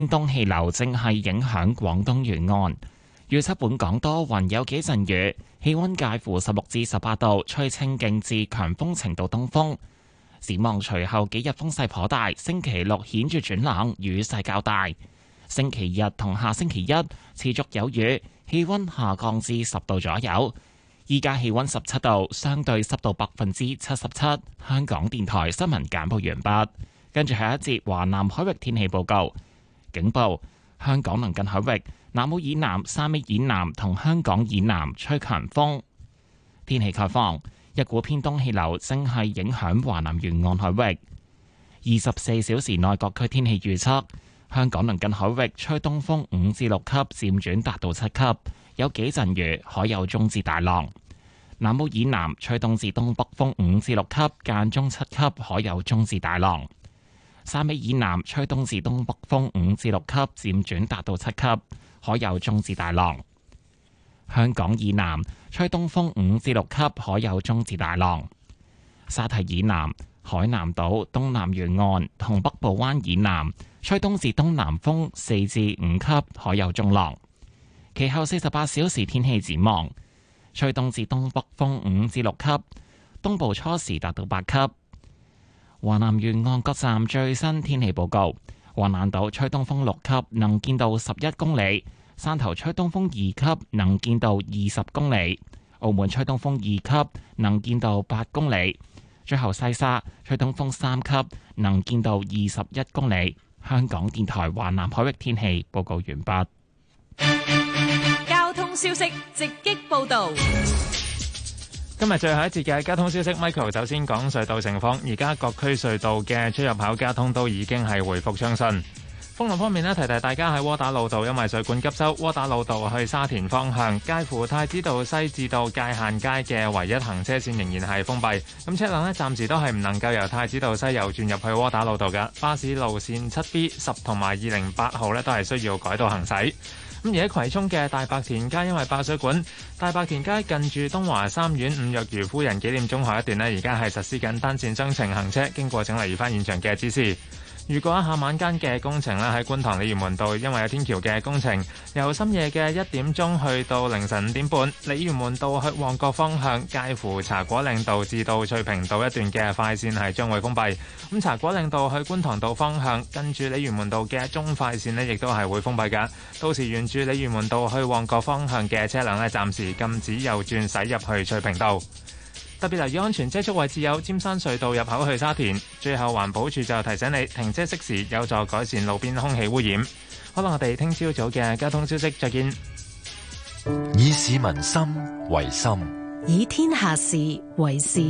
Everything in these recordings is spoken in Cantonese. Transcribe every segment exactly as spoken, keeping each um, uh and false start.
東氣流正係影響廣東沿岸，預測本港多雲有幾陣雨，氣溫介乎十六至十八度，吹清勁至強風程度東風。展望隨後幾日風勢頗大，星期六顯著轉冷，雨勢較大。星期日同下星期一持續有雨，氣溫下降至十度左右。依家氣溫十七度，相對濕度百分之七十七。香港電台新聞簡報完畢，跟住下一節華南海域天氣報告。警報：香港鄰近海域、南澳以南、汕尾以南同香港以南吹強風。天氣概況：一股偏東氣流正係影響華南沿岸海域。二十四小時內各區天氣預測：香港鄰近海域吹東風五至六級，漸轉達到七級，有幾陣雨，海有中至大浪。南澳以南吹東至東北風五至六級，間中七級，海有中至大浪。汕尾以南吹東至東北風五至六級，漸轉達到七級，海有中至大浪。香港以南吹東風五至六級，海有中至大浪。沙堤以南、海南島東南沿岸同北部灣以南吹東至東南風四至五級，海有中浪。其後四十八小時天氣展望：吹東至東北風五至六級，東部初時達到八級。華南沿岸各站最新天氣報告：橫瀾島吹東風六級，能見度十一公里；汕頭吹東風二級，能見度二十公里；澳門吹東風二級，能見度八公里。最後西沙吹東風三級，能見度二十一公里。香港電台華南海域天氣報告完畢。 交通消息直擊報道。 今日最後一節嘅交通消息 ，Michael 首先講隧道情況。而家各區隧道嘅出入口交通都已經係回復暢順。封路方面呢，提提大家喺窩打老道，因為水管急修，窩打老道去沙田方向，介乎太子道西至到界限街嘅唯一行車線仍然係封閉。咁車輛呢，暫時都係唔能夠由太子道西右轉入去窩打老道嘅。巴士路線七 B、十同埋二零八號呢，都係需要改道行駛。咁而喺葵涌嘅大白田街，因為爆水管，大白田街近住東華三院伍若瑜夫人紀念中學一段呢，而家係實施緊單線雙程行車，經過請留意翻現場嘅指示。如果一下晚間嘅工程咧，喺觀塘鯉魚門道，因為有天橋嘅工程，由深夜嘅一點鐘去到凌晨五點半，鯉魚門道去旺角方向，介乎茶果嶺道至到翠屏道一段嘅快線係將會封閉。咁茶果嶺道去觀塘道方向，跟住鯉魚門道嘅中快線呢，亦都係會封閉㗎。到時沿住鯉魚門道去旺角方向嘅車輛呢，暫時禁止右轉駛入去翠屏道。特別留意安全車速位置有尖山隧道入口去沙田。最後環保署就提醒你停車熄匙，有助改善路邊空氣污染。好啦，我哋聽朝早嘅交通消息再見。 以市民心為心， 以天下事為事。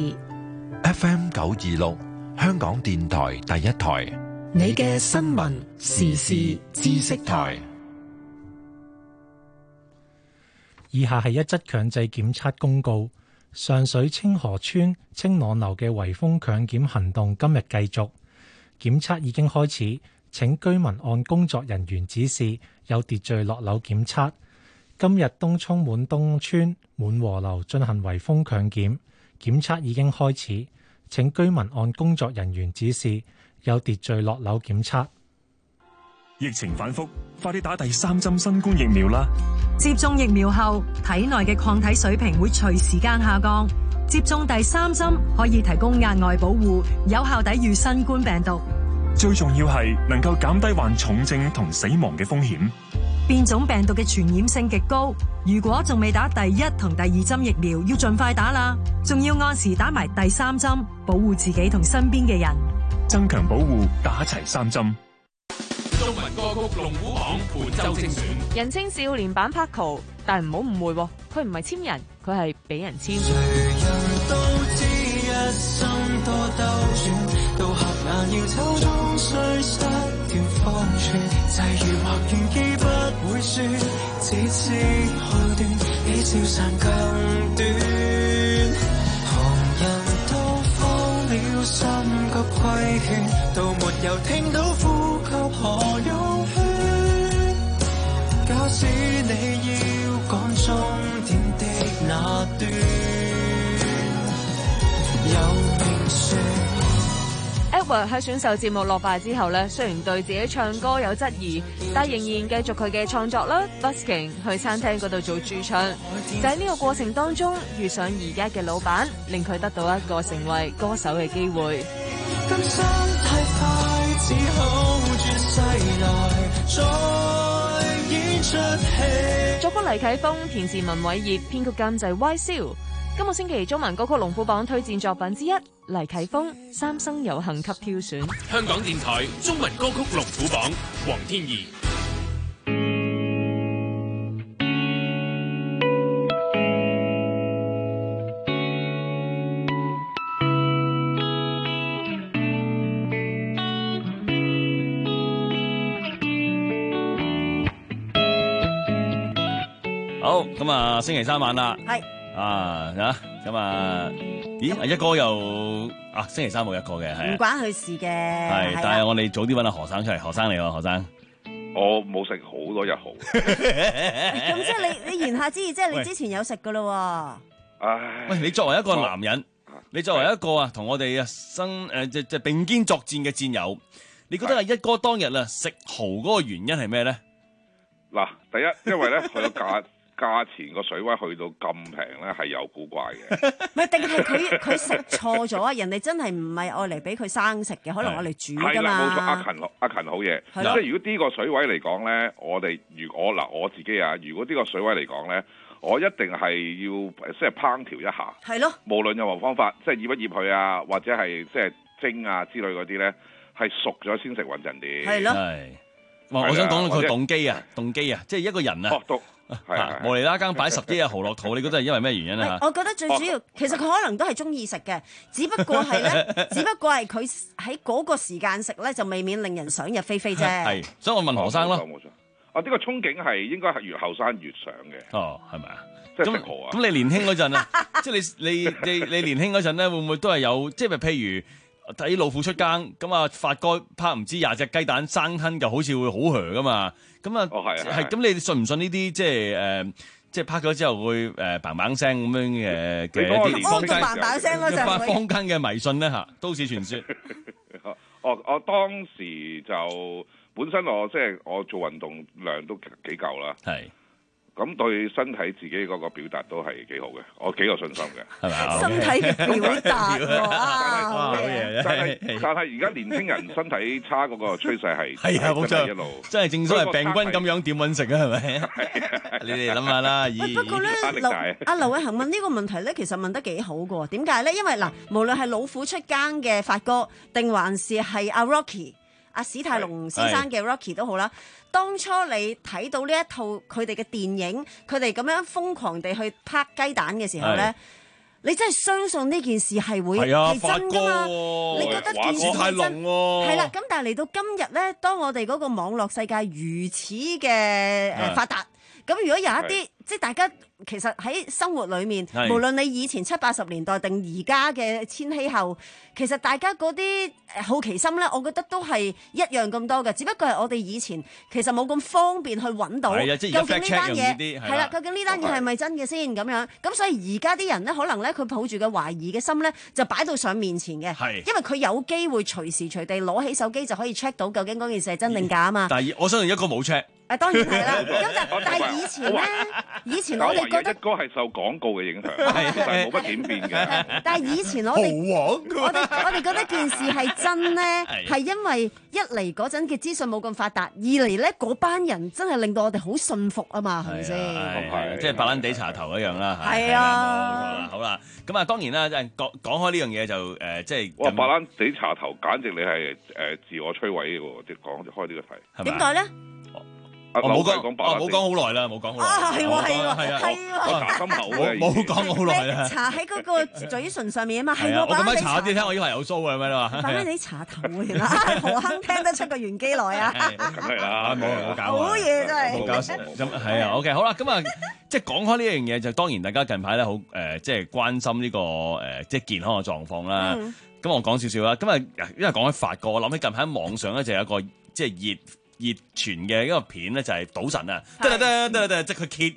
F M 九二六香港電台第一台， 你嘅新聞時事知識台。 以下係一則強制檢測公告。上水清河村清朗樓嘅圍封強檢行動今日繼續，檢測已經開始，請居民按工作人員指示有秩序落樓檢測。今日東涌滿東村滿和樓進行圍封強檢，檢測已經開始，請居民按工作人員指示有秩序落樓檢測。 疫情反覆，快啲打第三針新冠疫苗啦！ 接種疫苗後，體內嘅抗體水平會隨時間下降。接種第三針可以提供額外保護，有效抵禦新冠病毒。 最重要係能夠減低患重症同死亡嘅風險。 變種病毒嘅傳染性極高，如果仲未打第一同第二針疫苗，要盡快打啦。仲要按時打埋第三針，保護自己同身邊嘅人。 增強保護，打齊三針。 中文歌曲龍虎榜本周精選， 人稱少年版 Paco， 但唔好誤會，佢唔係簽人，佢係俾人簽。 誰人都知一生多兜轉，到合眼要抽中需失掉方寸，際遇或願機不會說，只知看斷比消散更短。旁人都慌了心急規勸，到沒有聽到呼吸何用勸？假使你要趕終點的那段，有命說。 Albert 喺選秀節目落敗之後咧，雖然對自己唱歌有質疑，但仍然繼續佢嘅創作啦 busking 去餐廳嗰度做駐唱。就喺呢個過程當中，遇上而家嘅老闆，令佢得到一個成為歌手嘅機會。 今生太快，只好轉世來再演出戲。 作曲黎啟峰，填詞文偉業，編曲監製 Y 蕭。今個星期中文歌曲龍虎榜推薦作品之一，黎啟峰《三生有幸》給挑選。 香港電台中文歌曲龍虎榜，黃天怡。 好，咁啊，星期三晚啦， 係啊嚇，咁啊，咦，阿一哥又啊，星期三冇一哥嘅，係唔關佢事嘅， 係，但係我哋早啲揾阿何生出嚟，何生嚟喎，何生， 我冇食好多日蠔， 咁即係你你言下之意，即係你之前有食噶咯喎。 唉， 喂，你作為一個男人，你作為一個啊，同我哋啊生誒即即並肩作戰嘅戰友，你覺得阿一哥當日啊食蠔嗰個原因係咩咧？ 嗱，第一，因為咧佢個價。價錢個水位去到咁平咧，係有古怪嘅。 唔係，定係佢佢食錯咗啊？人哋真係唔係愛嚟俾佢生食嘅，可能愛嚟煮㗎嘛。係啦，冇錯，阿勤阿勤好嘢。即係如果呢個水位嚟講咧，我哋如果嗱我自己啊，如果呢個水位嚟講咧，我一定係要即係烹調一下。係咯。無論任何方法，即係醃一醃佢啊，或者係即係蒸啊之類嗰啲咧，係熟咗先食穩陣啲。係咯。係。哇！我想講到佢動機啊，動機啊，即係一個人啊。係無厘啦更擺十幾日蠔落肚，你覺得係因為咩原因咧？ 我覺得最主要，其實佢可能都係中意食嘅，只不過係咧，只不過係佢喺嗰個時間食咧，就未免令人想入非非啫。係， 所以我問何生咯。 冇錯，啊呢個憧憬係應該係越後生越想嘅。 哦，係咪啊？ 即係食蠔啊！ 咁你年輕嗰陣啊，即係你你你你年輕嗰陣咧，會唔會都係有即係譬如？睇老虎出更咁啊，發哥拍唔知廿隻雞蛋生吞，就好似會好噓噶嘛。咁啊，係咁，你信唔信呢啲即係誒，即係拍咗之後會誒嘭嘭聲咁樣嘅嘅一啲坊間坊間嘅迷信咧嚇，都市傳說。 哦，我當時就本身我即係我做運動量都幾夠啦。係。咁對身體自己嗰個表達都係幾好嘅，我幾有信心嘅，係咪啊？身體嘅表達喎，但係但係而家年輕人身體差嗰個趨勢係係啊，冇錯，一路真係正所謂病君咁樣點揾食啊，係咪？你哋諗下啦。 不過咧，阿劉偉恒問呢個問題咧，其實問得幾好嘅喎。點解咧？因為嗱，無論係老虎出更嘅發哥，定還是係阿 Rocky、阿史泰龍先生嘅 Rocky 都好啦。當初你睇到呢一套佢哋嘅電影，佢哋咁樣瘋狂地去拍雞蛋嘅時候咧，你真係相信呢件事係會係真㗎嘛？你覺得件事係真？係啦，咁但係嚟到今日咧，當我哋嗰個網絡世界如此嘅誒發達，咁如果有一啲即係大家其實喺生活裏面，無論你以前七八十年代定而家嘅千禧後，其實大家嗰啲好奇心咧，我覺得都係一樣咁多嘅，只不過係我哋以前其實冇咁方便去揾到究竟呢單嘢係啦，究竟呢單嘢係咪真嘅先咁樣？咁所以而家啲人咧，可能咧佢抱住嘅懷疑嘅心咧，就擺到上面前嘅，因為佢有機會隨時隨地攞起手機就可以 check 到究竟嗰件事係真定假啊嘛。但係我相信一個冇 check。 誒當然係啦，咁但但係以前咧，以前我哋覺得一哥係受廣告嘅影響，但係冇乜點變嘅。 但係以前我哋我哋我哋覺得件事係真咧，係因為一嚟嗰陣嘅資訊冇咁發達，二嚟咧嗰班人真係令到我哋好信服啊嘛，係咪先？ 係即係白蘭地茶頭一樣啦。 係啊， 好啦，咁啊當然啦，即係講講開呢樣嘢就誒，即係哇白蘭地茶頭，簡直你係誒自我摧毀嘅喎！即係講開呢個題， 點解咧？ 我冇講，我冇講好耐啦，冇講好耐。 啊，係喎，係喎，係喎。 茶心口嘅， 冇講好耐啦。 搽喺嗰個嘴唇上面啊嘛，係喎。 我咁樣搽啲聽，我以為有鬚嘅咩啦嘛。 反正你搽頭嘅啦，何坑聽得出個玄機來啊？ 梗係啦，冇冇搞。 好嘢真係。 冇搞咁係啊 ，OK， 好啦，咁啊，即係講開呢樣嘢，就當然大家近排咧好誒，即係關心呢個誒，即係健康嘅狀況啦。咁我講少少啦。咁啊，因為講開發哥，我諗起近排喺網上咧就有一個即係熱。熱傳嘅一個片咧就係賭神啊，得啦得啦得啦得啦，即係佢揭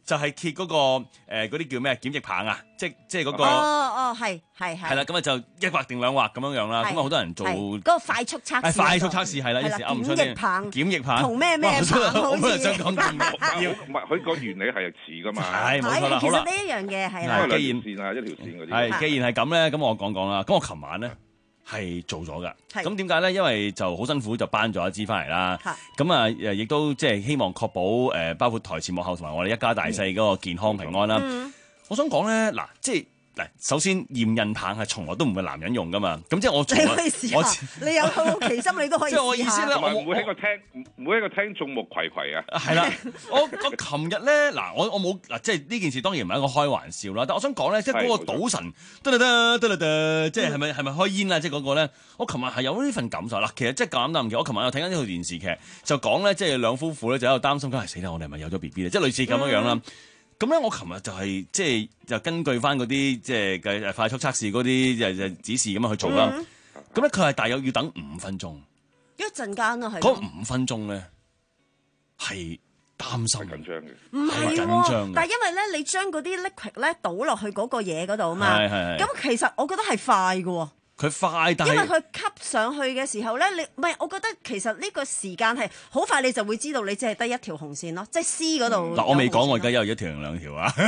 就係揭嗰個誒嗰啲叫咩檢疫棒啊，即即係嗰個哦哦係係係。 係啦，咁啊就一劃定兩劃咁樣樣啦，咁啊好多人做嗰個快速測試。 快速測試係啦，有時啱唔出檢疫棒。 檢疫棒。 同咩咩棒好似。 唔係佢個原理係似噶嘛。 係冇錯啦，好啦。 其實呢一樣嘢係啦。 既然線啊一條線嗰啲。 係，既然係咁咧，咁我講講啦。咁我琴晚咧係做咗㗎。咁點解咧？因為就好辛苦就搬咗一支翻嚟啦。咁啊誒，亦都即係希望確保誒，包括台前幕後同埋我哋一家大細嗰個健康平安啦。嗯、我想講咧，嗱，即係。首先驗孕棒係從來都唔係男人用噶嘛，咁即係我從來你可以試下，你有好奇心你都可以試下。 即係我意思咧，我唔會喺個廳，唔會喺個廳眾目睽睽啊。 係啦，我我琴日咧嗱，我我冇嗱，即係呢件事當然唔係一個開玩笑啦。但我想講咧，即係嗰個賭神得啦得得啦得，即係係咪係咪開煙啊？即係嗰個咧，我琴日係有呢份感受啦。其實即係咁啱嘅，我琴日有睇緊呢套電視劇，就講咧，即係兩夫婦咧就喺度擔心，梗係死啦，我哋係咪有咗 B B 咧？即係類似咁樣樣啦。咁咧，我琴日就係即係就根據翻嗰啲即係嘅快速測試嗰啲就就指示咁樣去做啦。咁咧、嗯，佢係大約要等五分鐘。 一陣間啊，係。 嗰五分鐘咧係擔心緊張嘅， 唔係喎。但係因為咧，你將嗰啲 liquid 咧倒落去嗰個嘢嗰度啊嘛。係係係。咁其實我覺得係快嘅喎。 佢快，但係因為佢吸上去嘅時候咧，你唔係，我覺得其實呢個時間係好快，你就會知道你只係得一條紅線咯，即係 C 嗰度。 嗱、嗯，我未講，我而家有一條定兩條啊！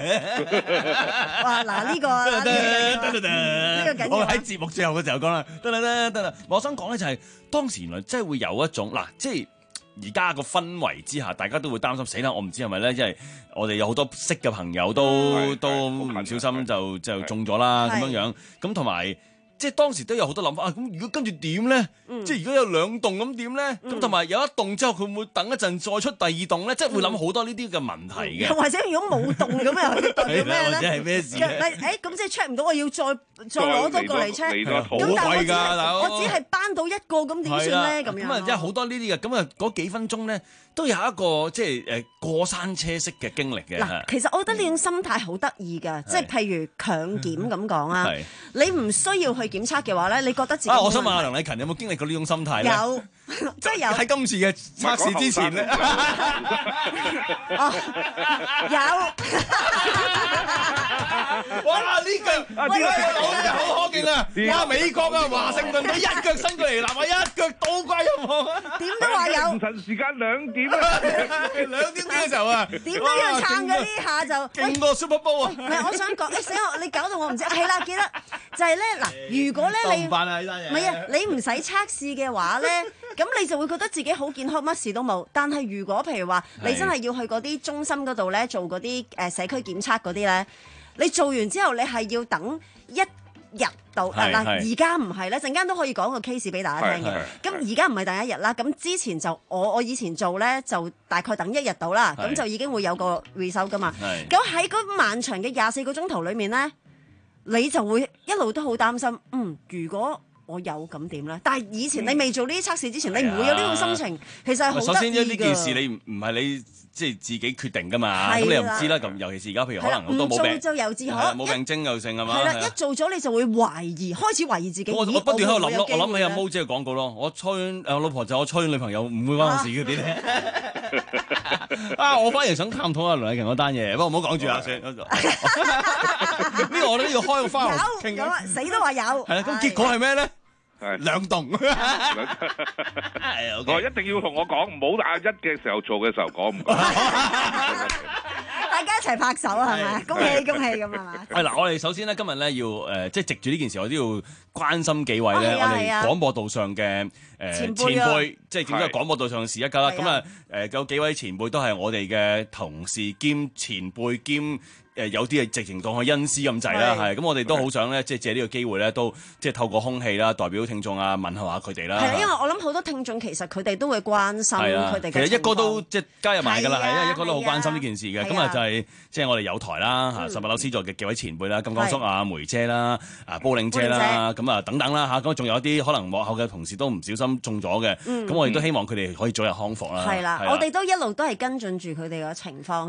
哇，嗱、這、呢個呢個緊要。 我喺節目最後嘅時候講啦，得啦得得啦。我想講咧就係、是、當時原來真係會有一種嗱，即係而家個氛圍之下，大家都會擔心死啦！我唔知係咪咧，因為我哋有好多識嘅朋友都都唔小心就就中咗啦咁樣樣，咁同埋。即係當時都有好多諗法啊！咁如果跟住點咧？嗯、即係如果有兩棟咁點咧？咁同埋有一棟之後，佢會唔會等一陣再出第二棟咧？嗯、即係會諗好多呢啲嘅問題嘅。 或者如果冇棟咁又代表咩咧？ 或者係咩事咧？ 誒咁即係 check 唔到，我要再再攞多個嚟 check。 好貴㗎， 我只係搬到一個咁點算咧？咁樣咁啊，即係好多呢啲嘅。咁啊，嗰幾分鐘咧都有一個即係誒過山車式嘅經歷嘅。 嗱，其實我覺得呢種心態好得意㗎，即係譬如強檢咁講啊，你唔需要去檢測嘅話咧，你覺得自己啊，我想問下梁禮勤有冇經歷過呢種心態咧？ 有，即係有喺今次嘅測試之前咧， 哦，有。 哇！呢句啊，呢個講得好可敬啊！哇！美國啊，華盛頓佢一腳伸過嚟，南華一腳倒掛入網， 點都話有。 凌晨時間兩點啊， 兩點幾嘅時候啊， 點都要撐嘅呢下就勁過 Super Bowl 啊！ 唔係，我想講，誒死我，你搞到我唔知，係啦，記得就係咧嗱，如果咧你唔係啊，你唔使測試嘅話咧，咁你就會覺得自己好健康，乜事都冇。但係如果譬如話你真係要去嗰啲中心嗰度咧做嗰啲誒社區檢測嗰啲咧。你做完之後，你係要等一日到嗱嗱，而家唔係咧，陣間都可以講個 case 俾大家聽嘅。咁而家唔係第一日啦，咁之前就我我以前做咧，就大概等一日到啦，咁就已經會有個 result 噶嘛。咁喺嗰漫長嘅廿四個鐘頭裏面咧，你就會一路都好擔心，嗯，如果我有咁點咧？但係以前你未做呢啲測試之前，你唔會有呢種心情，其實係好得意㗎。首先呢件事你唔係你。即係自己決定㗎嘛，咁你又唔知啦。咁尤其是而家，譬如可能好多冇病， 唔做就由自可， 冇病徵又剩係嘛？ 係啦，一做咗你就會懷疑，開始懷疑自己。 我我不斷喺度諗咯，我諗起阿毛姐嘅廣告咯。我初戀誒老婆就我初戀女朋友唔會關我事嗰啲咧。啊！我反而想探討下梁禮勤嗰單嘢，不過唔好講住啊，算。呢個我哋都要開個花嚟傾嘅。死都話有。 係啦，咁結果係咩咧？係兩棟， 我一定要同我講，唔好廿一嘅時候做嘅時候講唔講？ 大家一齊拍手係咪？恭喜恭喜咁係嘛？ 係嗱，我哋首先咧今日咧要誒，即係藉住呢件事，我都要關心幾位咧，我哋廣播道上嘅誒前輩，即係點解廣播道上嘅事一家啦？咁啊誒有幾位前輩都係我哋嘅同事兼前輩兼。誒有啲係直情當佢恩師咁滯啦，係咁我哋都好想咧，即係借呢個機會咧，都即係透過空氣啦，代表聽眾啊問候下佢哋啦。 係啊，因為我諗好多聽眾其實佢哋都會關心佢哋嘅。 其實一個都即係加入埋㗎啦，係因為一個都好關心呢件事嘅。咁啊就係即係我哋有台啦嚇，十八樓 C 座嘅幾位前輩啦，金剛叔啊、梅姐啦、啊煲玲姐啦，咁啊等等啦嚇，咁仲有一啲可能幕後嘅同事都唔小心中咗嘅，咁我哋都希望佢哋可以早日康復啦。 係啦，我哋都一路都係跟進住佢哋嘅情況，都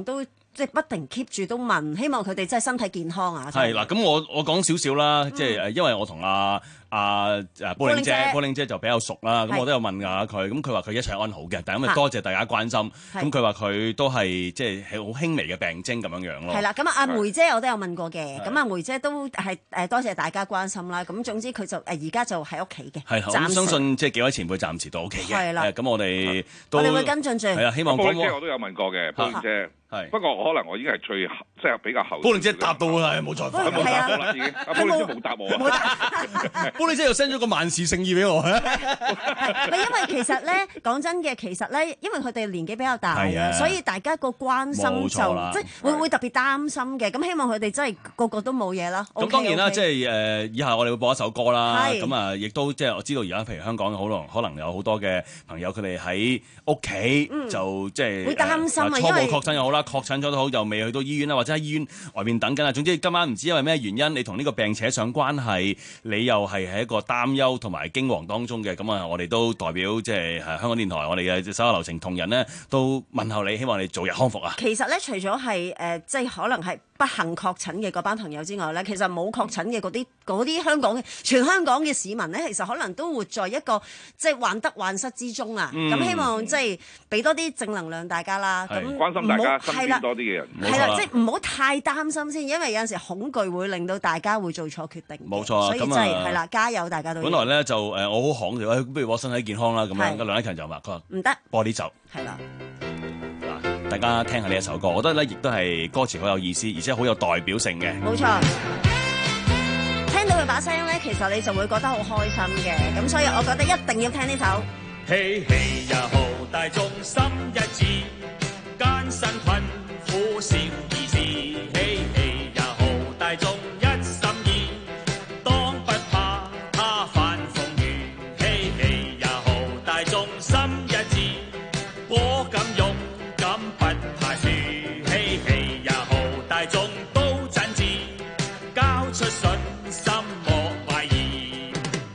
即係不停 keep 住都問，希望佢哋真係身體健康啊！ 係嗱，咁我我講少少啦，即係誒，因為我同阿阿誒布玲姐，布玲姐就比較熟啦，咁我都有問下佢，咁佢話佢一切安好嘅，但係咁啊多謝大家關心，咁佢話佢都係即係係好輕微嘅病徵咁樣樣咯。係啦，咁啊阿梅姐我都有問過嘅，咁阿梅姐都係誒多謝大家關心啦，咁總之佢就誒而家就喺屋企嘅， 係，我相信即係幾位前輩暫時都 OK 嘅，係啦，咁我哋都我哋會跟進住， 係啊，希望布玲姐我都有問過嘅，布玲姐。係，不過可能我已經係最即係比較後。 布玲姐答到啦，冇再問。 冇答到啦，已經。阿布玲姐冇答我啊。 布玲姐又 send 咗個萬事勝意俾我。 係，因為其實咧講真嘅，其實咧因為佢哋年紀比較大啊，所以大家個關心就即係會會特別擔心嘅。咁希望佢哋真係個個都冇嘢啦。 咁當然啦，即係誒以下我哋會播一首歌啦。咁啊，亦都即係我知道而家譬如香港可能可能有好多嘅朋友佢哋喺屋企就即係會擔心啊， 初步確診又好啦。確診咗都好，又未去到醫院啦，或者喺醫院外面等緊啊。總之今晚唔知因為咩原因，你同呢個病扯上關係，你又係喺一個擔憂同埋驚惶當中嘅。咁啊，我哋都代表即係香港電台，我哋嘅所有流程同仁呢，都問候你，希望你早日康復啊。 其實咧，除咗係誒，即係可能係不幸確診嘅嗰班朋友之外咧，其實冇確診嘅嗰啲嗰啲香港嘅全香港嘅市民咧，其實可能都活在一個即係患得患失之中啊。咁、嗯、希望即係俾多啲正能量大家啦。咁關心大家身邊多啲嘅人。 係啦，即係唔好太擔心先，因為有陣時恐懼會令到大家會做錯決定。 冇錯， 所以真係係啦，加油大家都。 本來咧就誒，我好行條，不如我身體健康啦咁樣。咁梁一勤就話：佢話唔得， 播啲酒。 係啦。 嗱，大家聽下呢一首歌，我覺得咧亦都係歌詞好有意思，而且好有代表性嘅。 冇錯。聽到佢把聲咧，其實你就會覺得好開心嘅。咁所以我覺得一定要聽呢首。 嬉戲也好，大眾心一致，艱辛困苦少意思，嬉戲也好，大眾一心意，當不怕他犯風雨，嬉戲也好，大眾心一致，果敢勇敢不怕輸，嬉戲也好，大眾都真摯，交出信心莫懷疑，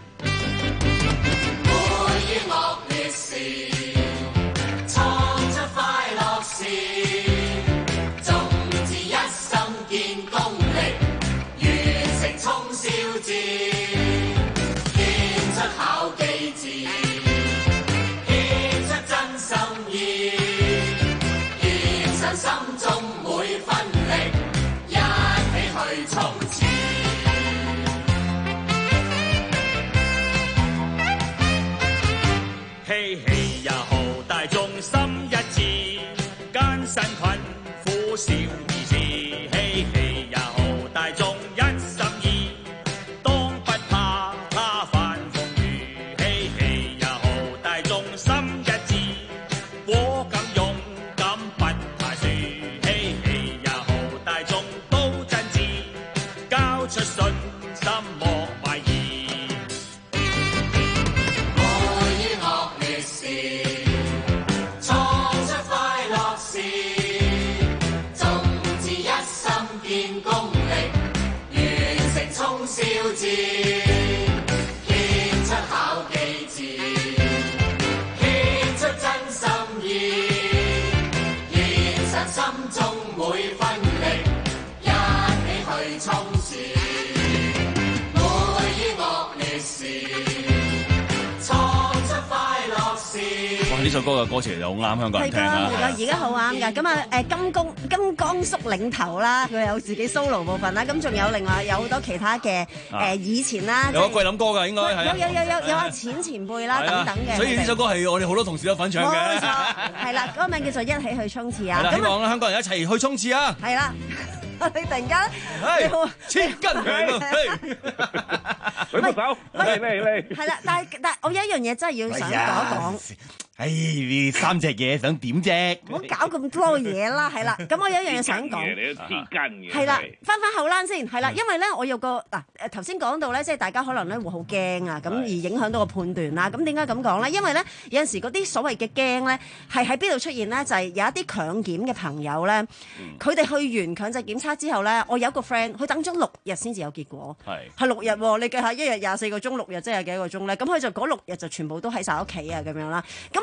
愛與惡烈時創出快樂事，眾志一心見功力，完成衝霄戰，獻出巧機智，獻出真心意，獻上心中每分力，一起去衝刺。嬉戲也好，大眾心一致，艱辛困苦少意思，嬉戲也好，大眾一心意，當不怕他犯風雨，嬉戲也好，大眾心一致，果敢勇敢不怕輸，嬉戲也好，大眾都真摯，交出信心莫懷疑。消戰，獻出巧機智，獻出真心意，獻上心中每分力，一起去衝刺。愛與惡劣時，創出快樂事。 哇！呢首歌嘅歌詞就好啱香港人聽啦。 係㗎，而家好啱㗎。咁啊誒金剛金剛叔領頭啦，佢有自己 solo 部分啦。咁仲有另外有好多其他嘅誒以前啦。 有個桂林歌㗎，應該係。 有有有有有阿淺前輩啦等等嘅。 所以呢首歌係我哋好多同事都份唱嘅。 冇錯，係啦，嗰個名叫做一起去衝刺啊。 希望香港人一齊去衝刺啊！ 係啦。你突然間， 千斤兩水木手，嚟嚟嚟！ 係啦，但係但係，我有一樣嘢真係要想講一講。 唉，呢三隻嘢想點啫？ 唔好搞咁多嘢啦，係啦。咁我有一樣嘢想講。 你都黐筋嘅。 係啦，翻翻後欄先，係啦，因為咧，我有個嗱誒頭先講到咧，即係大家可能咧會好驚啊，咁而影響到個判斷啦。咁點解咁講咧？因為咧有陣時嗰啲所謂嘅驚咧，係喺邊度出現咧？就係有一啲強檢嘅朋友咧，佢哋去完強制檢測之後咧，我有個 friend，佢等咗六日先至有結果，係係六日喎。你計下一日廿四個鐘，六日即係幾多個鐘咧？咁佢就嗰六日就全部都喺晒屋企啊咁樣啦。咁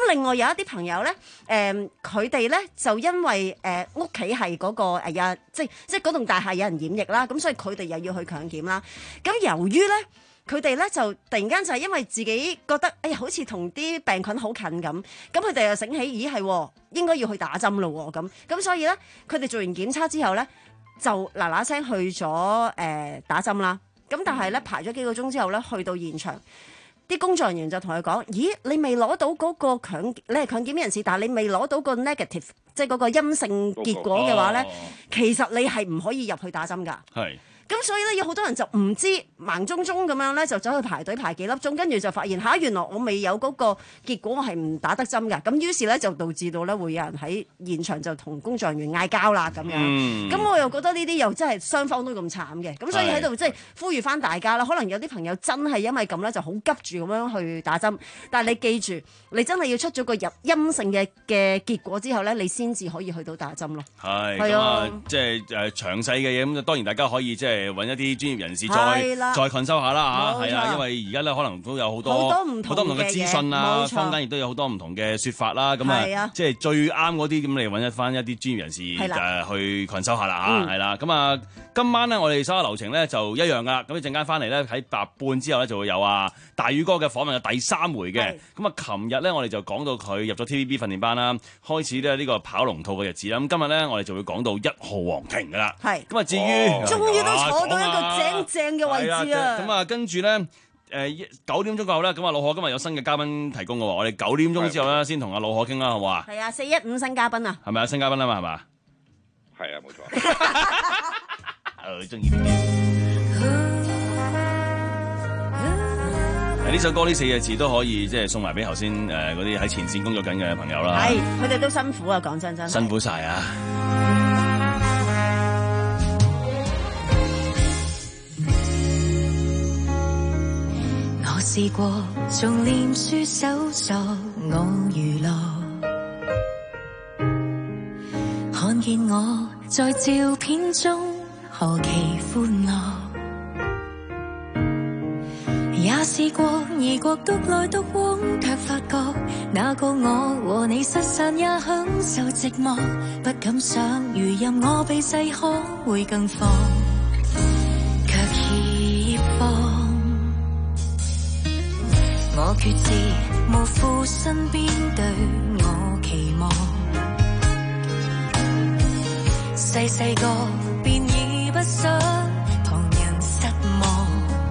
另外有一啲朋友咧，誒佢哋咧就因為誒屋企係嗰個誒有即即嗰棟大廈有人染疫啦，咁所以佢哋又要去強檢啦。咁由於咧佢哋咧就突然間就係因為自己覺得哎呀好似同啲病菌好近咁，咁佢哋又醒起，咦係應該要去打針咯咁，咁所以咧佢哋做完檢測之後咧就嗱嗱聲去咗誒、呃、打針啦。咁但係咧排咗幾個鐘之後咧去到現場。啲工作人員就同佢講：咦，你未攞到嗰個強，你係強檢人士，但係你未攞到個 negative，即係嗰個陰性結果嘅話咧，哦、其實你係唔可以入去打針㗎。係。咁所以咧，有好多人就唔知盲中中咁樣咧，就走去排隊排幾粒鐘，跟住就發現嚇，原來我未有嗰個結果，我係唔打得針㗎。咁於是咧就導致到咧會有人喺現場就同工作人員嗌交啦咁樣。咁、嗯、我又覺得呢啲又真係雙方都咁慘嘅。咁所以喺度即係呼籲翻大家啦。可能有啲朋友真係因為咁咧就好急住咁樣去打針，但係你記住，你真係要出咗個入陰性嘅嘅結果之後咧，你先至可以去到打針咯。係。係啊， 即係誒詳細嘅嘢咁，當然大家可以即係。揾一啲專業人士再再群收下啦嚇，係啊，因為而家咧可能都有好多好多唔同嘅資訊啊，坊間亦都有好多唔同嘅説法啦，咁啊，即係最啱嗰啲咁，你揾一翻一啲專業人士誒去群收下啦嚇，係啦，咁啊，今晚咧我哋收嘅流程咧就一樣噶啦，咁一陣間翻嚟咧喺八半之後咧就會有啊大宇哥嘅訪問嘅第三回嘅，咁啊，琴日咧我哋就講到佢入咗 T V B 訓練班啦，開始咧呢個跑龍套嘅日子啦，咁今日咧我哋就會講到一號皇庭噶啦，係，咁啊至於終於都坐到一個正正嘅位置啊！ 咁啊，跟住咧，誒九點鐘過後咧，咁啊，老何今日有新嘅嘉賓提供嘅喎，我哋九點鐘之後咧，先同阿老何傾啦，好唔好啊？ 係啊，四一五新嘉賓啊！ 係咪啊？新嘉賓啊嘛，係嘛？ 係啊，冇錯。 誒，中意呢啲。呢首歌呢四隻字都可以即係送埋俾頭先誒嗰啲喺前線工作緊嘅朋友啦。 係，佢哋都辛苦啊！講真真。 辛苦晒啊！ 我試過從臉書搜索我娛樂，看見我在照片中何其歡樂，也試過異國獨來獨往，卻發覺那個我和你失散也享受寂寞，不敢想如任我被細可會更放，卻怯放。我決志無負身邊對我期望，細細個便已不想旁人失望。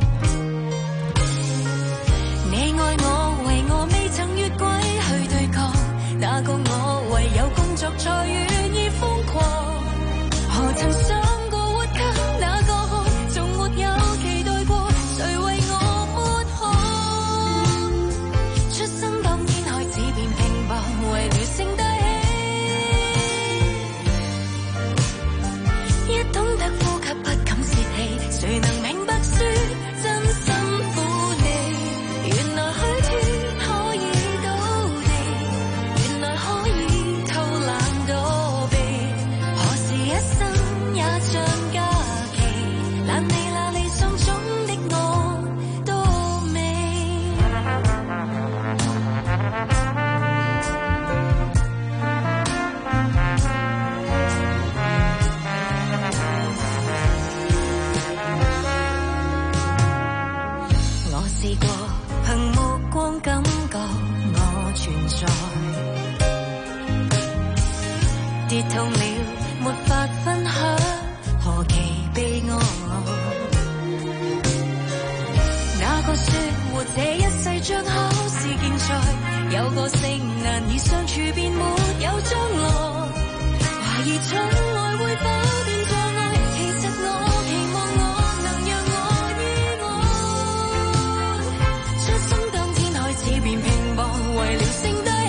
你愛我為我未曾越軌去對抗，那個我唯有工作才願意瘋狂。何曾想過活給那個好，從沒有期待過誰為我抹汗。出生當天開始便拼搏，為了剩低起，一懂得呼吸不敢泄氣，誰能明白說真辛苦你？原來虛脫可以到地，原來可以偷懶躲避，何時一生也像假期，懶理那理想中的我多美。我試過憑目光感覺我存在，跌痛了沒法分享，何其悲哀。那個說活這一世像考試競賽，有個性難以相處便沒有將來，懷疑寵愛會否變障礙，其實我期望我能讓我意外，出生當天開始便拼搏，為了剩低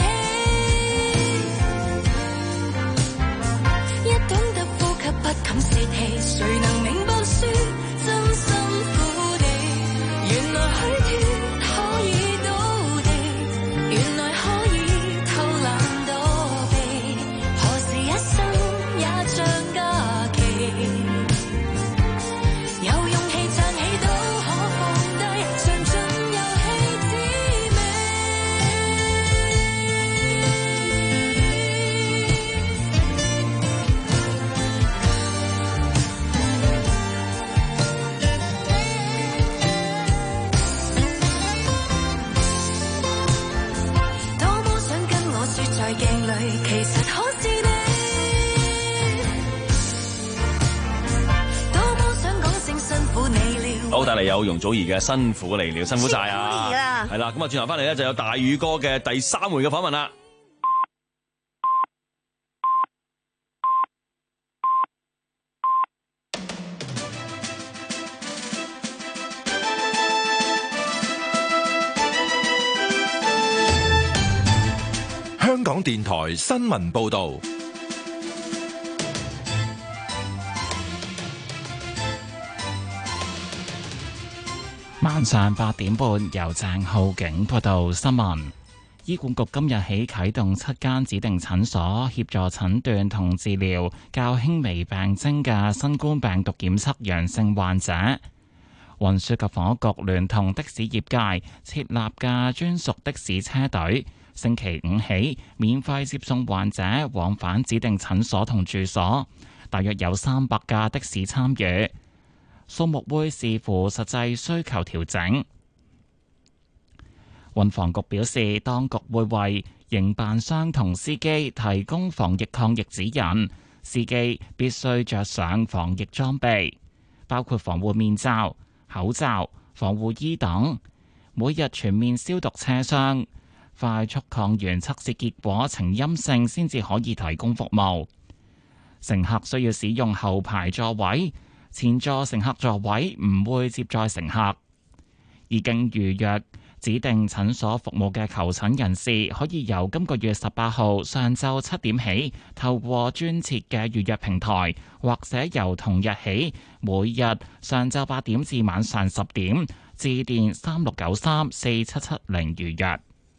起，一懂得呼吸不敢泄氣，誰能明白說真辛苦地？原來虛脫可以到地，原來可以偷懶躲避， 好帶嚟有容祖兒嘅辛苦嚟了，辛苦晒啊！係啦，咁啊轉頭翻嚟咧就有大宇哥嘅第三回嘅訪問啦。 香港電台新聞報導。 晚上八點半，由鄭浩景報道新聞。醫管局今日起啟動七間指定診所，協助診斷同治療較輕微病徵嘅新冠病毒檢測陽性患者。運輸及房屋局聯同的士業界設立嘅專屬的士車隊，星期五起免費接送患者往返指定診所同住所，大約有三百架的士參與。數目會視乎實際需求調整。運房局表示，當局會為營辦商同司機提供防疫抗疫指引，司機必須着上防疫裝備，包括防護面罩、口罩、防護衣等，每日全面消毒車廂，快速抗原測試結果呈陰性先至可以提供服務。乘客需要使用後排座位，前座乘客座位唔會接載乘客。已經預約指定診所服務嘅求診人士，可以由今個月十八號上晝七點起，透過專設嘅預約平台，或者由同日起，每日上晝八點至晚上十點，致電三六九三四七七零預約。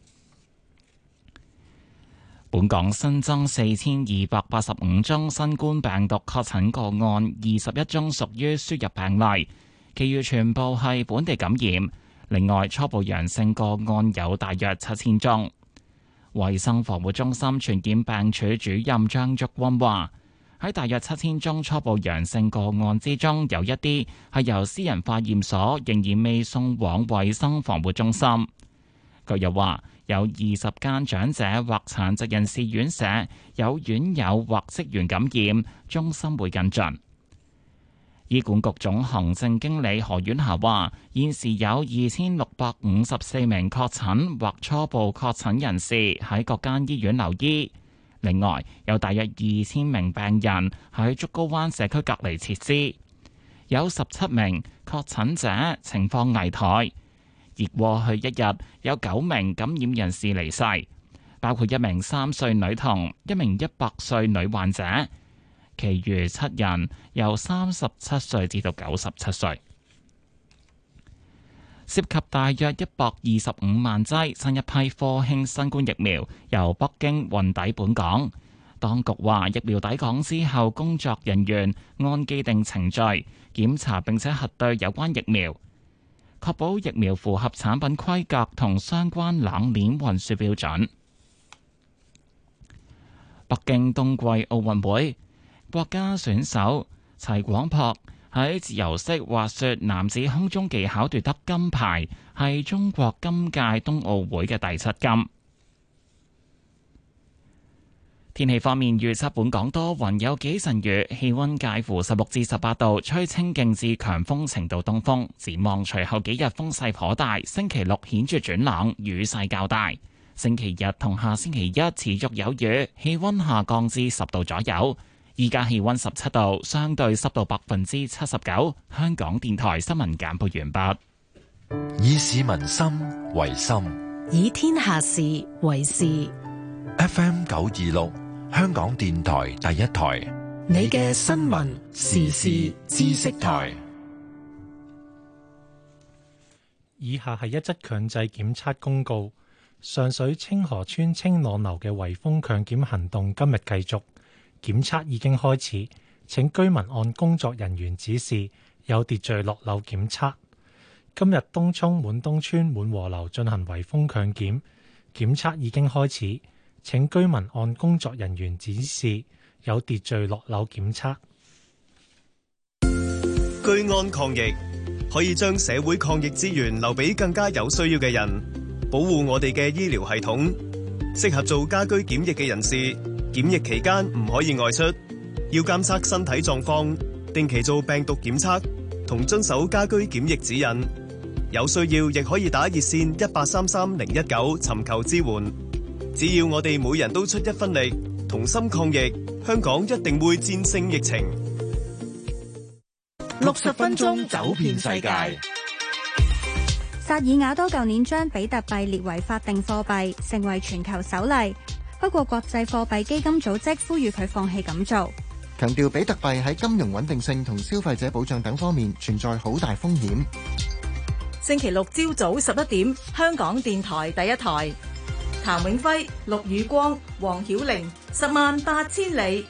本港新增四千二百八十五宗新冠病毒確診個案，二十一宗屬於輸入病例，其餘全部係本地感染。另外，初步陽性個案有大約七千宗。衛生防護中心傳染病處主任張竹君話：喺大約七千宗初步陽性個案之中，有一啲係由私人化驗所仍然未送往衛生防護中心。佢又話：有二十間長者或殘疾人士院舍有院友或職員感染，中心會跟進。醫管局總行政經理何婉霞話：現時有二千六百五十四名確診或初步確診人士喺各間醫院留醫，另外有大約二千名病人喺竹篙灣社區隔離設施，有十七名確診者情況危殆。而過去一日有九名感染人士離世，包括一名三歲女童、一名一百歲女患者，其餘七人由三十七歲至到九十七歲。涉及大約一百二十五萬劑新一批科興新冠疫苗由北京運抵本港。當局話，疫苗抵港之後，工作人員按既定程序檢查並且核對有關疫苗，確保疫苗符合產品規格同相關冷鏈運輸標準。北京冬季奧運會，國家選手齊廣璞喺自由式滑雪男子空中技巧奪得金牌，係中國今屆冬奧會嘅第七金。天氣方面，預測本港多雲有幾陣雨，氣溫介乎十六至十八度，吹清勁至強風程度東風。展望隨後幾日風勢頗大，星期六顯著轉冷，雨勢較大。星期日同下星期一持續有雨，氣溫下降至十度左右。依家氣溫十七度，相對濕度百分之七十九。香港電台新聞簡報完畢。 以市民心為心， 以天下事為事。 F M 九二六。香港電台第一台， 你嘅新聞時事知識台。 以下係一則強制檢測公告：上水清河村清朗樓嘅圍封強檢行動今日繼續，檢測已經開始，請居民按工作人員指示有秩序落樓檢測。今日東涌滿東村滿和樓進行圍封強檢，檢測已經開始。請居民按工作人員指示有秩序落樓檢測。 居安抗疫，可以將社會抗疫資源留俾更加有需要嘅人，保護我哋嘅醫療系統。適合做家居檢疫嘅人士，檢疫期間唔可以外出，要監測身體狀況，定期做病毒檢測。 同遵守家居檢疫指引。有需要亦可以打熱線一八三三零一九尋求支援。只要我哋每人都出一分力，同心抗疫，香港一定會戰勝疫情。 六十分鐘走遍世界。 薩爾瓦多舊年將比特幣列為法定貨幣，成為全球首例。不過國際貨幣基金組織呼籲佢放棄咁做， 強調比特幣喺金融穩定性同消費者保障等方面存在好大風險。 星期六朝早十一點，香港電台第一台，譚永輝、陸宇光、黃曉玲，十萬八千里。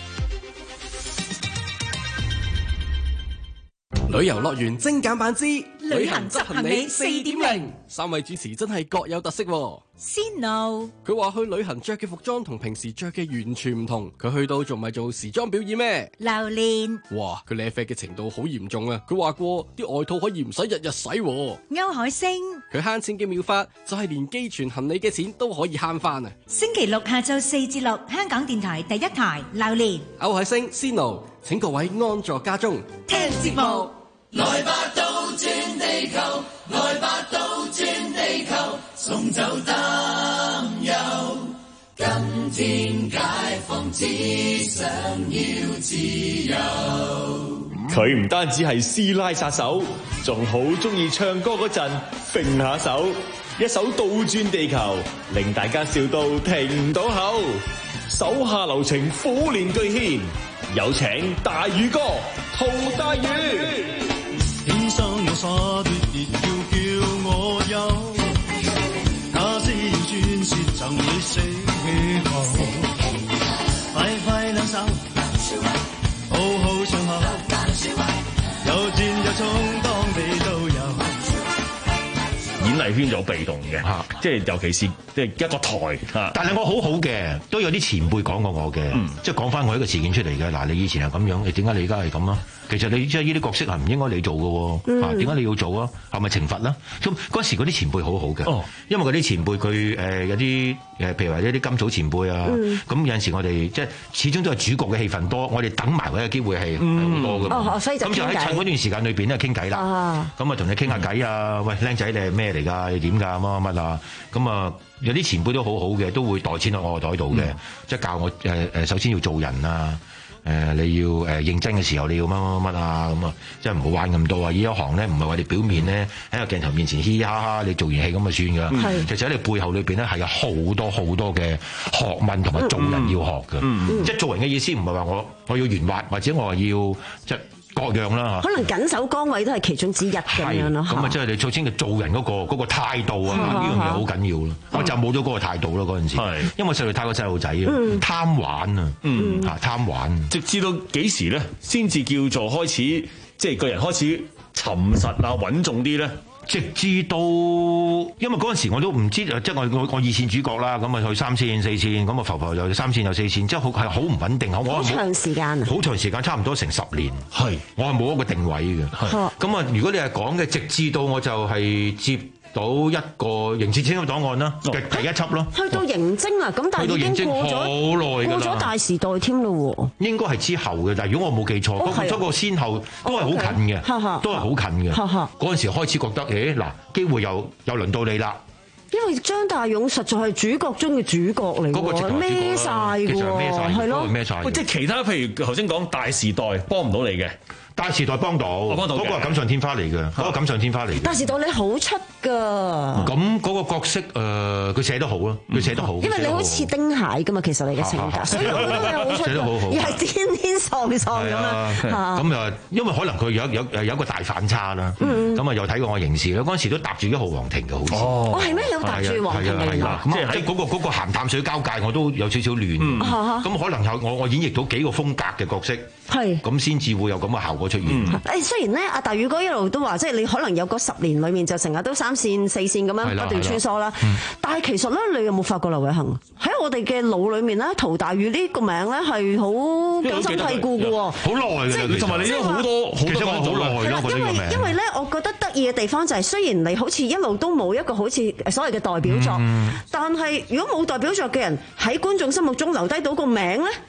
旅遊樂園精簡版之旅行執行李四點零， 三位主持真係各有特色喎。 先路， 佢話去旅行着嘅服裝同平時着嘅完全唔同，佢去到仲咪做時裝表演咩？ 榴蓮， 哇，佢舐啡嘅程度好嚴重啊！佢話過啲外套可以唔使日日洗喎。 歐海星， 佢慳錢嘅妙法就係連寄存行李嘅錢都可以慳翻啊！ 星期六下晝四至六，香港電台第一台榴蓮， 歐海星、先路，請各位安坐家中聽節目。 來吧，倒轉地球，來吧，倒轉地球，送走擔憂。今天解放，只想要自由。 佢唔單止係師奶殺手，仲好中意唱歌嗰陣揈下手，一首倒轉地球，令大家笑到停唔到口。手下留情，虎年巨獻，有請大宇哥陶大宇。 天生有灑脱，別要叫我有，假使要宣泄贈你死後，快快兩手，好好唱好，有戰有衝，當地都有。 演藝圈就好被動嘅，嚇，即係尤其是即係一個台嚇。 但係我好好嘅，都有啲前輩講過我嘅， 嗯、 即係講翻我一個事件出嚟嘅。嗱，你以前係咁樣，你點解你而家係咁啊？其實你即係呢啲角色係唔應該你做嘅喎，嚇，點解你要做啊？係咪懲罰啦？咁嗰時嗰啲前輩好好嘅，哦、因為嗰啲前輩佢誒有啲誒，譬如話一啲金草前輩啊，咁、嗯、有陣時我哋即係始終都係主角嘅戲份多，我哋等埋嗰個機會係係好多嘅。 哦，所以就咁就喺趁嗰段時間裏邊咧傾偈啦。咁啊同你傾下偈啊，喂，僆仔你係咩嚟㗎？你點㗎？乜乜啊？咁啊有啲前輩都好好嘅，都會袋錢喺我個袋度嘅，嗯、即係教我誒誒，首先要做人啊。誒、呃、你要誒、呃、認真嘅時候，你要乜乜乜啊咁啊，即係唔好玩咁多啊！呢一行咧唔係話你表面咧喺個鏡頭面前嘻嘻哈哈，你做完戲咁就算噶。嗯、其實喺你背後裏邊咧係有好多好多嘅學問同埋做人要學嘅。嗯嗯、即係做人嘅意思唔係話我我要圓滑，或者我話要即係各樣啦嚇。可能緊守崗位都係其中之一咁樣咯。 咁啊，即係你首先嘅做人嗰、嗰個嗰、嗰個態度啊，呢樣嘢好緊要咯。我就冇咗嗰個態度咯嗰陣時，因為細路太過細路仔啊，嗯、貪玩啊，嗯嚇貪玩。 直至到幾時咧，先至叫做開始，即係個人開始沉實啊、穩重啲咧？ 直至到，因為嗰陣時我都唔知，即係我我我二線主角啦，咁啊去三線、四線，咁啊浮浮又三線又四線，即係好係好唔穩定。我好長時間啊！ 好長時間，差唔多成十年。係，我係冇一個定位嘅。係，咁啊，如果你係講嘅，直至到我就係接到一個刑事偵緝檔案啦嘅第一輯咯， 去到刑偵啊，咁但係已經過咗好耐㗎啦， 過咗大時代添咯喎。 應該係之後嘅，但係如果我冇記錯，嗰個嗰個先後都係好近嘅，都係好近嘅。嗰陣時開始覺得，誒嗱，機會又又輪到你啦。 因為張大勇實在係主角中嘅主角嚟㗎，孭晒㗎喎，係咯， 孭曬。 即係其他譬如頭先講大時代幫唔到你嘅。 大時代幫到，嗰個係錦上添花嚟嘅，嗰個錦上添花嚟嘅。 大時代你好出㗎， 咁嗰個角色誒，佢寫得好咯，佢寫得好。 因為你好似丁蟹㗎嘛，其實你嘅性格，所以我覺得你好出， 寫得好好， 而係癲癲喪喪咁樣。 咁又因為可能佢有有誒有一個大反差啦，咁啊又睇過我刑事咧，嗰陣時都搭住一號皇庭嘅，好似。 哦，係咩？有搭住皇庭嘅？ 即係喺嗰個嗰個鹹淡水交界，我都有少少亂。咁可能有我我演繹到幾個風格嘅角色，係咁先至會有咁嘅效果出現。 誒雖然咧，阿大宇哥一路都話，即係你可能有嗰十年裏面就成日都三線四線咁樣不斷穿梭啦。但係其實咧，你有冇發覺劉偉恒喺我哋嘅腦裏面咧，陶大宇呢個名咧係好根深蒂固嘅喎， 好耐嘅， 同埋你都好多好多好耐咯。 因為因為咧，我覺得得意嘅地方就係，雖然你好似一路都冇一個好似所謂嘅代表作，但係如果冇代表作嘅人喺觀眾心目中留低到個名咧。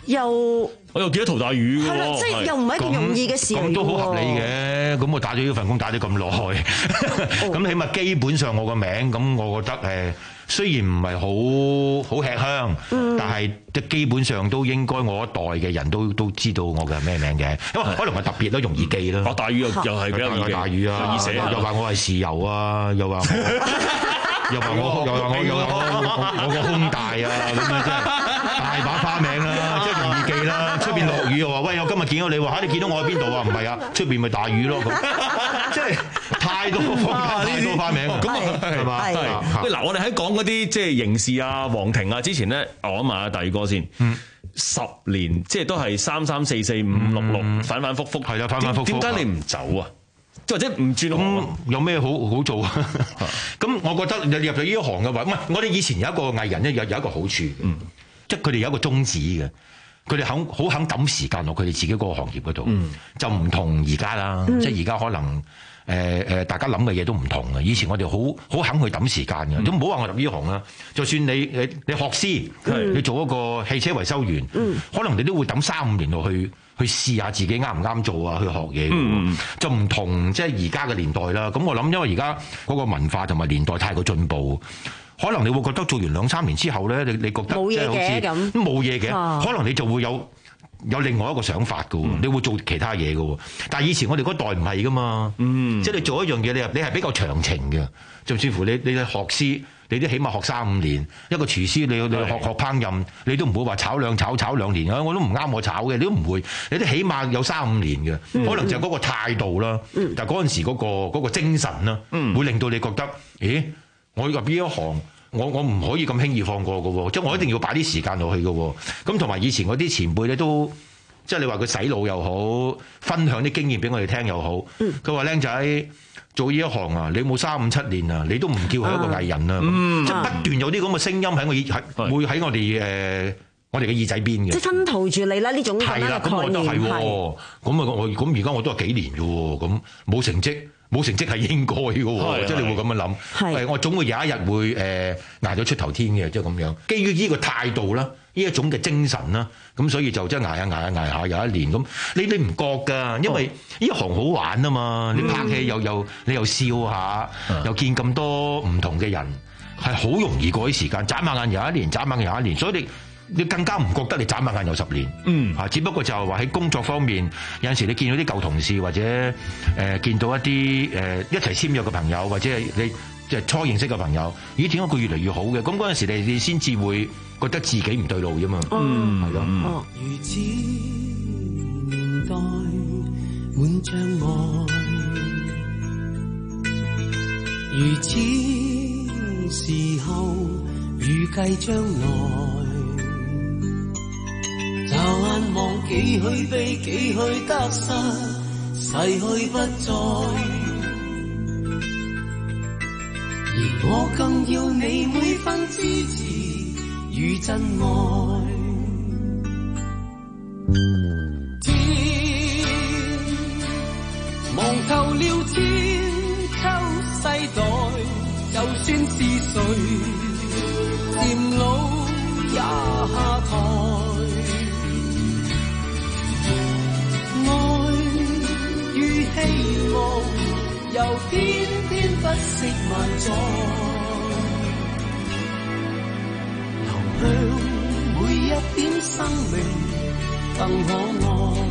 又我又記得陶大宇嘅喎， 係啦，即係又唔係一件容易嘅事嚟嘅喎。 咁都好合理嘅，咁我打咗呢份工打咗咁耐，咁起碼基本上我個名，咁我覺得誒。雖然唔係好好吃香，嗯、但係即基本上都應該我一代嘅人都都知道我嘅咩名嘅，因為可能我特別都容易記啦。 大宇又又係比較易記， 大宇啊， 易寫又話我係豉油啊，又話又話我又話我又話我我個胸大啊，咁樣真係大把花名啦，即係容易記啦。出邊落雨又話喂，我今日見到你話嚇，你見到我喺邊度啊？唔係啊，出邊咪大雨咯咁，即係太多花太多花名， 咁啊係嘛？係喂嗱，我哋喺講嗰啲即係刑事啊、皇庭啊之前咧，我諗下第二個先。嗯十年即係都係三三四四五六六反反覆覆， 係啦，反反覆覆。 點解你唔走啊？即或者唔轉行？ 有咩好好做啊？咁我覺得入入咗呢一行嘅話，唔係我哋以前有一個藝人咧，有有一個好處，嗯，即係佢哋有一個宗旨嘅，佢哋肯好肯抌時間落佢哋自己嗰個行業嗰度，嗯、就唔同而家啦。嗯、即係而家可能。誒誒、呃，大家諗嘅嘢都唔同嘅。以前我哋好好肯去抌時間嘅，都唔好話我入呢行啦。就算你你你學師，是你做一個汽車維修員，嗯、可能你都會抌三五年落去去試下自己啱唔啱做啊，去學嘢。嗯、就唔同即係而家嘅年代啦。咁我諗，因為而家嗰個文化同埋年代太過進步，可能你會覺得做完兩三年之後咧，你你覺得冇嘢嘅咁， 冇嘢嘅，可能你就會有。有另外一個想法㗎喎，嗯、你會做其他嘢㗎喎。但係以前我哋嗰代唔係㗎嘛，嗯、即係你做一樣嘢，你你係比較長情嘅。甚至乎你你學師，你都起碼學三五年。一個廚師，你你學學烹飪，你都唔會話炒兩炒炒兩年啊！我都唔啱我炒嘅，你都唔會。你都起碼有三五年嘅，嗯、可能就係嗰個態度啦。嗯、但係嗰陣時嗰、嗰個嗰個精神啦，嗯、會令到你覺得，咦？我入呢一行。我我唔可以咁輕易放過嘅喎，即係我一定要擺啲時間落去嘅喎。咁同埋以前嗰啲前輩咧都，即係你話佢洗腦又好，分享啲經驗俾我哋聽又好。佢話僆仔做呢一行啊，你冇三五七年啊，你都唔叫係一個藝人啊。嗯、即係不斷有啲咁嘅聲音喺我耳，係會喺我哋誒我哋嘅耳仔邊嘅。即係薰陶住你啦，呢種咁樣嘅概念係。咁啊，我咁而家我都係幾年嘅喎，咁冇成績。冇成績係應該嘅喎，即係你會咁樣諗。係我總會有一日會誒捱到出頭天嘅，即係咁樣。基於呢個態度啦，呢一種嘅精神啦，咁所以就即係捱下捱下捱下有一年咁。你你唔覺㗎，因為呢行好玩啊嘛。你拍戲又又你又笑下，又見咁多唔同嘅人，係好容易過啲時間。眨下眼又一年，眨下眼又一年，所以你。你更加唔覺得你眨下眼有十年，嗯，啊，只不過就係話喺工作方面，有陣時你見到啲舊同事或者誒、呃、見到一啲誒、呃、一齊簽約嘅朋友，或者係你即係初認識嘅朋友，咦？點解佢越嚟越好嘅？咁嗰陣時你你先至會覺得自己唔對路啫嘛，嗯，係咯。哦，如此年代滿障礙，如此時候預計將來。驟眼望幾許悲，幾許得失，逝去不再。而我更要你每分支持與真愛。天望透了千秋世代，就算是誰漸老也下台。希望又偏偏不惜萬載，流向每一點生命更可愛。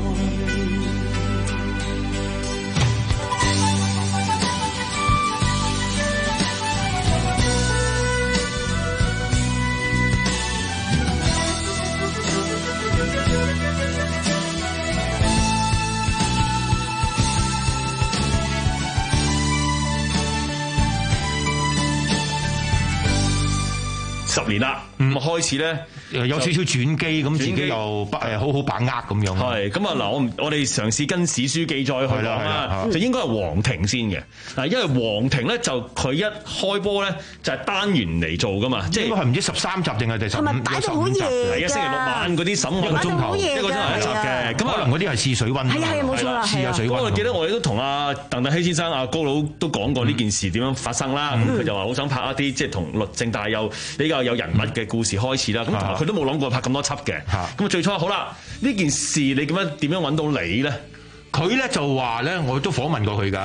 十年啦，咁開始咧有少少轉機，咁自己又不誒好好把握咁樣。係咁啊嗱，我我哋嘗試跟史書記載去講啦，就應該係皇庭先嘅。嗱，因為皇庭咧就佢一開波咧就係單元嚟做噶嘛，即係應該係唔知十三集定係第十五集？係啊，星期六晚嗰啲審案一個鐘頭，一個鐘頭一集嘅。咁可能嗰啲係試水溫，係啊係啊冇錯啦，試下水溫。我記得我哋都同阿鄧大希先生、阿高佬都講過呢件事點樣發生啦。咁佢就話好想拍一啲即係同律政但係又比較有人物嘅嘅故事開始啦。咁同埋佢都冇諗過拍咁多輯嘅。咁啊最初好啦，呢件事你點樣點樣揾到你咧？ 佢咧就話咧，我都訪問過佢㗎。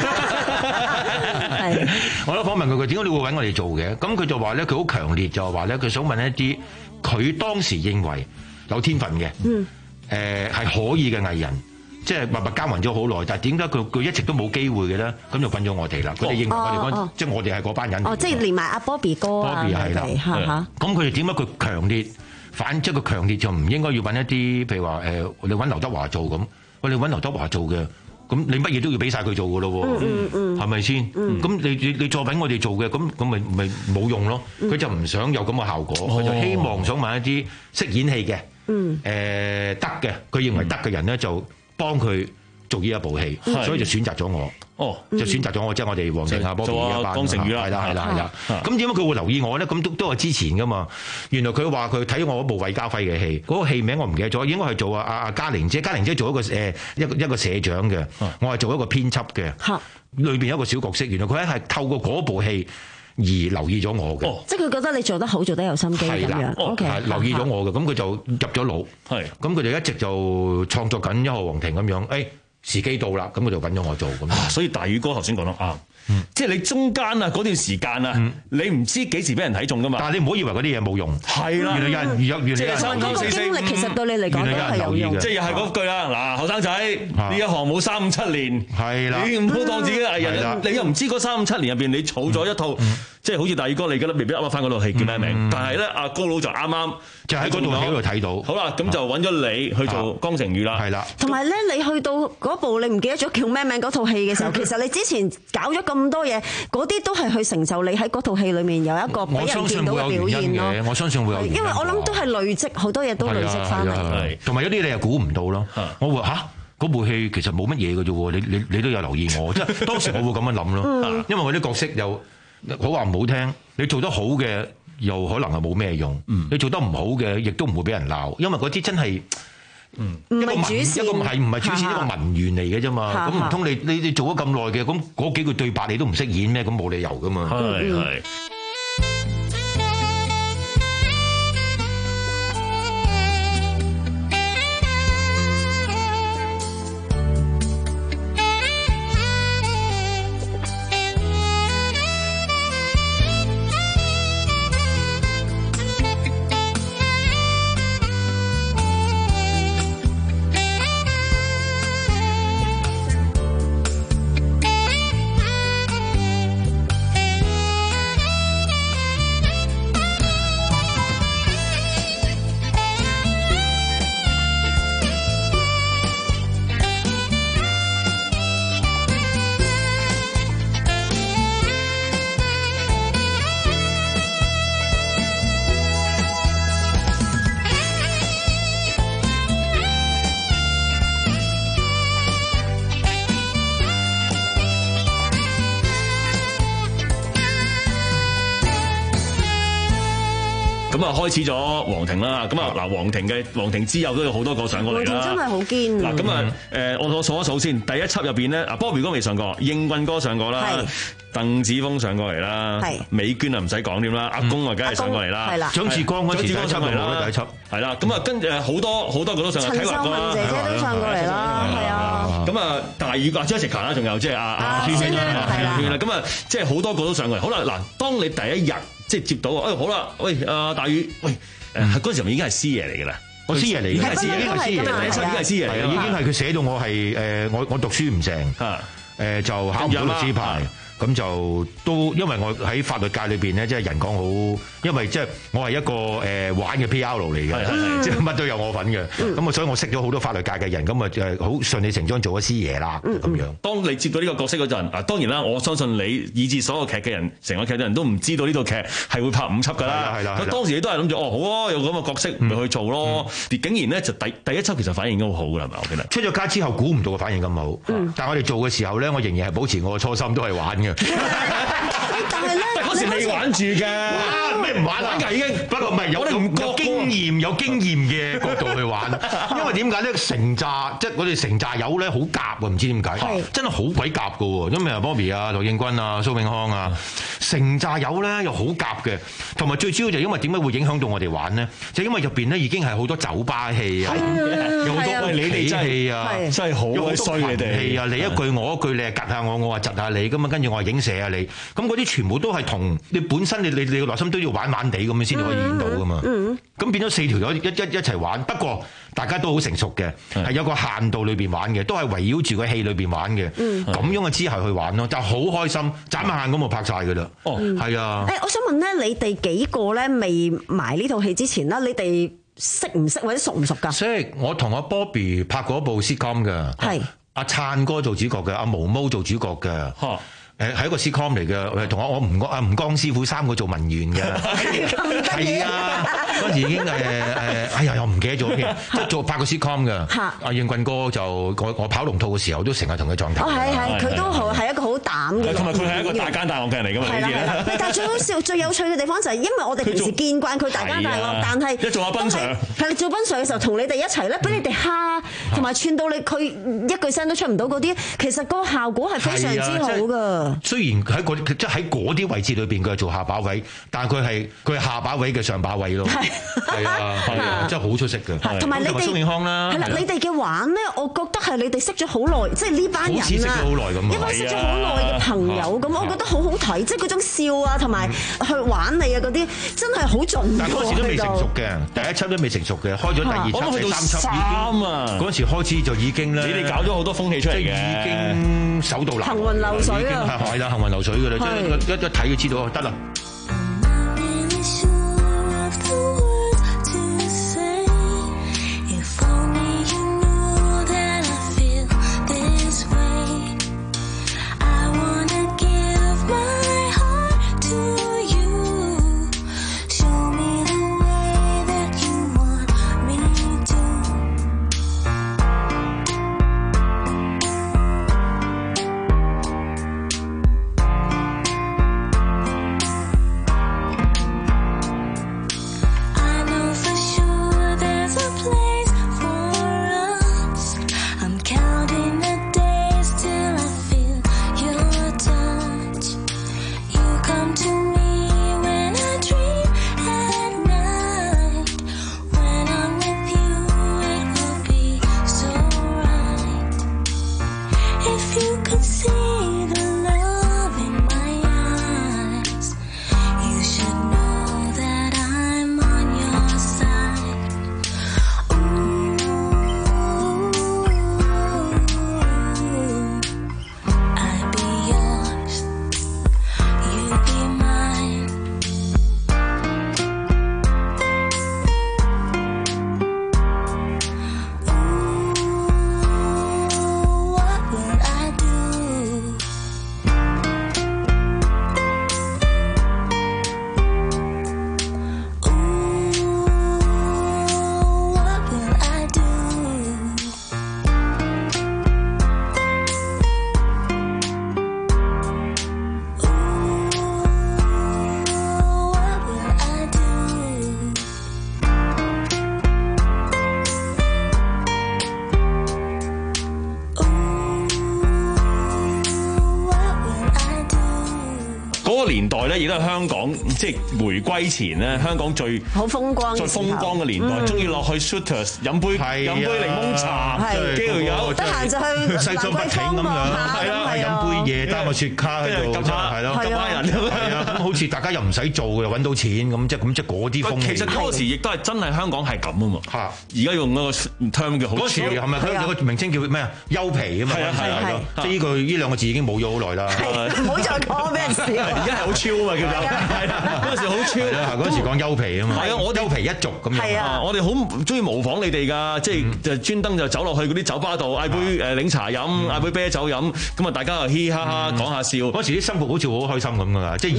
我都訪問過佢，點解你會揾我哋做嘅？咁佢就話咧，佢好強烈就話咧，佢想問一啲佢當時認為有天分嘅，誒、嗯、係、呃、可以嘅藝人，即係默默耕耘咗好耐，但係點解佢佢一直都冇機會嘅咧？咁就揾咗我哋啦。佢、哦、哋認為我哋嗰、哦、即係我哋係嗰班人。 哦，即係連埋阿 Bobby 哥啊，係啦， 咁佢哋點解佢強烈反？即係佢強烈就唔應該要揾一啲，譬如話誒、呃，你揾劉德華做咁。我哋揾劉德華做嘅，咁你乜嘢都要俾晒佢做嘅咯喎，係咪先？咁、嗯、你你你再揾我哋做嘅，咁咁咪咪冇用咯。佢、嗯、就唔想有咁嘅效果，佢、哦、就希望想揾一啲識演戲嘅，誒、嗯呃、得嘅，佢認為得嘅人咧就幫佢做呢一部戲，所以就選擇咗我。哦，就選擇咗我，即係我哋黃靖啊、波比一班，江成宇啦，係啦，係啦，係啦。咁點解佢會留意我咧？咁都都係之前噶嘛。原來佢話佢睇我嗰部韋家輝嘅戲，嗰、嗰個戲名我唔記得咗，應該係做啊啊啊嘉玲姐，嘉玲姐做一個誒一個一個社長嘅，我係做一個編輯嘅，裏邊有一個小角色。原來佢係透過嗰部戲而留意咗我嘅、哦，即係佢覺得你做得好，做得有心機咁樣。O K，、哦、留意咗我嘅，咁佢就入咗腦。係，咁佢就一直就創作緊《一號皇庭》咁樣。誒、哎。時機到啦，咁佢就揾咗我做咁、啊。所以大宇哥頭先講得啱，即係你中間啊嗰段時間啊、嗯，你唔知幾時俾人睇中噶嘛。但係你唔好以為嗰啲嘢冇用。係啦，原來有人有原來有人三九四四五，其實對你嚟講都係有用。即係又係嗰句啦，嗱，後生仔呢一行冇三五七年，係啦，你唔好當自己藝人，你又唔知嗰三五七年入邊你儲咗一套。嗯嗯即係好似大宇哥，你覺得未必噏翻嗰套戲叫咩名？嗯、但係咧，阿高佬就啱啱就喺嗰套戲嗰度睇到。好啦，咁就揾咗你去做江成宇啦。係啦。同埋咧，你去到嗰部你唔記得咗叫咩名嗰套戲嘅時候，其實你之前搞咗咁多嘢，嗰啲都係去成就你喺嗰套戲裏面有一個俾人見到嘅表現咯。我相信會有原因嘅。因為我諗都係累積好多嘢都累積翻嚟。同埋有啲你又估唔到咯。我話吓，嗰部戲其實冇乜嘢嘅啫喎，你你你都有留意我，即係當時我會咁樣諗咯。因為我啲角色又。好話唔好聽，你做得好嘅又可能係冇咩用，嗯、你做得唔好嘅亦都唔會俾人鬧，因為嗰啲真係，嗯，一個文一個唔係唔係主線一個文員嚟嘅啫嘛，咁唔通你你你做咗咁耐嘅，咁嗰幾句對白你都唔識演咩？咁冇理由噶嘛。係係。咁啊，開始咗皇庭啦。咁啊，嗱，皇庭嘅皇庭之後都有好多個上過嚟啦。皇庭真係好堅。嗱，咁啊，誒，我我數一數先。第一輯入邊咧，啊，Bobby 哥未上過，應棍哥上過啦，鄧子峰上過嚟啦，美娟啊唔使講點啦，阿公啊梗係上過嚟啦，係啦，張志剛嗰次第一輯嚟啦，第一輯係啦。咁啊，跟誒好多好多個都上過，陳秀雯姐姐都上過嚟啦，係啊。咁啊，大宇啊 Jessica 啦，仲有即係阿阿圈圈啦，圈圈啦。咁啊，即係好多個都上過嚟。好啦，嗱，當你第一日即係接到，誒好啦，喂，阿大宇，喂，誒嗰陣時已經係師爺嚟㗎啦。我師爺嚟嘅，已經係師爺，已經係師爺嚟嘅，已經係師爺嚟嘅，已經係佢寫到我係誒，我我讀書唔成，誒就考唔到律師牌。咁就都因為我喺法律界裏邊咧，即係人講好，因為即係我係一個誒玩嘅 P R 嚟嘅，即係乜都有我份嘅。咁啊，所以我識咗好多法律界嘅人，咁啊誒好順理成章做咗師爺啦。咁樣。當你接到呢個角色嗰陣，啊當然啦，我相信你以至所有劇嘅人，成個劇嘅人都唔知道呢套劇係會拍五輯㗎啦。係啦。咁當時你都係諗住哦好啊，有咁嘅角色咪去做咯。竟然咧就第第一輯其實反應都好好㗎啦，係咪？我記得出咗街之後，估唔到個反應咁好。但係我哋做嘅時候咧，我仍然係保持我嘅初心，都係玩嘅。但係咧， 嗰時未玩住嘅， 咩唔玩啊？已經不過唔係有有有經驗有經驗嘅角度去玩，因為點解咧？成扎即係我哋成扎友咧好夾喎，唔知點解，真係好鬼夾㗎喎。因為阿 Bobby 啊、劉應君啊、蘇永康啊，成扎友咧又好夾嘅，同埋最主要就因為點解會影響到我哋玩咧？就因為入邊咧已經係好多酒吧戲啊，有好多你哋戲啊， 真係好鬼衰你哋戲啊！你一句我一句，你係趌下我，我話窒下你，咁啊跟住我係影射下你，咁嗰啲全部都係同你本身你你你個內心都要玩玩地咁樣先至可以演到噶嘛。咁變咗四條友一一一齊玩，不過大家都好成熟嘅，係有個限度裏邊玩嘅，都係圍繞住個戲裏邊玩嘅，咁樣嘅姿勢去玩咯，就好開心，眨下眼咁就拍晒噶啦。哦，係啊。 誒，我想問咧，你哋幾個咧未埋呢套戲之前啦，你哋識唔識或者熟唔熟㗎？ 識，我同阿 Bobby 拍過一部 sitcom 嘅，係阿燦哥做主角嘅，阿毛毛做主角嘅。誒係一個 sitcom 嚟嘅，同我我吳阿吳江師傅三個做文員嘅，係啊，嗰陣時已經誒誒，哎呀又唔記得咗添，即係做拍個 sitcom 嘅。阿應棍哥就我我跑龍套嘅時候都成日同佢撞頭。 哦係係，佢都好係一個好膽嘅， 同埋佢係一個大奸大惡嘅人嚟㗎嘛。 係啦係啦，但係最好笑最有趣嘅地方就係因為我哋平時見慣佢大奸大惡，但係一做阿斌 Sir 係你做斌 Sir 嘅時候，同你哋一齊咧，俾你哋蝦同埋串到你佢一句聲都出唔到嗰啲，其實個效果係非常之好㗎。 雖然喺即係喺嗰啲位置裏邊，佢係做下把位，但係佢係佢係下把位嘅上把位咯。係啊，係啊，真係好出色嘅。 同埋你哋蘇永康啦， 係啦，你哋嘅玩咧，我覺得係你哋識咗好耐，即係呢班人啊， 好似識咗好耐咁啊， 一班識咗好耐嘅朋友咁，我覺得好好睇，即係嗰種笑啊，同埋去玩你啊嗰啲，真係好盡。 但係嗰時都未成熟嘅，第一輯都未成熟嘅，開咗第二輯、第三輯已經啊，嗰陣時開始就已經咧， 你哋搞咗好多風氣出嚟嘅， 已經手到行雲流水啊， 係啦，行雲流水。一一睇就知道得啦。 年代咧，亦都係香港即係回歸前咧，香港最好風光、 最風光嘅年代，中意落去 Shooters 飲杯飲杯檸檬茶，幾條友得閒就去西裝筆挺咁樣，係啦，飲杯嘢擔個雪茄喺度，係咯， 咁班人係啊，咁好似大家又唔使做嘅，又揾到錢咁，即係咁即係嗰啲風氣。 其實嗰時亦都係真係香港係咁啊嘛。嚇！而家用嗰個 term 叫好潮， 嗰時係咪有個名稱叫咩啊？優皮啊嘛，係係即係呢句呢兩個字已經冇咗好耐啦。 唔好再講俾人笑。 而家係好超啊嘛，叫做係啦。嗰陣時好超， 嗰陣時講優皮啊嘛。 係啊，我優皮一族咁樣。係啊，我哋好中意模仿你哋㗎，即係就專登就走落去嗰啲酒吧度嗌杯誒檸茶飲，嗌杯啤酒飲，咁啊大家又嘻嘻哈哈講下笑。 嗰時啲生活好似好開心咁㗎，即係演繹到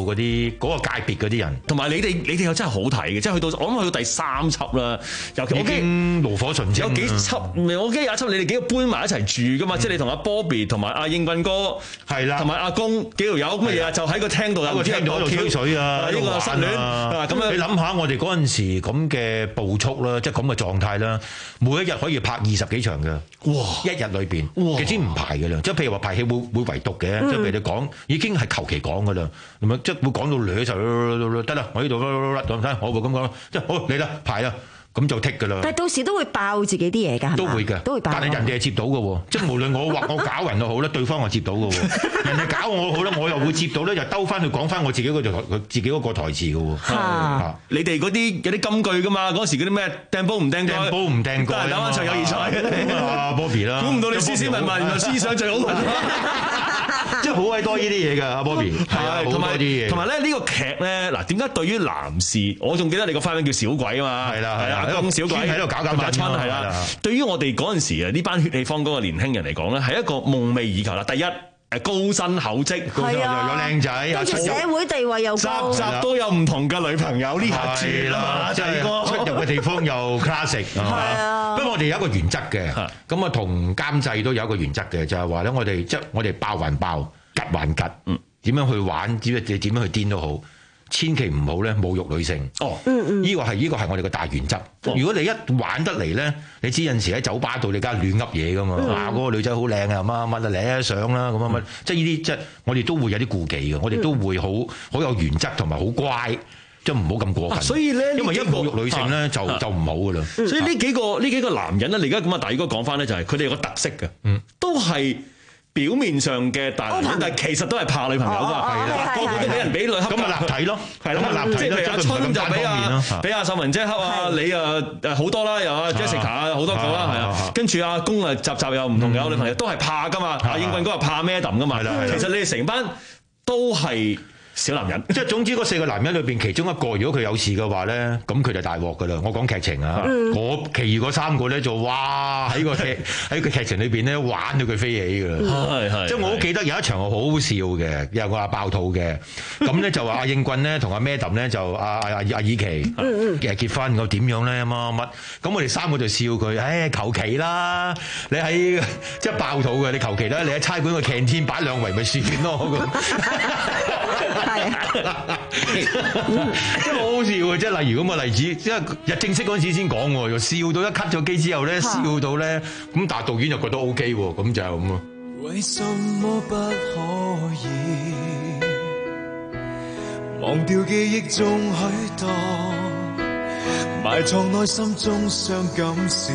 嗰啲嗰個界別嗰啲人。 同埋你哋你哋又真係好睇嘅，即係去到我諗去到第三輯啦，尤其我已經爐火純青。 有幾輯，我記得有一輯你哋幾個搬埋一齊住噶嘛，即係你同阿 Bobby 同埋阿應棍哥係啦， 同埋阿公幾條友乜嘢啊？就喺個廳度有個廳度喺度吹水啊， 呢個失戀啊咁樣。 你諗下我哋嗰陣時咁嘅步速啦，即係咁嘅狀態啦，每一日可以拍二十幾場嘅，哇！一日裏邊其實唔排嘅啦，即係譬如話排戲會會圍讀嘅，即係譬如你講已經係求其講嘅啦，咁樣即係會講到攣就得啦，我呢度睇我會咁講，即係好你啦排啦。咁就剔㗎啦。 但係到時都會爆自己啲嘢㗎， 都會嘅， 都會爆。 但係人哋係接到嘅喎，即係無論我話我搞人都好啦，對方係接到嘅喎。人哋搞我好啦，我又會接到咧，就兜翻去講翻我自己嗰台自己嗰個台詞嘅喎。 嚇！你哋嗰啲有啲金句㗎嘛？嗰時嗰啲咩掟煲唔掟蓋， 掟煲唔掟蓋， 打翻場友誼賽啊 Bobby 啦， 估唔到你斯斯文文，原來思想最好文。 即係好鬼多呢啲嘢㗎，阿 Bobby 係啊，好多啲嘢。 同埋咧呢個劇咧，嗱點解對於男士，我仲記得你個花名叫小鬼啊嘛， 係啦係啦， 公小鬼喺度搞搞震係啦。對於我哋嗰陣時啊，呢班血氣方剛嘅年輕人嚟講咧，係一個夢寐以求啦。第一誒高薪厚職， 係啊， 有靚仔， 跟住社會地位又高， 集集都有唔同嘅女朋友呢下住啦， 即係出入嘅地方又 classic 係嘛。不過我哋有一個原則嘅，咁啊同監製都有一個原則嘅，就係話咧，我哋即係我哋爆還爆。吉還吉，嗯，點樣去玩？只係點樣去癲都好，千祈唔好咧侮辱女性。哦，嗯嗯，呢個係呢個係我哋嘅大原則。哦、如果你一玩得嚟咧，你知有陣時喺酒吧度你梗係亂噏嘢噶嘛。嗯、啊，嗰、嗰個女仔好靚啊，乜乜啊，嚟相啦，咁乜乜，即係呢啲即係我哋都會有啲顧忌嘅，我哋都會好好有原則同埋好乖。即係唔好咁過分， 啊、所以咧， 因為一侮辱女性咧、啊、就、啊、就唔好噶啦。 所以呢幾個呢幾個男人咧，你而家咁啊，大哥講翻咧，就係佢哋有個特色嘅，嗯，都係。表面上嘅大男人，但係其實都係怕女朋友㗎，係啦，個個都俾人俾女恰， 咁啊立體咯， 係啦，即係譬如阿春就俾阿俾阿秀文姐恰啊，你啊誒好多啦，又阿 Jessica 啊好多個啦，係啊，跟住阿公啊集集有唔同有女朋友，都係怕㗎嘛，阿應棍哥係怕 Madam 㗎嘛，其實你哋成班都係。小男人， 即係總之嗰四個男人裏邊其中一個，如果佢有事嘅話咧，咁佢就大鑊噶啦。我講劇情啊，我、嗯、其餘嗰三個咧就哇喺個劇喺個劇情裏邊咧玩到佢飛起噶啦。係係，即係我好記得有一場係好好笑嘅，有個話爆肚嘅，咁咧就話阿應棍咧同阿 Madam 咧就阿阿阿阿以琪嘅結婚，咁點樣咧乜乜，咁我哋三個就笑佢，唉求其啦，你喺即係爆肚嘅，你求其啦，你喺差館個 canteen 擺兩圍咪算咯咁。係啊，真係好好笑喎！即係例如咁嘅例子，即係日正式嗰陣時先講喎，又笑到一 cut 咗機之後咧，笑到咧，咁但係導演又覺得 O K 喎，咁就係咁咯。為什麼不可以忘掉記憶中許多埋藏內心中傷感事？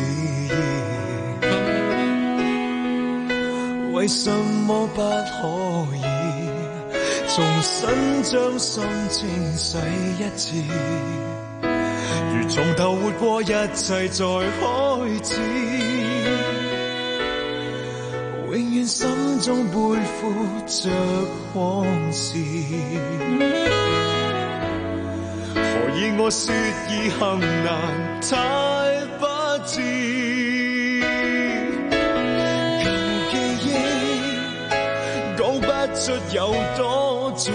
為什麼不可以重新將心清洗一次，如從頭活過一切再開始，永遠心中背負着往事，何以我說已行難太不智，舊記憶講不出有多重，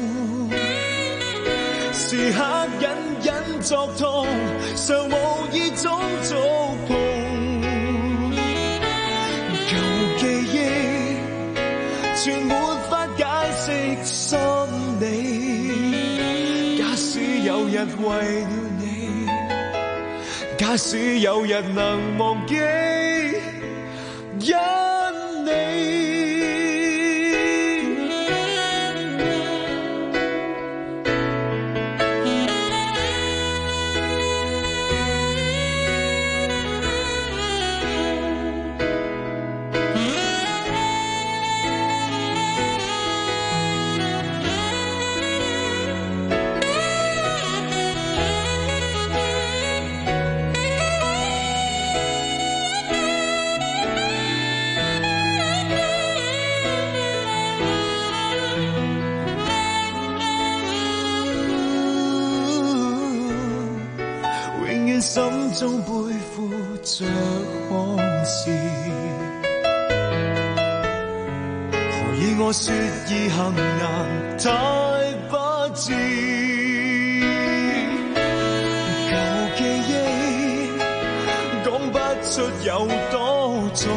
時刻隱隱作痛，常無意中觸碰。舊記憶全沒法解釋心理，假使有日為了你，假使有日能忘記，因你。心中背負着往事，何以我說已行難太不知。舊記憶講不出有多重，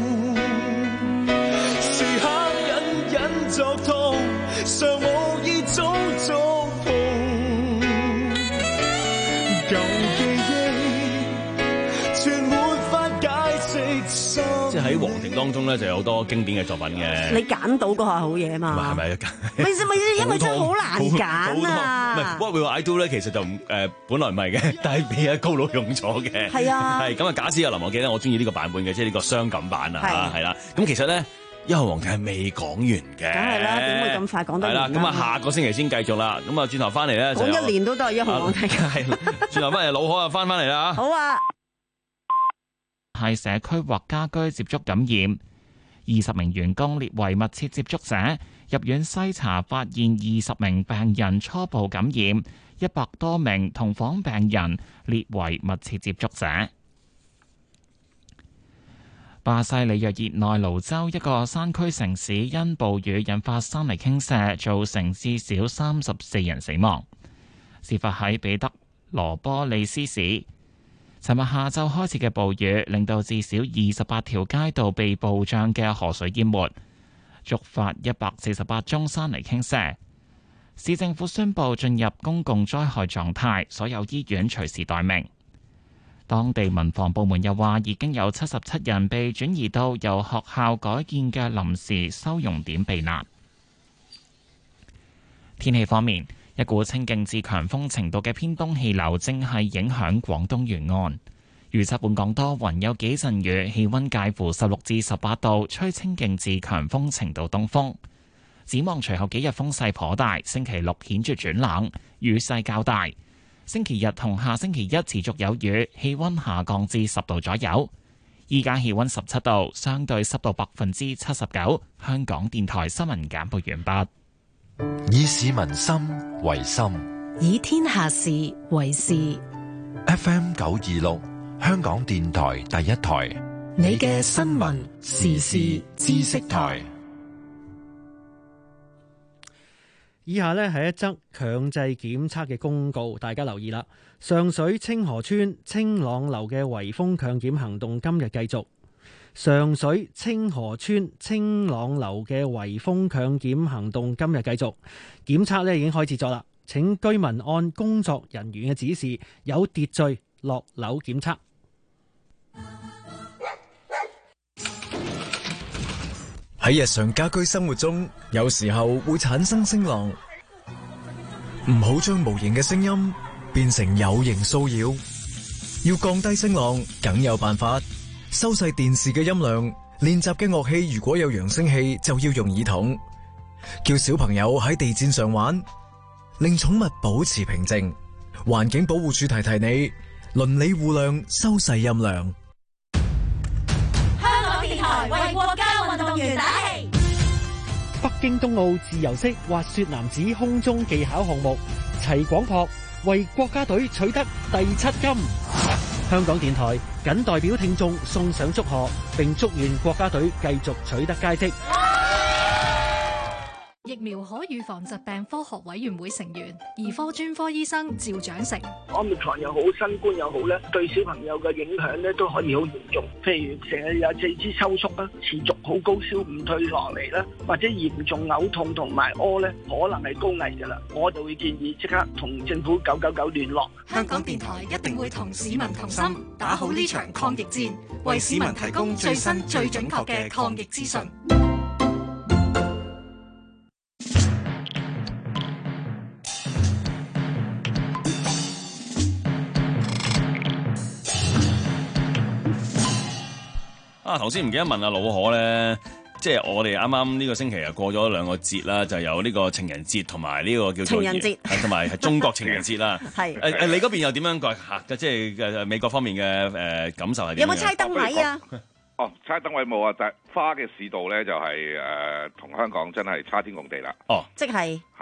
時刻隱隱作痛，尚無意早觸碰。舊記憶全沒法解釋心。 即係喺皇庭當中咧，就有好多經典嘅作品嘅。 你揀到嗰下好嘢嘛？ 係咪？ 咪咪因為真係好難揀啊！ 唔係 What Will I Do 咧，其實就唔誒，本來唔係嘅，但係俾阿高佬用咗嘅。 係啊， 係咁啊！假使有林我記得我中意呢個版本嘅，即係呢個傷感版啊，係啦。咁其實咧，一號皇庭係未講完嘅。 梗係啦，點會咁快講得完啊？ 係啦，咁啊，下個星期先繼續啦。咁啊，轉頭翻嚟咧， 講一年都得係一號皇庭。 係，轉頭翻嚟老可啊，翻翻嚟啦。 好啊。 係社區或家居接觸感染，二十名員工列為密切接觸者。入院篩查發現二十名病人初步感染，一百多名同房病人列為密切接觸者。巴西里約熱內盧州一個山區城市因暴雨引發山泥傾瀉，造成至少三十四人死亡。事發喺彼得羅波利斯市。尋日下晝開始嘅暴雨，令到至少二十八條街道被暴漲嘅河水淹沒，觸發一百四十八宗山泥傾瀉。市政府宣布進入公共災害狀態，所有醫院隨時待命。當地民防部門又話，已經有七十七人被轉移到由學校改建嘅臨時收容點避難。天氣方面，一股清勁至強風程度嘅偏東氣流正係影響廣東沿岸，預測本港多雲有幾陣雨，氣溫介乎十六至十八度，吹清勁至強風程度東風。展望隨後幾日風勢頗大，星期六顯著轉冷，雨勢較大。星期日同下星期一持續有雨，氣溫下降至十度左右。依家氣溫十七度，相對濕度百分之七十九。香港電台新聞簡報完畢。 以市民心為心， 以天下事為事。 F M 九二六，香港電台第一台， 你嘅新聞時事知識台。 以下呢係一則強制檢測嘅公告，大家留意啦。上水清河村清朗樓嘅圍封強檢行動今日繼續。上水清河村清朗樓嘅圍封強檢行動今日繼續，檢測呢已經開始咗啦。請居民按工作人員嘅指示，有秩序落樓檢測。 喺日常家居生活中，有時候會產生聲浪，唔好將無形嘅聲音變成有形騷擾。要降低聲浪，梗有辦法。收細電視嘅音量，練習嘅樂器如果有揚聲器，就要用耳筒。叫小朋友喺地氈上玩，令寵物保持平靜。環境保護署提提你，鄰里互諒，收細音量。 香港電台為國家運動員打氣。 北京冬奧自由式滑雪男子空中技巧項目，齊廣璞為國家隊取得第七金。香港電台謹代表聽眾送上祝賀，並祝願國家隊繼續取得佳績。 疫苗可預防疾病科學委員會成員、兒科專科醫生趙長成。 Omicron又好，新冠又好咧，對小朋友嘅影響咧都可以好嚴重。譬如成日有四肢收縮啦，持續好高燒唔退落嚟啦，或者嚴重嘔痛同埋屙咧，可能係高危㗎啦。我就會建議即刻同政府九九九聯絡。 香港電台一定會同市民同心，打好呢場抗疫戰，為市民提供最新最準確嘅抗疫資訊。 啊！頭先唔記得問阿老可咧，即係我哋啱啱呢個星期啊過咗兩個節啦，就有呢個情人節同埋呢個叫做情人節， 同埋係中國情人節啦。 係誒誒，你嗰邊又點樣個客嘅？即係誒美國方面嘅誒感受係點樣？ 有冇猜燈位啊？ 哦，猜燈位冇啊，但係花嘅市道咧就係誒同香港真係差天共地啦。 哦， 即係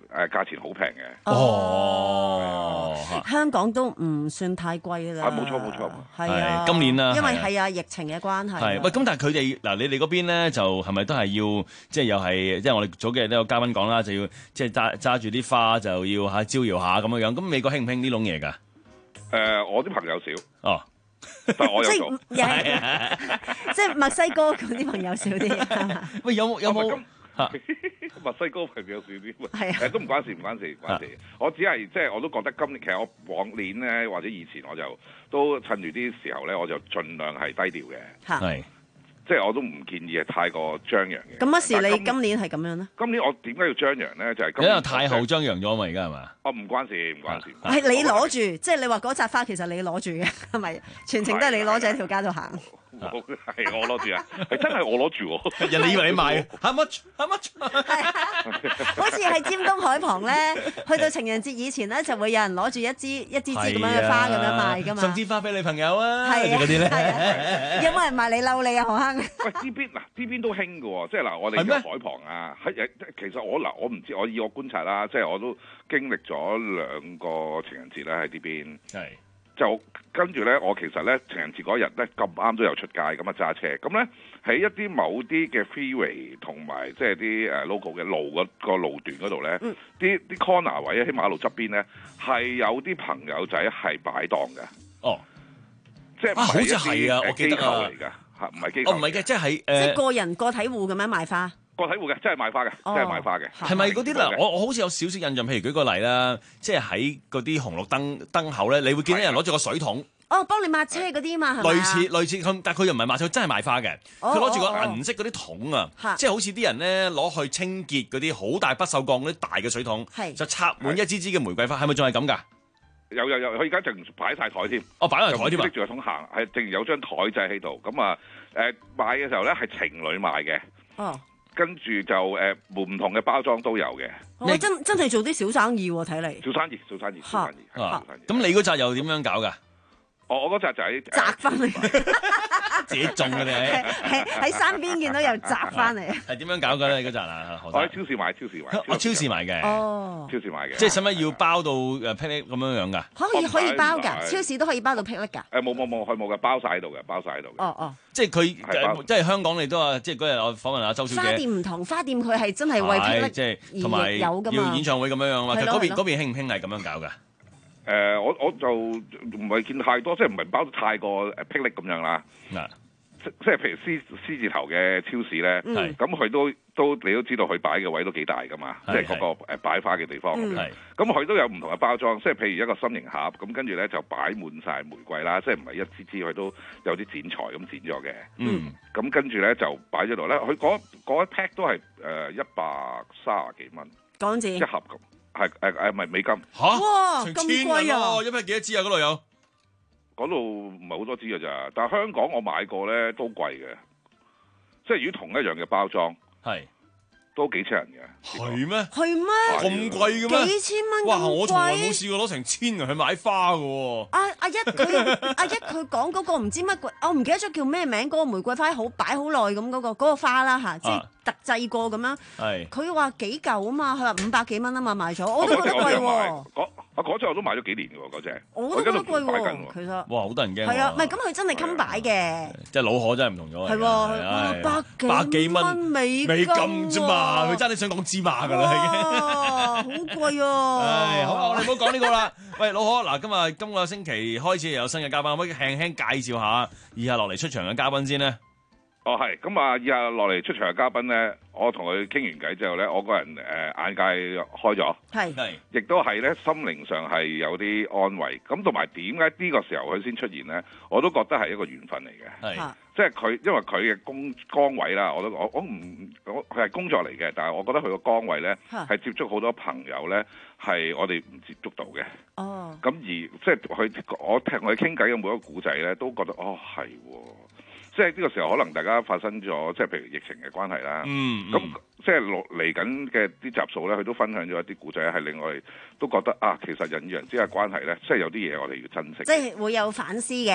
誒價錢好平嘅。 哦，香港都唔算太貴啦。 啊，冇錯冇錯， 係啊， 今年啦， 因為係啊疫情嘅關係。 係喂，咁但係佢哋嗱，你哋嗰邊咧就係咪都係要即係又係即係我哋早幾日都有嘉賓講啦，就要即係揸揸住啲花就要嚇招搖下咁樣樣。咁美國興唔興呢種嘢㗎？ 誒，我啲朋友少。 哦。 但我有做， 即係墨西哥嗰啲朋友少啲，係嘛？ 喂，有冇有冇墨西哥朋友少啲？ 係誒，都唔關事，唔關事，唔關事。我只係即係我都覺得今年其實我往年咧或者以前我就都趁住啲時候咧，我就盡量係低調嘅。 係。 即係我都唔建議係太過張揚嘅。 咁乜事你今年係咁樣咧？ 今年我點解要張揚咧？就係今因為太后張揚咗嘛，而家係嘛？ 哦，唔關事，唔關事。 係你攞住，即係你話嗰扎花其實你攞住嘅，係咪？全程都係你攞住喺條街度行。 係我攞住啊！係真係我攞住喎。 人哋以為你買，how much？how much？ 好似喺尖東海旁咧，去到情人節以前咧，就會有人攞住一支一支支咁樣嘅花咁樣賣噶嘛。 送支花俾你朋友啊！ 係嗰啲咧， 有冇人賣你嬲你啊？何坑？ 喂，呢邊嗱，呢邊都興嘅喎，即係嗱，我哋嘅海旁啊，喺其實我嗱，我唔知，我以我觀察啦，即係我都經歷咗兩個情人節咧喺呢邊。 係。 就跟住咧，我其實咧情人節嗰日咧咁啱都有出街咁啊揸車，咁咧喺一啲某啲嘅 freeway 同埋即係啲誒 local 嘅路嗰個路段嗰度咧，啲啲 corner 位喺馬路側邊咧係有啲朋友仔係擺檔嘅。 哦， 即係啊，好似係啊，我記得啊， 嚟㗎嚇，唔係機構。 哦，唔係嘅，即係誒， 即係個人個體戶咁樣賣花。 個體戶嘅，真係賣花嘅，真係賣花嘅。 係咪嗰啲嗱？我我好似有少少印象，譬如舉個例啦，即係喺嗰啲紅綠燈燈口咧，你會見到人攞住個水桶。 哦，幫你抹車嗰啲嘛，係咪？ 類似類似咁，但係佢又唔係抹車，佢真係賣花嘅。佢攞住個銀色嗰啲桶啊，即係好似啲人咧攞去清潔嗰啲好大不鏽鋼嗰啲大嘅水桶，就插滿一支支嘅玫瑰花，係咪仲係咁㗎？ 有有有，佢而家淨擺晒台添。 哦，擺埋台添啊！ 拎住個桶行，係淨有張台仔喺度。咁啊誒買嘅時候咧係情侶賣嘅。 哦。 跟住就誒唔同嘅包裝都有嘅。 我真真係做啲小生意喎，睇嚟。 小生意，小生意，小生意， 小生意。咁你嗰扎又點樣搞㗎？ 我我嗰扎就喺摘翻嚟， 自己種嘅咧。 喺喺山邊見到又摘翻嚟。 係點樣搞嘅咧？嗰扎啊， 我喺超市買，超市買。 我超市買嘅。 哦。 超市買嘅。 即係使乜要包到誒霹靂咁樣樣㗎？ 可以可以包㗎，超市都可以包到霹靂㗎。 誒冇冇冇，佢冇嘅，包晒喺度嘅，包晒喺度嘅。 哦哦。 即係佢即係香港，你都話，即係嗰日我訪問阿周小姐。 花店唔同，花店佢係真係為霹靂即係同埋有㗎嘛。 要演唱會咁樣樣嘛。其實嗰邊嗰邊興唔興係咁樣搞㗎？ 誒、呃，我我就唔係見太多，即係唔係包得太過誒霹靂咁樣啦。嗱、啊，即即係譬如 C C 字頭嘅超市咧，咁佢、嗯、都都你都知道佢擺嘅位都幾大噶嘛，即係嗰個誒擺花嘅地方。咁佢都有唔同嘅包裝，即係譬如一個心形盒，咁跟住咧就擺滿晒玫瑰啦，即係唔係一支支佢都有啲剪裁咁剪咗嘅。嗯，咁跟住咧就擺咗度咧，佢嗰嗰一 pack 都係誒一百三十幾蚊港紙一盒咁。係誒誒，唔係美金嚇！哇，咁貴啊！一批幾多支啊？嗰度有？ 嗰度唔係好多支㗎咋，但係香港我買過咧都貴嘅，即係如果同一樣嘅包裝， 係都幾千人嘅。 係咩？ 係咩？ 咁貴嘅咩？ 幾千蚊哇！我從來冇試過攞成千人去買花嘅喎。 阿阿一佢阿一佢講嗰個唔知乜鬼，我唔記得咗叫咩名，嗰個玫瑰花好擺好耐咁嗰個嗰個花啦嚇，即係特製過咁樣。係。佢話幾嚿啊嘛，佢話五百幾蚊啊嘛賣咗，我都覺得貴喎。 嗰啊嗰隻我都買咗幾年嘅喎，嗰隻。 我都覺得貴喎，其實。 哇！好得人驚。 係啊，唔係咁佢真係襟擺嘅。 即係老可真係唔同咗。 係喎，百幾百幾蚊美美金啫嘛，佢真係想講芝麻㗎啦已經。 好貴啊！ 唉，好啦，我哋唔好講呢個啦。喂，老可，嗱，今日今個星期開始有新嘅嘉賓，可唔可以輕輕介紹下以下落嚟出場嘅嘉賓先呢？ 哦，係，咁啊，以下落嚟出場嘅嘉賓咧，我同佢傾完偈之後咧，我個人誒、呃、眼界開咗， 係係， 亦都係咧心靈上係有啲安慰。咁同埋點解呢個時候佢先出現咧？我都覺得係一個緣分嚟嘅，係，即係佢因為佢嘅工崗位啦，我都我我唔我佢係工作嚟嘅，但係我覺得佢個崗位咧係接觸好多朋友咧，係我哋唔接觸到嘅。哦，咁而即係佢我聽佢傾偈嘅每一個故仔咧，都覺得哦係喎。即係呢個時候，可能大家發生咗，即係譬如疫情嘅關係啦。嗯，咁即係落嚟緊嘅啲集數咧，佢都分享咗一啲故仔，係令我哋都覺得啊，其實人與人之間嘅關係咧，即係有啲嘢我哋要珍惜。 即係會有反思嘅。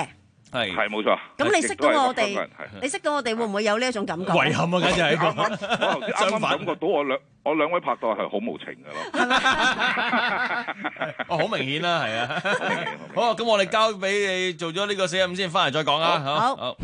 係係冇錯。 咁你識到我哋亦都係一個香港人，係你識到我哋會唔會有呢一種感覺？ 遺憾啊，簡直係一個。 我頭先啱啱感覺到我兩我兩位拍檔係好無情㗎咯。 哦，好明顯啦，係啊。好啊，咁我哋交俾你做咗呢個四一五先，翻嚟再講啊。好。好。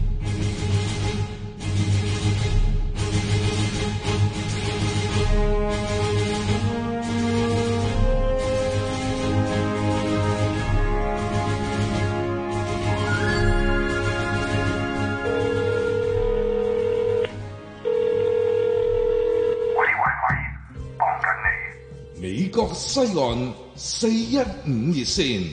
美國西岸四一五熱線。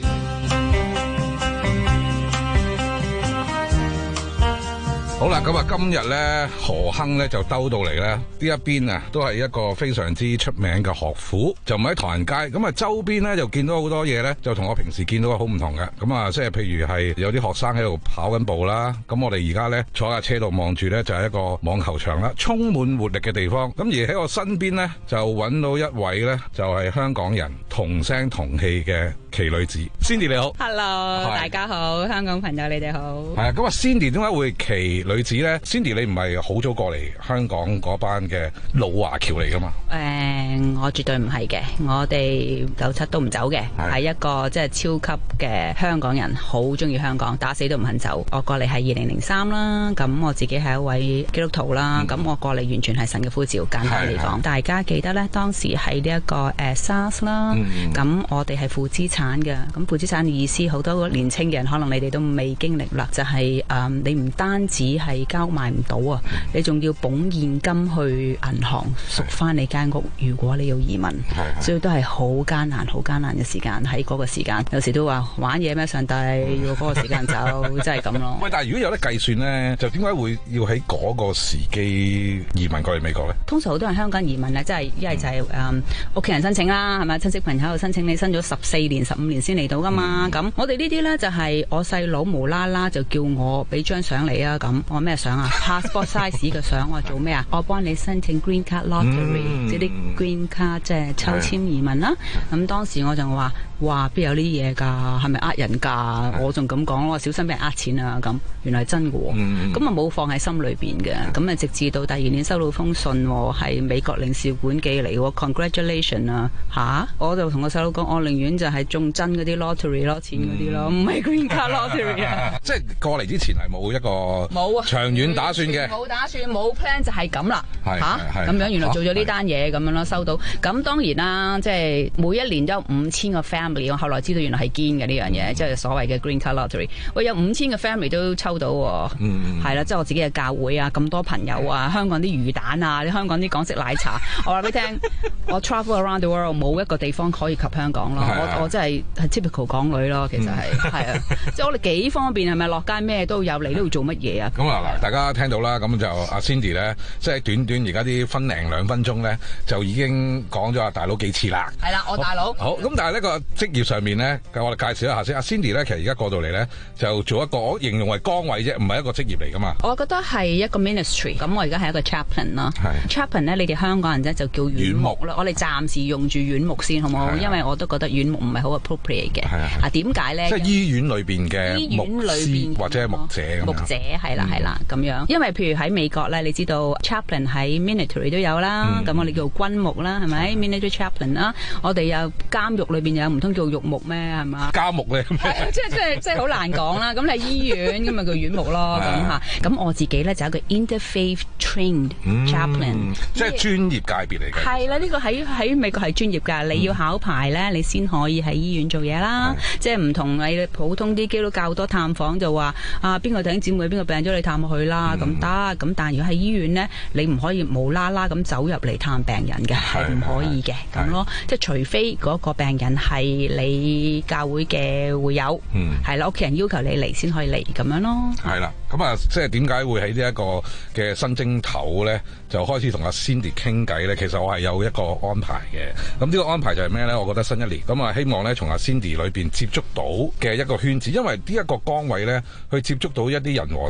好啦，咁啊，今日咧何亨咧就兜到嚟咧，呢一邊啊都係一個非常之出名嘅學府，就唔喺唐人街。咁啊，周邊咧就見到好多嘢咧，就同我平時見到嘅好唔同嘅。咁啊，即係譬如係有啲學生喺度跑緊步啦。咁我哋而家咧坐架車度望住咧就係一個網球場啦，充滿活力嘅地方。咁而喺我身邊咧就揾到一位咧就係香港人同聲同氣嘅奇女子 Cindy， 你好 ，Hello， 大家好，香港朋友你哋好。 係啊，咁啊 Cindy 點解會奇女子咧 ？Cindy 你唔係好早過嚟香港嗰班嘅老華僑嚟噶嘛？ 誒、呃，我絕對唔係嘅，我哋九七都唔走嘅，係一個即係超級嘅香港人，好中意香港，打死都唔肯走。我過嚟係二零零三啦，咁我自己係一位基督徒啦，咁、嗯、我過嚟完全係神嘅呼召，簡單嚟講。大家記得咧，當時係呢一個誒、呃、SARS 啦，咁、嗯、我哋係負資產嘅，咁負資產嘅意思，好多年青嘅人可能你哋都未經歷啦，就係、是、誒、呃、你唔單止係交賣唔到啊，你仲要捧現金去銀行贖翻你間屋，如果你要移民，所以都係好艱難、好艱難嘅時間。喺嗰個時間，有時都話玩嘢咩？上帝要嗰個時間走，真係咁咯。 喂，但係如果有得計算咧，就點解會要喺嗰個時機移民過嚟美國咧？ 通常好多人香港移民咧，即係一係就係誒屋企人申請啦，係咪？親戚朋友喺度申請，你申咗十四年、十五年先嚟到噶嘛？咁、嗯、我哋呢啲咧就係、是、我細佬無啦啦就叫我俾張相你啊！咁我咩相啊 ？passport size 嘅相，我話做咩啊？我幫你申請 green card lottery，、嗯、即係啲 green card 即係抽籤移民啦。咁當時我就話：哇，邊有呢啲嘢㗎？係咪呃人㗎？我仲咁講咯，小心俾人呃錢啊！咁原來係真嘅喎。咁啊冇放喺心裏邊嘅。咁啊直至到第二年收到封信，係美國領事館寄嚟喎 ，congratulation 啊吓？我就同我細佬講，我寧願就係中真嗰啲 lottery 攞錢嗰啲咯，唔係 green card lottery 啊。 即係過嚟之前係冇一個冇啊長遠打算嘅， 冇打算冇 plan 就係咁啦嚇咁樣。原來做咗呢單嘢咁樣咯，收到。咁當然啦，即係每一年都有五千個 family。我後來知道原來係堅嘅呢樣嘢，即係所謂嘅 green card lottery。喂，有五千個 family 都抽到喎，係啦，即係我自己嘅教會啊，咁多朋友啊，香港啲魚蛋啊，啲香港啲港式奶茶，我話俾你聽，我 travel around the world 冇一個地方可以及香港咯。我我真係係 typical 港女咯，其實係係啊，即係我哋幾方便，係咪落街咩都有，嚟都要做乜嘢啊？ 咁啊嗱，大家聽到啦，咁就阿 Cindy 咧，即係短短而家啲分零兩分鐘咧，就已經講咗阿大佬幾次啦。 係啦，我大佬。 好，咁但係呢個職業上面咧，我哋介紹一下先。阿 Cindy 咧，其實而家過到嚟咧，就做一個我形容為崗位啫，唔係一個職業嚟噶嘛。 我覺得係一個 ministry。咁我而家係一個 chaplain 啦。chaplain 咧，你哋香港人咧就叫院牧啦。我哋暫時用住院牧先，好唔好？因為我都覺得院牧唔係好 appropriate 嘅。啊，點解咧？ 即係醫院裏邊嘅牧師或者係牧者。 牧者係啦係啦咁樣。因為譬如喺美國咧，你知道 chaplain 喺 military 都有啦。咁、嗯、我哋叫軍牧啦，係咪 military chaplain 啦？我哋有監獄裏邊有唔通叫獄牧咩？係嘛？ 監獄咧， 即係即係即係好難講啦。咁你係醫院咁咪叫院牧咯咁嚇。咁我自己咧就係一個 interfaith trained chaplain，、嗯、 即係專業界別嚟嘅。 係啦，呢、呢個喺喺美國係專業㗎。你要考牌咧，你先可以喺醫院做嘢啦。即係唔同你普通啲基督教多探訪就話啊，邊個弟兄姊妹邊個病咗你探佢啦，咁得。咁但係如果喺醫院咧，你唔可以無啦啦咁走入嚟探病人嘅，係唔可以嘅咁咯。即係除非嗰個病人係你教會嘅會友，係啦，屋企人要求你嚟先可以嚟咁樣咯。 係啦，咁啊，即係點解會喺呢一個嘅新正頭咧，就開始同阿 Cindy 傾偈咧？其實我係有一個安排嘅。咁呢個安排就係咩咧？我覺得新一年咁啊，希望咧從阿 Cindy 裏邊接觸到嘅一個圈子，因為呢一個崗位咧，去接觸到一啲人和事咧，係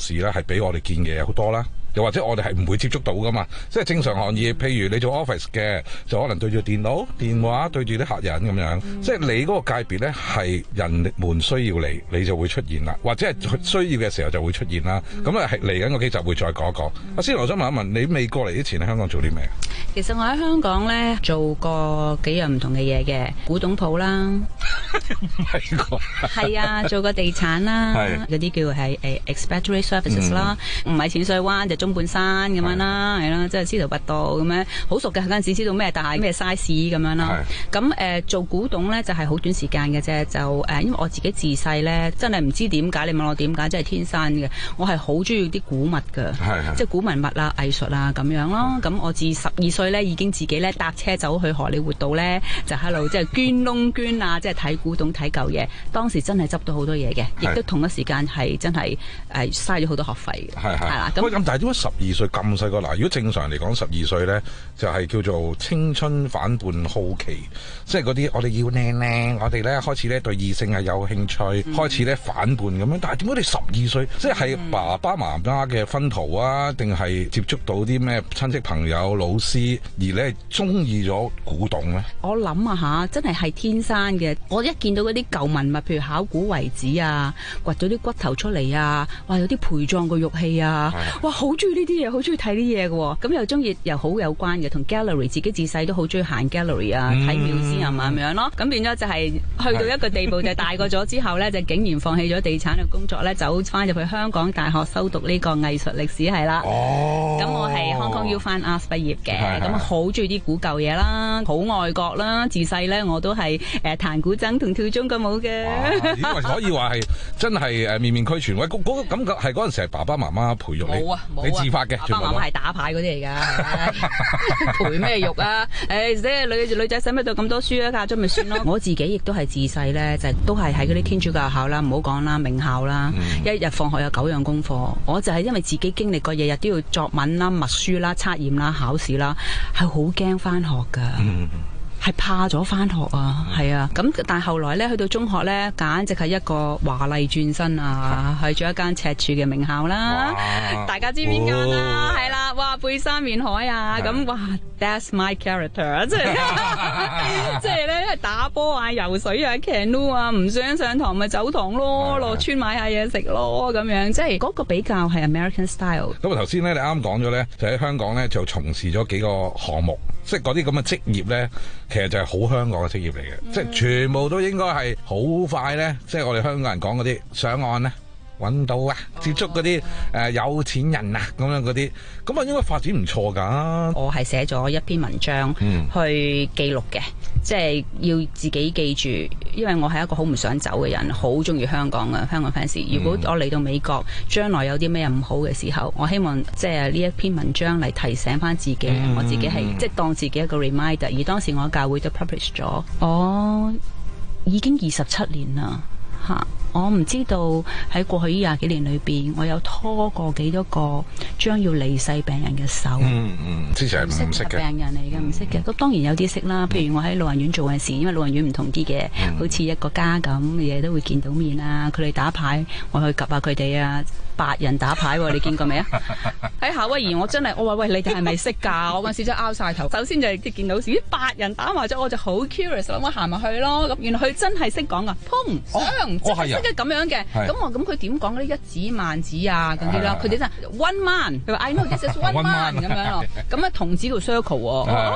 係比我哋見嘅嘢好多啦。又或者我哋係唔會接觸到噶嘛，即係正常行業，譬如你做 office 嘅，就可能對住電腦、電話對住啲客人咁樣，嗯、即係你嗰個界別咧係人們需要你，你就會出現啦，或者係需要嘅時候就會出現啦。咁啊係嚟緊個幾集會再講一講。阿先，我想問一問，你未過嚟之前喺香港做啲咩？ 其實我喺香港咧做過幾樣唔同嘅嘢嘅，古董鋪啦， 係個係啊，做過地產啦，嗰啲叫係誒 expatriate services 啦，唔係淺水灣就中半山咁樣啦，係啦，即係司徒拔道咁樣，好熟嘅嗰陣時知道咩大咩 size 咁樣啦。咁誒、呃、做古董咧就係、是、好短時間嘅啫，就誒、呃、因為我自己自細咧真係唔知點解，你問我點解，真係天生嘅，我係好中意啲古物㗎，即係古文物啊、藝術啊咁樣咯。咁我自十二歲咧已經自己咧搭車走去荷里活道咧，就喺度即係捐窿捐啊，即係睇古董睇舊嘢。當時真係執到好多嘢嘅，亦都同一時間係真係誒嘥咗好多學費嘅。係係啦。咁咁但係點解十二歲咁細個？嗱，如果正常嚟講，十二歲咧就係、是、叫做青春反叛好奇，即係嗰啲我哋要靚靚，我哋咧開始咧對異性係有興趣，嗯、開始咧反叛咁樣。但係點解你十二歲，即係係爸爸媽媽嘅薰陶啊，定係接觸到啲咩親戚朋友、老師，而你係中意咗古董咧？我諗啊嚇，真係係天生嘅。我一見到嗰啲舊文物，譬如考古遺址啊，掘咗啲骨頭出嚟啊，哇有啲陪葬嘅玉器啊，哇好中意呢啲嘢，好中意睇啲嘢嘅。咁又中意又好有關嘅，同 gallery 自己自細都好中意行 gallery 啊，睇 museum 啊咁樣咯。咁變咗就係去到一個地步，就大個咗之後咧，就竟然放棄咗地產嘅工作咧，走翻入去香港大學修讀呢個藝術歷史係啦。哦，咁我係 Hong Kong U Fine Arts 畢業嘅，咁好中意啲古舊嘢啦，好愛國啦。自細咧我都係誒彈古箏同跳中國舞嘅。因為可以話係真係誒面面俱全。喂，嗰嗰個感覺係嗰陣時係爸爸媽媽培育你，冇啊冇啊，你自發嘅。爸爸媽媽係打牌嗰啲嚟㗎，培咩育啊？誒，即係女女仔使乜讀咁多書啊？嫁咗咪算咯。我自己亦都係自細咧，就都係喺嗰啲天主教學校啦，唔好講啦，名校啦，嗯、一日放學有九樣功課。我就係因為自己經歷過，日日都要作文啦、默書啦、測驗啦、考試啦，係好驚翻學㗎。嗯係怕咗翻學啊，係啊，咁但係後來咧去到中學咧，簡直係一個華麗轉身啊，去咗一間赤柱嘅名校啦，大家知邊間啦？係啦，哇背山面海啊，咁哇 that's my character， 即係即係咧打波啊、游水啊、canoe 啊，唔想上堂咪走堂咯，落村買下嘢食咯，咁樣即係嗰個比較係 American style。咁啊頭先咧你啱啱講咗咧，就喺香港咧就從事咗幾個項目。即係嗰啲咁嘅職業咧，其實就係好香港嘅職業嚟嘅，嗯、即係全部都應該係好快咧。即係我哋香港人講嗰啲上岸咧，揾到啊，接觸嗰啲誒有錢人啊咁樣嗰啲，咁啊應該發展唔錯㗎。我係寫咗一篇文章去記錄嘅，嗯、即係要自己記住，因為我係一個好唔想走嘅人，好中意香港嘅香港 fans。如果我嚟到美國，將來有啲咩唔好嘅時候，我希望即係呢一篇文章嚟提醒翻自己，嗯、我自己係即係當自己一個 reminder。而當時我教會都 publish 咗，我已經二十七年啦。嚇！我唔知道喺過去呢廿幾年裏邊，我有拖過幾多個將要離世病人嘅手。嗯嗯，之前係唔識嘅病人嚟嘅，唔識嘅。咁當然有啲識啦。譬如我喺老人院做嘅事，因為老人院唔同啲嘅，嗯、好似一個家咁嘅嘢都會見到面啊。佢哋打牌，我去及下佢哋啊。八人打牌喎，你見過未啊？喺夏威夷我真係我話喂，你哋係咪識㗎？我嗰陣時真係拗晒頭。首先就係即係見到時啲八人打麻雀，我就好 curious 啦，我行埋去咯。咁原來佢真係識講噶，砰上即係識得咁樣嘅。咁我咁佢點講嗰啲一子萬子啊嗰啲啦？佢哋真係 one man，佢話 I know this is one man 咁樣咯。咁啊童子度 circle 喎。哦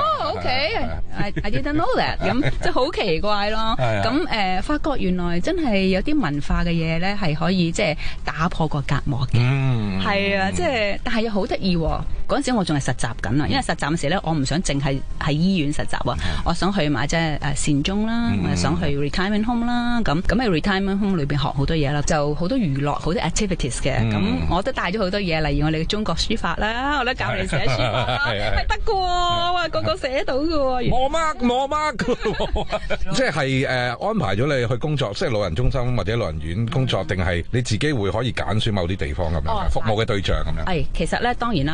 OK，I I didn't know that。咁即係好奇怪咯。咁誒發覺原來真係有啲文化嘅嘢咧係可以即係打破個隔膜嘅，係啊，即係，但係又好得意喎。嗰陣時我仲係實習緊啊，因為實習嗰時咧，我唔想淨係喺醫院實習啊，我想去埋即係誒善終啦，我想去 retirement home 啦，咁咁喺 retirement home 裏邊學好多嘢啦，就好多娛樂，好多 activities 嘅，咁我都帶咗好多嘢，例如我哋嘅中國書法啦，我都教你寫書法啦，係得嘅喎，哇，個個寫到嘅喎， 我 mark 我 mark，即係誒安排咗你去工作，即係老人中心或者老人院工作，定係你自己會可以揀選某啲地方咁樣服務嘅對象咁樣？係， 其實咧當然啦，呢個世界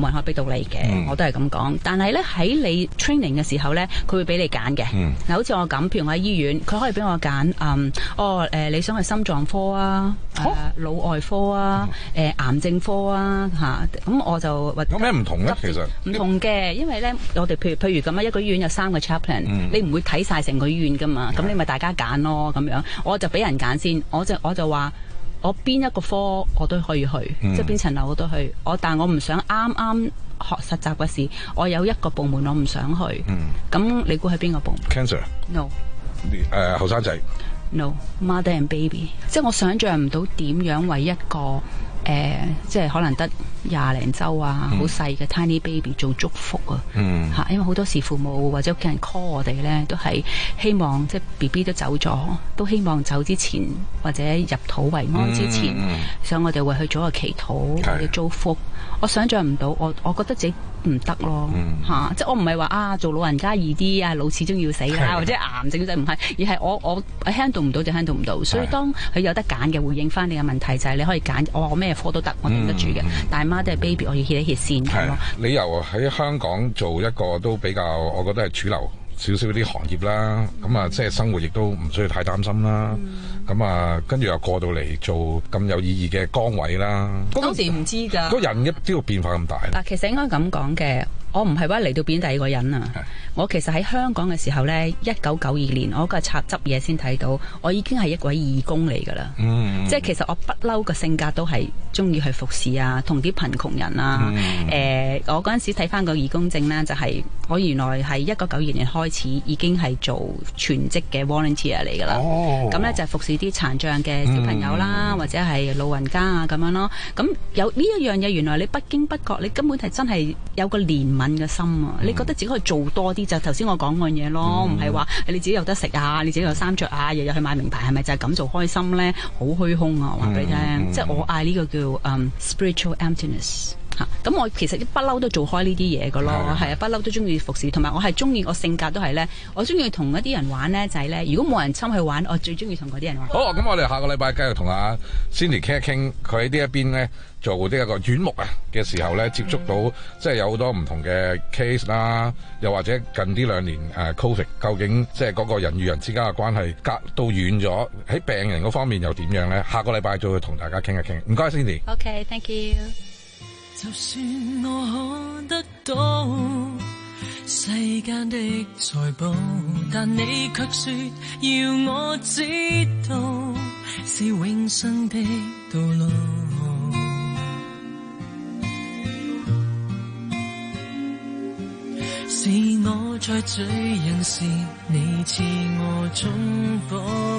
冇人可以逼到你嘅，嗯、我都係咁講。但係咧喺你 training 嘅時候咧，佢會俾你揀嘅。嗱、嗯，好似我咁，譬如我喺醫院，佢可以俾我揀，嗯，哦，誒、呃，你想去心臟科啊，誒、呃，腦外科啊，誒、呃，癌症科啊，嚇、啊，咁我就或有咩唔同咧？其實唔同嘅，因為咧，我哋譬如譬如咁啊，一個醫院有三個 chaplain，、嗯、你唔會睇晒成個醫院噶嘛，咁、嗯、你咪大家揀咯，咁樣，我就俾人揀先，我就我就話。我邊一個科我都可以去，嗯、即係邊層樓我都去。我但我唔想啱啱學實習嘅時，我有一個部門我唔想去。咁、嗯、你估係邊個部門 ？Cancer。No。誒後生仔。 No。Mother and baby。即係我想像唔到點樣為一個誒、呃，即係可能得廿零週啊，好、嗯、細嘅 tiny baby 做祝福啊。嗯。嚇，因為好多時父母或者屋企人 call 我哋咧，都係希望即係 B B 都走咗，都希望走之前或者入土為安之前，嗯、想我哋會去做個祈禱或者祝福。我想像唔到，我我覺得自己唔得咯嚇、嗯啊，即係我唔係話啊做老人家易啲啊，老始終要死啦，或者癌症就唔係，而係我我 handle 唔到就 handle 唔到。所以當佢有得揀嘅，回應翻你嘅問題就係、是、你可以揀，我我咩科都得，我頂得住嘅。嗯、大媽都係 baby，我要歇一歇先咁咯。 你又喺香港做一個都比較，我覺得係主流少少啲行業啦，咁啊，即係生活亦都唔需要太擔心啦。咁、嗯、啊，跟住又過到嚟做咁有意義嘅崗位啦。 當時唔知㗎， 個人一啲個變化咁大。 嗱，其實應該咁講嘅。我唔係話嚟到變第二個人啊！我其實喺香港嘅時候呢，一九九二年我個插執嘢先睇到，我已經係一位義工嚟㗎啦。嗯、即係其實我不嬲嘅性格都係中意去服侍啊，同啲貧窮人啊。誒、嗯呃，我嗰陣時睇翻個義工證呢，就係、是、我原來係一九九二年開始已經係做全職嘅 volunteer 嚟㗎啦。咁呢、哦，就係服侍啲殘障嘅小朋友啦，嗯、或者係老人家啊咁樣咯。咁有呢一樣嘢，原來你不經不覺，你根本係真係有個憐憫嘅心啊！嗯、你覺得自己可以做多啲，就頭先我講嗰樣嘢咯，唔係話你自己有得食啊，你自己有衫着啊，日日去買名牌，係咪就係咁做開心咧？好虛空啊！話俾你聽，嗯、即係我嗌呢個叫誒、um, spiritual emptiness 嚇、啊。咁我其實不嬲都做開呢啲嘢噶咯，係、嗯、啊，不嬲都中意服侍，同埋我係中意我性格都係咧，我中意同一啲人玩咧，就係、是、咧，如果冇人侵去玩，我最中意同嗰啲人玩。 好，咁我哋下個禮拜繼續同阿 Cindy 傾一傾，佢喺呢一邊咧。做呢一個院牧啊嘅時候咧，接觸到、嗯、即係有好多唔同嘅 case 啦，又或者近呢兩年誒 Covid，究竟即係嗰個人與人之間嘅關係隔到遠咗，喺病人嗰方面又點樣咧？下個禮拜再會同大家傾一傾。唔該 Cindy。OK，thank you。 就算我可得到世間的財寶，但你卻說要我知道是永生的道路。是我在罪人時，你賜我忠保。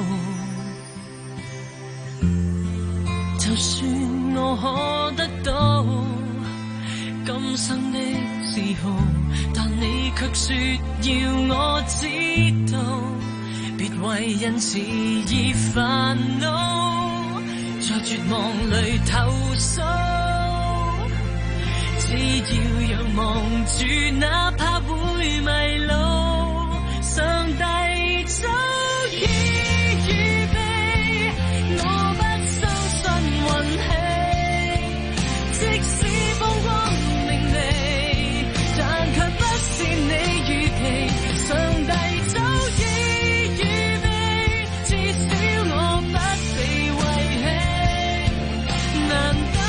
就算我可得到今生的嗜好，但你卻說要我知道，別為因此而煩惱，在絕望裏投訴。只要仰望住，哪怕會迷路，上帝早已預備，我不相信運氣，即使風光明媚，但卻不是你預期，上帝早已預備，至少我不被遺棄，難得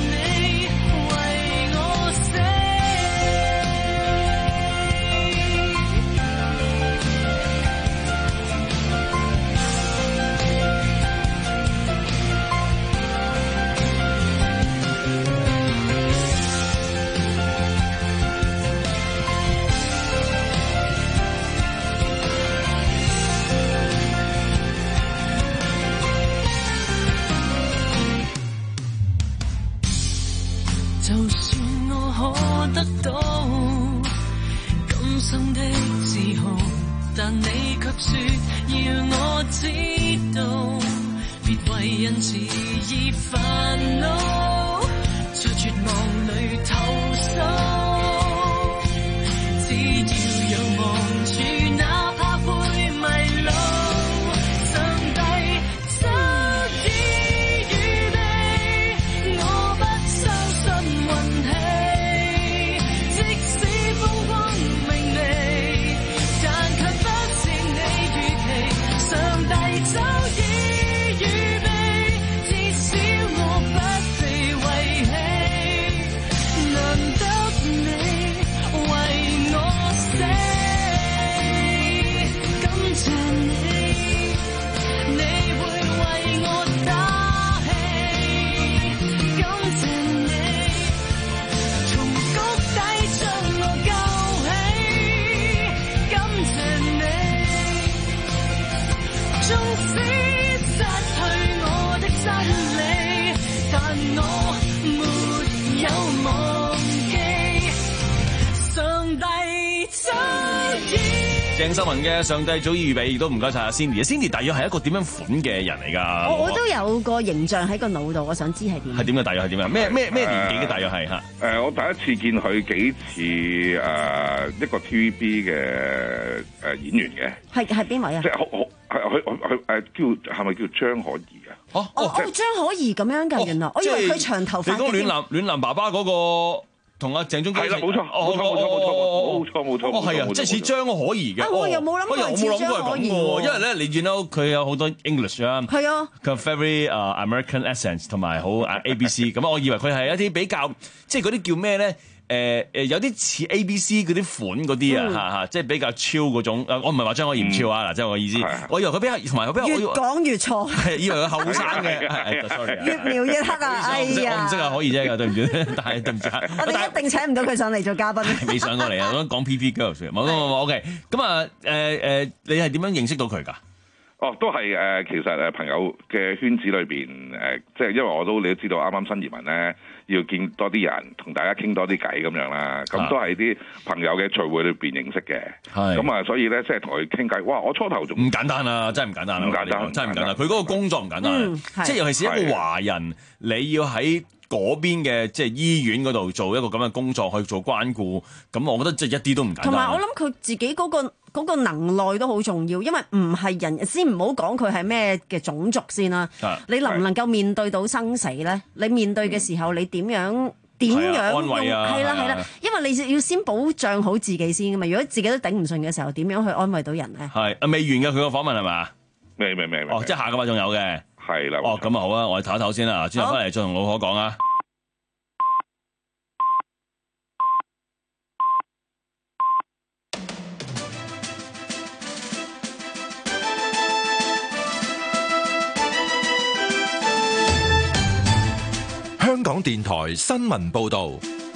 得到今生的自豪，但你卻說要我知道，別為因此而煩惱，在絕望裏投訴，只要仰望住，哪怕會迷路，上帝早已預備，我不相信運氣， 鄭秀文嘅上帝早已預備，亦都唔該晒阿 Cindy。Cindy 大約係一個點樣款嘅人嚟㗎？ 我我都有個形象喺個腦度，我想知係點。 係點嘅？大約係點啊？咩咩咩年紀嘅？大約係嚇。 誒，我第一次見佢幾似誒一個 T V B 嘅誒演員嘅。係係邊位啊？即係好好係佢佢佢誒叫係咪叫張可頤啊？ 哦哦，張可頤咁樣㗎，原來我以為佢長頭髮。 你講暖男暖男爸爸嗰個。同阿鄭中基係啦， 冇錯，冇錯，冇錯，冇錯，冇錯，冇錯， 哦，係啊，即係似張可頤嘅。 我又冇諗過似張可頤喎。 因為咧，你見到佢有好多 English 啊， 係啊， 佢 very 誒 American accent 同埋好 A B C 咁，我以為佢係一啲比較，即係嗰啲叫咩咧？誒誒有啲似 A B C 嗰啲款嗰啲啊嚇嚇，即係比較超嗰種。我唔係話張可頤唔超啊，嗱，即係我意思。我以為佢比較同埋佢比較越講越錯。 係以為佢後生嘅，sorry。 越描越黑啊！哎呀， 我唔識啊，可以啫，對唔住，但係對唔住。 我哋一定請唔到佢上嚟做嘉賓。 未上過嚟啊！我講 P P Girls，冇冇冇 OK。咁啊誒誒，你係點樣認識到佢㗎？ 哦，都係誒、呃，其實誒朋友嘅圈子裏邊誒，即係因為我都你都知道，啱啱新移民咧，要見多啲人，同大家傾多啲偈咁樣啦。咁都係啲朋友嘅聚會裏邊認識嘅。係咁啊，所以咧即係同佢傾偈，哇！我初頭仲唔簡單啊，真係唔簡單，唔簡單，真係唔簡單。佢嗰個工作唔簡單，嗯、即係尤其是一個華人，你要喺嗰邊嘅即係醫院嗰度做一個咁嘅工作去做關顧，咁我覺得即係一啲都唔簡單。 同埋我諗佢自己嗰、嗰個。嗰個能耐都好重要，因為唔係人先，唔好講佢係咩嘅種族先啦。你能唔能夠面對到生死咧？你面對嘅時候，你點樣點樣安慰啊？ 係啦係啦，因為你要先保障好自己先噶嘛。如果自己都頂唔順嘅時候，點樣去安慰到人咧？ 係啊，未完嘅佢個訪問係嘛？ 未未未哦，即係下個話仲有嘅。 係啦。 哦，咁啊好啊，我哋唞一唞先啦，之後翻嚟再同老婆講啊。 香港電台新聞報導，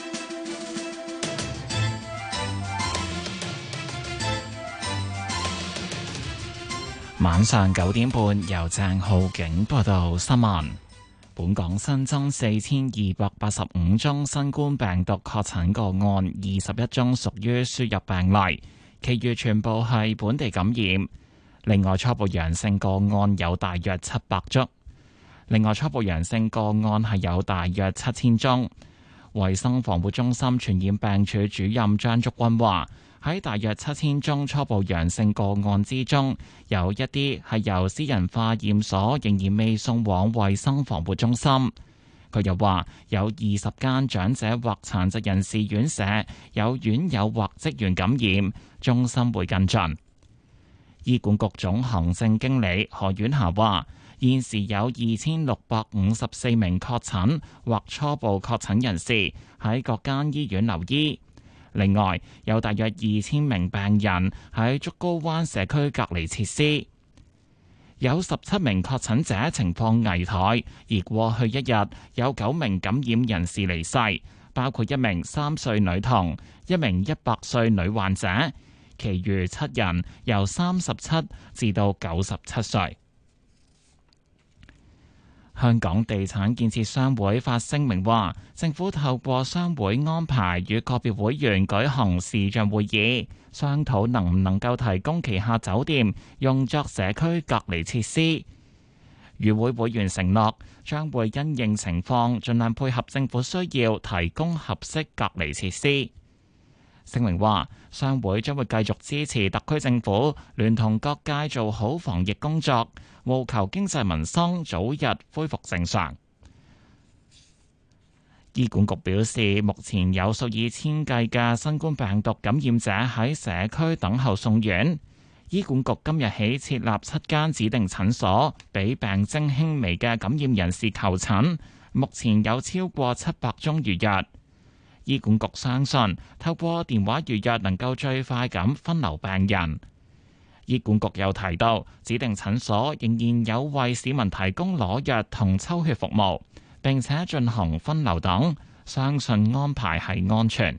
晚上九點半由鄭浩景報道新聞。本港新增四千二百八十五宗新冠病毒確診個案，二十一宗屬於輸入病例，其餘全部係本地感染。另外，初步陽性個案有大約七百宗。另外，初步陽性個案係有大約七千宗。衛生防護中心傳染病處主任張竹君話：喺大約七千宗初步陽性個案之中，有一啲係由私人化驗所仍然未送往衛生防護中心。佢又話：有二十間長者或殘疾人士院舍有院友或職員感染，中心會跟進。醫管局總行政經理何婉霞話：現時有二千六百五十四名確診或初步確診人士喺各間醫院留醫，另外有大約二千名病人喺竹篙灣社區隔離設施，有十七名確診者情況危殆，而過去一日有九名感染人士離世，包括一名三歲女童、一名一百歲女患者，其餘七人由三十七至到九十七歲。香港地產建設商會發聲明話，政府透過商會安排與個別會員舉行視像會議，商討能唔能夠提供旗下酒店用作社區隔離設施。與會會員承諾將會因應情況，盡量配合政府需要，提供合適隔離設施。聲明話，商會將會繼續支持特區政府聯同各界做好防疫工作，務求經濟民生早日恢復正常。醫管局表示，目前有數以千計嘅新冠病毒感染者喺社區等候送院。醫管局今日起設立七間指定診所，俾病徵輕微嘅感染人士求診。目前有超過七百宗預約。醫管局相信，透過電話預約能夠最快咁分流病人。醫管局又提到，指定診所仍然有為市民提供攞藥同抽血服務，並且進行分流等，相信安排係安全。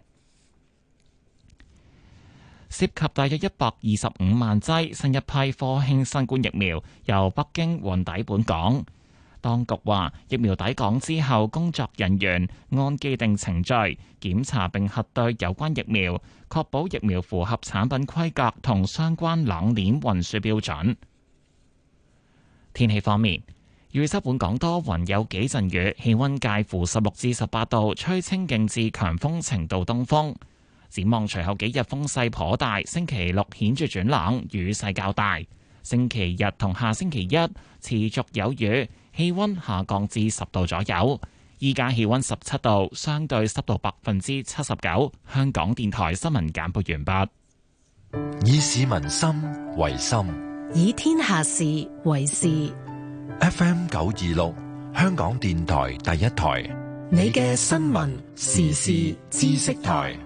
涉及大約一百二十五萬劑新一批科興新冠疫苗由北京運抵本港。 當局話，疫苗抵港之後，工作人員按既定程序檢查並核對有關疫苗，確保疫苗符合產品規格同相關冷鏈運輸標準。天氣方面，預測本港多雲有幾陣雨，氣溫介乎十六至十八度，吹清勁至強風程度東風。展望隨後幾日風勢頗大，星期六顯著轉冷，雨勢較大。星期日同下星期一持續有雨，氣溫下降至十度左右。依家氣溫十七度，相對濕度百分之七十九。香港電台新聞簡報完畢。 以市民心為心， 以天下事為事。 F M 九二六，香港電台第一台， 你嘅新聞時事知識台。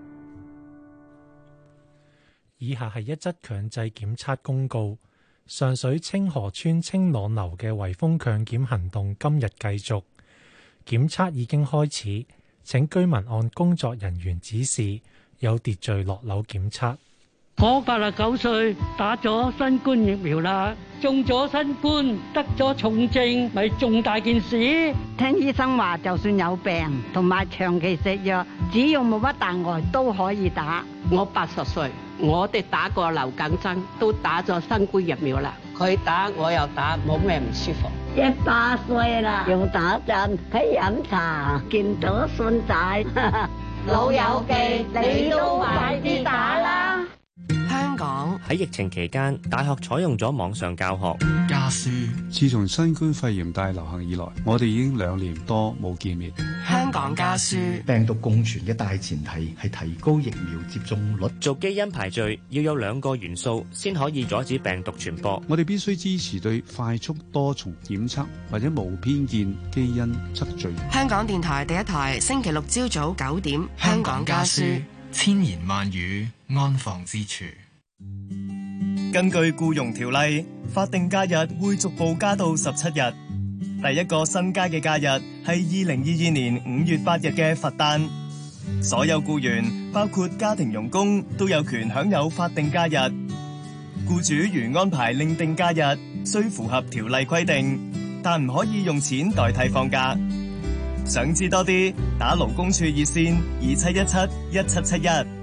以下係一則強制檢測公告。上水清河村清朗樓嘅圍封強檢行動今日繼續，檢測已經開始，請居民按工作人員指示有秩序落樓檢測。 我八十九歲，打咗新冠疫苗啦，中咗新冠，得咗重症，咪重大件事。 聽醫生話，就算有病同埋長期食藥，只要冇乜大礙都可以打。 我八十歲，我哋打過流感針，都打咗新冠疫苗啦。佢打我又打，冇咩唔舒服。 一百歲啦，又打針，喺飲茶，見到孫仔， 老友記，你都快啲打啦！ 香港喺疫情期間，大學採用咗網上教學。 家書，自從新冠肺炎大流行以來，我哋已經兩年多冇見面。 香港家書， 病毒共存嘅大前提係提高疫苗接種率。 做基因排序要有兩個元素先可以阻止病毒傳播。 我哋必須支持對快速多重檢測或者無偏見基因測序。 香港電台第一台，星期六朝早九點，香港家書， 千言萬語安放之處。 根據僱傭條例，法定假日會逐步加到十七日。第一個新加嘅假日係二零二二年五月八日嘅佛誕。所有僱員，包括家庭傭工，都有權享有法定假日。僱主如安排另定假日，需符合條例規定，但唔可以用錢代替放假。想知多啲，打勞工處熱線二七一七一七七一。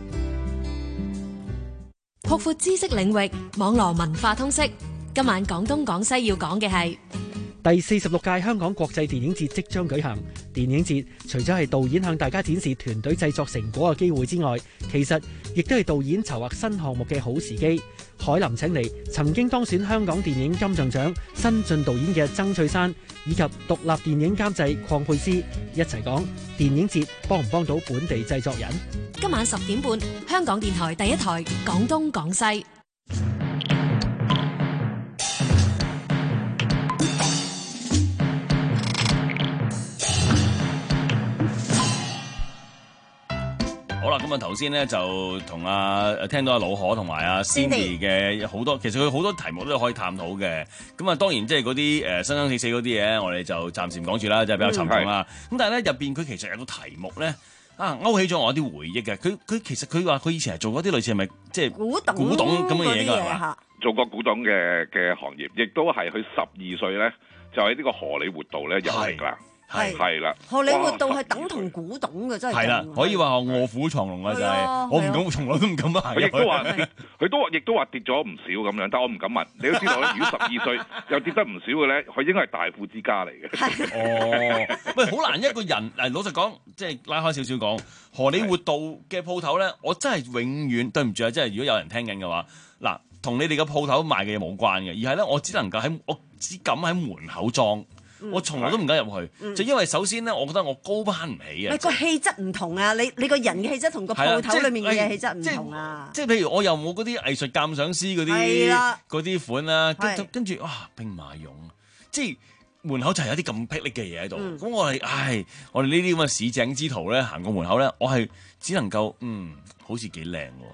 擴闊知識領域，網絡文化通識。今晚廣東廣西要講嘅係第四十六屆香港國際電影節即將舉行。電影節除咗係導演向大家展示團隊製作成果嘅機會之外，其實亦都係導演籌劃新項目嘅好時機。海林請嚟曾經當選香港電影金像獎新晉導演嘅曾翠珊，以及獨立電影監製鄺佩斯一齊講電影節幫唔幫到本地製作人。 今晚十點半，香港電台第一台廣東廣西。 好啦，咁啊頭先咧就同阿聽到阿老可同埋阿 Cindy 嘅好多，其實佢好多題目都可以探討嘅。咁啊當然即係嗰啲誒生生死死嗰啲嘢，我哋就暫時唔講住啦，即係比較沉重啦。咁、嗯、但係咧入邊佢其實有個題目咧啊勾起咗我啲回憶嘅。佢佢其實佢話佢以前係做嗰啲類似係咪即係古董古董咁嘅嘢㗎係嘛？ 做過古董嘅嘅行業，亦都係佢十二歲咧就喺呢個荷里活道咧入嚟啦。係係啦， 荷里活道係等同古董嘅，真係係啦， 可以話臥虎藏龍啊！就係我唔敢，從來都唔敢行。 佢亦都話，佢都亦都話跌咗唔少咁樣，但我唔敢問。你都知道咧，如果十二歲又跌得唔少嘅咧，佢應該係大富之家嚟嘅。 哦，喂，好難一個人誒，老實講，即係拉開少少講，荷里活道嘅鋪頭咧，我真係永遠對唔住啊！即係如果有人聽緊嘅話，嗱，同你哋嘅鋪頭賣嘅嘢冇關嘅，而係咧，我只能夠喺我只敢喺門口裝。我從來都唔敢入去，嗯、就因為首先咧，我覺得我高攀唔起啊！ 個氣質唔同啊，你你個人嘅氣質同個鋪頭裏面嘅嘢氣質唔同啊！ 即係譬如我又冇嗰啲藝術鑑賞師嗰啲嗰啲款啦，跟跟住哇兵馬俑，即係門口就係有啲咁霹靂嘅嘢喺度。咁、嗯、我係唉，我哋呢啲咁嘅市井之徒咧，行過門口咧，我係只能夠嗯，好似幾靚喎。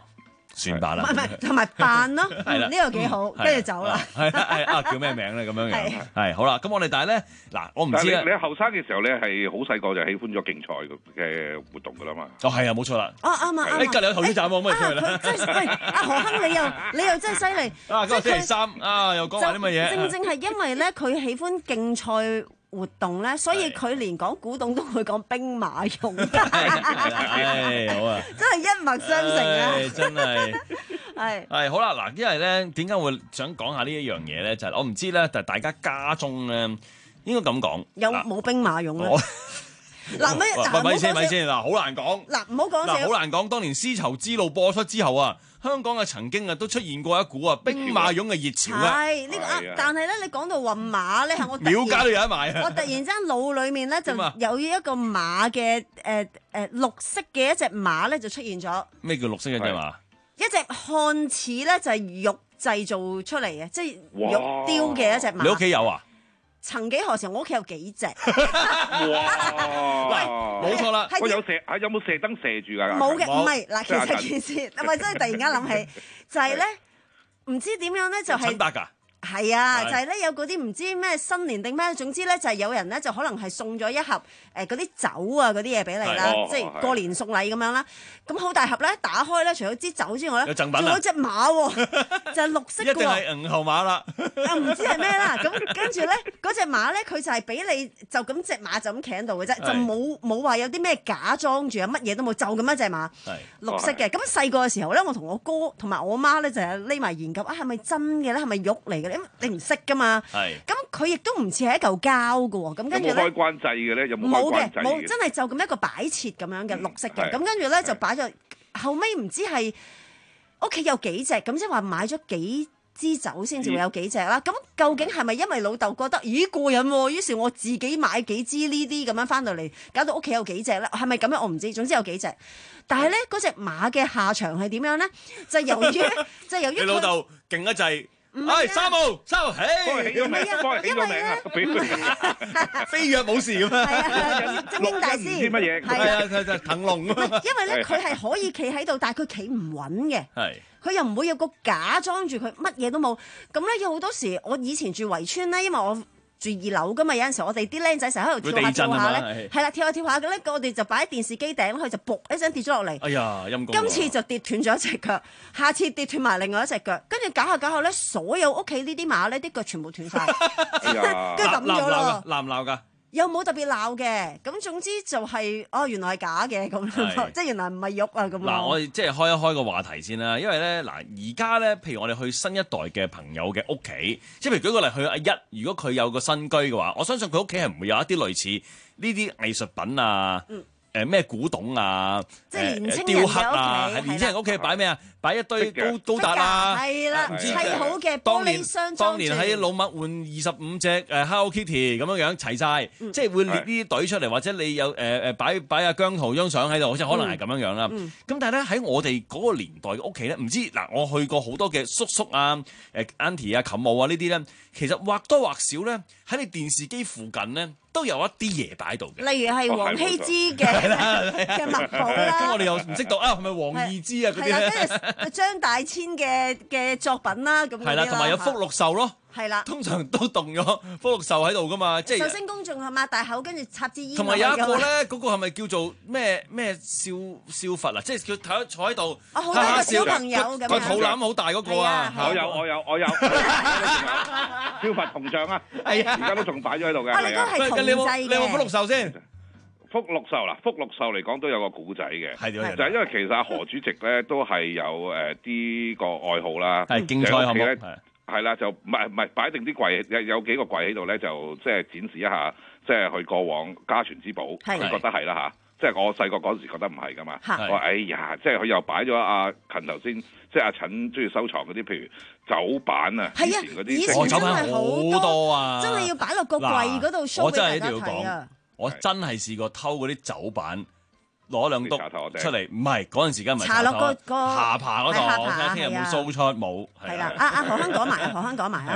算吧啦。 唔係唔係，同埋扮咯，呢個幾好，跟住走啦。 係啦，係啊，叫咩名咧？咁樣樣係好啦。咁我哋但係咧嗱，我唔知你你後生嘅時候咧係好細個就喜歡咗競賽嘅活動噶啦嘛。 哦，係啊，冇錯啦。 哦，啱啊啱啊。 誒，隔離有投資站喎，可唔可以出去咧？ 真係喂，阿何亨你又你又真係犀利。 啊，今日星期三啊，又講埋啲乜嘢？ 正正係因為咧，佢喜歡競賽活動咧，所以佢連講古董都會講兵馬俑。 唉，好啊， 真係一脈相承啊！ 真係係係好啦，嗱，因為咧點解會想講下呢一樣嘢咧？就係我唔知咧，但係大家家中咧應該咁講， 有冇兵馬俑咧？嗱咩？ 喂，咪先咪先嗱，好難講。 嗱，唔好講嗱，好難講。當年絲綢之路播出之後啊，香港啊曾經啊都出現過一股啊兵馬俑嘅熱潮啊。 係呢個啊，但係咧你講到運馬咧，我廟街都有得賣啊。 我突然之間腦裡面咧就有一個馬嘅誒誒綠色嘅一隻馬咧就出現咗。 咩叫綠色嘅隻馬？ 一隻看似咧就係玉製造出嚟嘅，即係玉雕嘅一隻馬。 你屋企有啊？ 曾幾何時，我屋企有幾隻。 哇！ 冇錯啦， 我有射，有冇射燈射住㗎？ 冇嘅，唔係嗱，其實件事，我真係突然間諗起，就係咧，唔知點樣咧，就係。陳伯㗎。 係啊，就係咧有嗰啲唔知咩新年定咩，總之咧就係有人咧就可能係送咗一盒誒嗰啲酒啊嗰啲嘢俾你啦，即係過年送禮咁樣啦。咁好大盒咧，打開咧，除咗支酒之外咧，仲有隻馬喎，就係綠色嘅喎。 一定係銀後馬啦。 啊唔知係咩啦，咁跟住咧嗰隻馬咧，佢就係俾你就咁隻馬就咁企喺度嘅啫，就冇冇話有啲咩假裝住啊，乜嘢都冇，就咁一隻馬，綠色嘅。咁細個嘅時候咧，我同我哥同埋我媽咧就係匿埋研究啊，係咪真嘅咧？係咪玉嚟嘅？你唔識噶嘛？係。咁佢亦都唔似係一嚿膠嘅喎。咁跟住咧， 有冇開關掣嘅咧？有冇開關掣嘅？ 冇嘅，冇，真係就咁一個擺設咁樣嘅綠色嘅。咁跟住咧就擺咗，後尾唔知係屋企有幾隻，咁即係話買咗幾支酒先至會有幾隻啦。咁究竟係咪因為老豆覺得咦過癮喎？於是我自己買幾支呢啲咁樣翻到嚟，搞到屋企有幾隻咧？係咪咁樣？我唔知。總之有幾隻。但係咧嗰隻馬嘅下場係點樣咧？就由於就由於你老豆勁一滯。哎，三號，三號，嘿， 起咗名，起咗名啊！ 飛躍冇事咁啊！ 係啊，精英大師， 唔知乜嘢？ 係啊， 就就騰龍啊！ 因為咧，佢係可以企喺度，但係佢企唔穩嘅。係。佢又唔會有個架裝住佢，乜嘢都冇。咁咧，有好多時，我以前住圍村咧，因為我住二樓噶嘛，有陣時我哋啲僆仔成日喺度跳下跳下咧，係啦，跳下跳下嘅咧，我哋就擺喺電視機頂，佢就噗一聲跌咗落嚟。 哎呀，陰公！ 今次就跌斷咗一隻腳，下次跌斷埋另外一隻腳，跟住搞下搞下咧，所有屋企呢啲馬咧啲腳全部斷晒，跟住抌咗咯。 鬧唔鬧㗎？ 又冇特別鬧嘅，咁總之就係、是、哦，原來係假嘅咁，即係原來唔係玉啊咁。 嗱，我哋即係開一開個話題先啦，因為咧嗱，而家咧，譬如我哋去新一代嘅朋友嘅屋企，即係譬如舉個例去阿一，如果佢有個新居嘅話，我相信佢屋企係唔會有一啲類似呢啲藝術品啊。嗯誒咩古董啊， 即係年青雕刻啊，喺年青人屋企擺咩啊？擺一堆高高達啊， 係啦，砌好嘅玻璃箱裝住。 當年喺老麥換二十五隻誒 Hello Kitty 咁樣樣齊晒，即係會列呢啲隊出嚟，或者你有誒誒擺擺阿姜濤張相喺度，好似可能係咁樣樣啦。咁但係咧喺我哋嗰個年代嘅屋企咧，唔知嗱，我去過好多嘅叔叔啊、誒 Auntie 啊、舅母啊呢啲咧，其實或多或少咧喺你電視機附近咧都有一啲嘢擺喺度嘅。 例如係王羲之嘅嘅墨寶啦。 咁我哋又唔識讀啊，係咪王二之啊嗰啲咧？ 張大千嘅嘅作品啦，咁係啦，同埋有福祿壽咯， 係啦， 通常都動咗福祿壽喺度噶嘛，即係壽星公仲係擘大口，跟住插支煙。 同埋有一個咧，嗰個係咪叫做咩咩少少佛啊？即係佢坐坐喺度， 好多個小朋友咁樣， 個肚腩好大嗰個啊！ 我有我有我有，少佛銅像啊，係啊，而家都仲擺咗喺度嘅。 我哋都係銅製嘅。 你有冇你有冇福祿壽先？ 福祿壽啦，福祿壽嚟講都有個古仔嘅， 係就係因為其實阿何主席咧都係有誒啲個愛好啦， 係競賽項目， 係啦，就唔係唔係擺定啲櫃，有有幾個櫃喺度咧，就即係展示一下，即係佢過往家傳之寶，佢覺得係啦嚇，即係我細個嗰時覺得唔係噶嘛，我話哎呀，即係佢又擺咗阿陳頭先，即係阿陳中意收藏嗰啲，譬如酒板啊，以前嗰啲， 以前真係好多啊， 真係要擺落個櫃嗰度 show 俾大家睇啊！ 我真係試過偷嗰啲酒板，攞兩篤出嚟，唔係嗰陣時間唔係搽落個下巴嗰度，我睇聽日冇 show 出冇。 係啦，阿阿何亨講埋，何亨講埋啊！ 係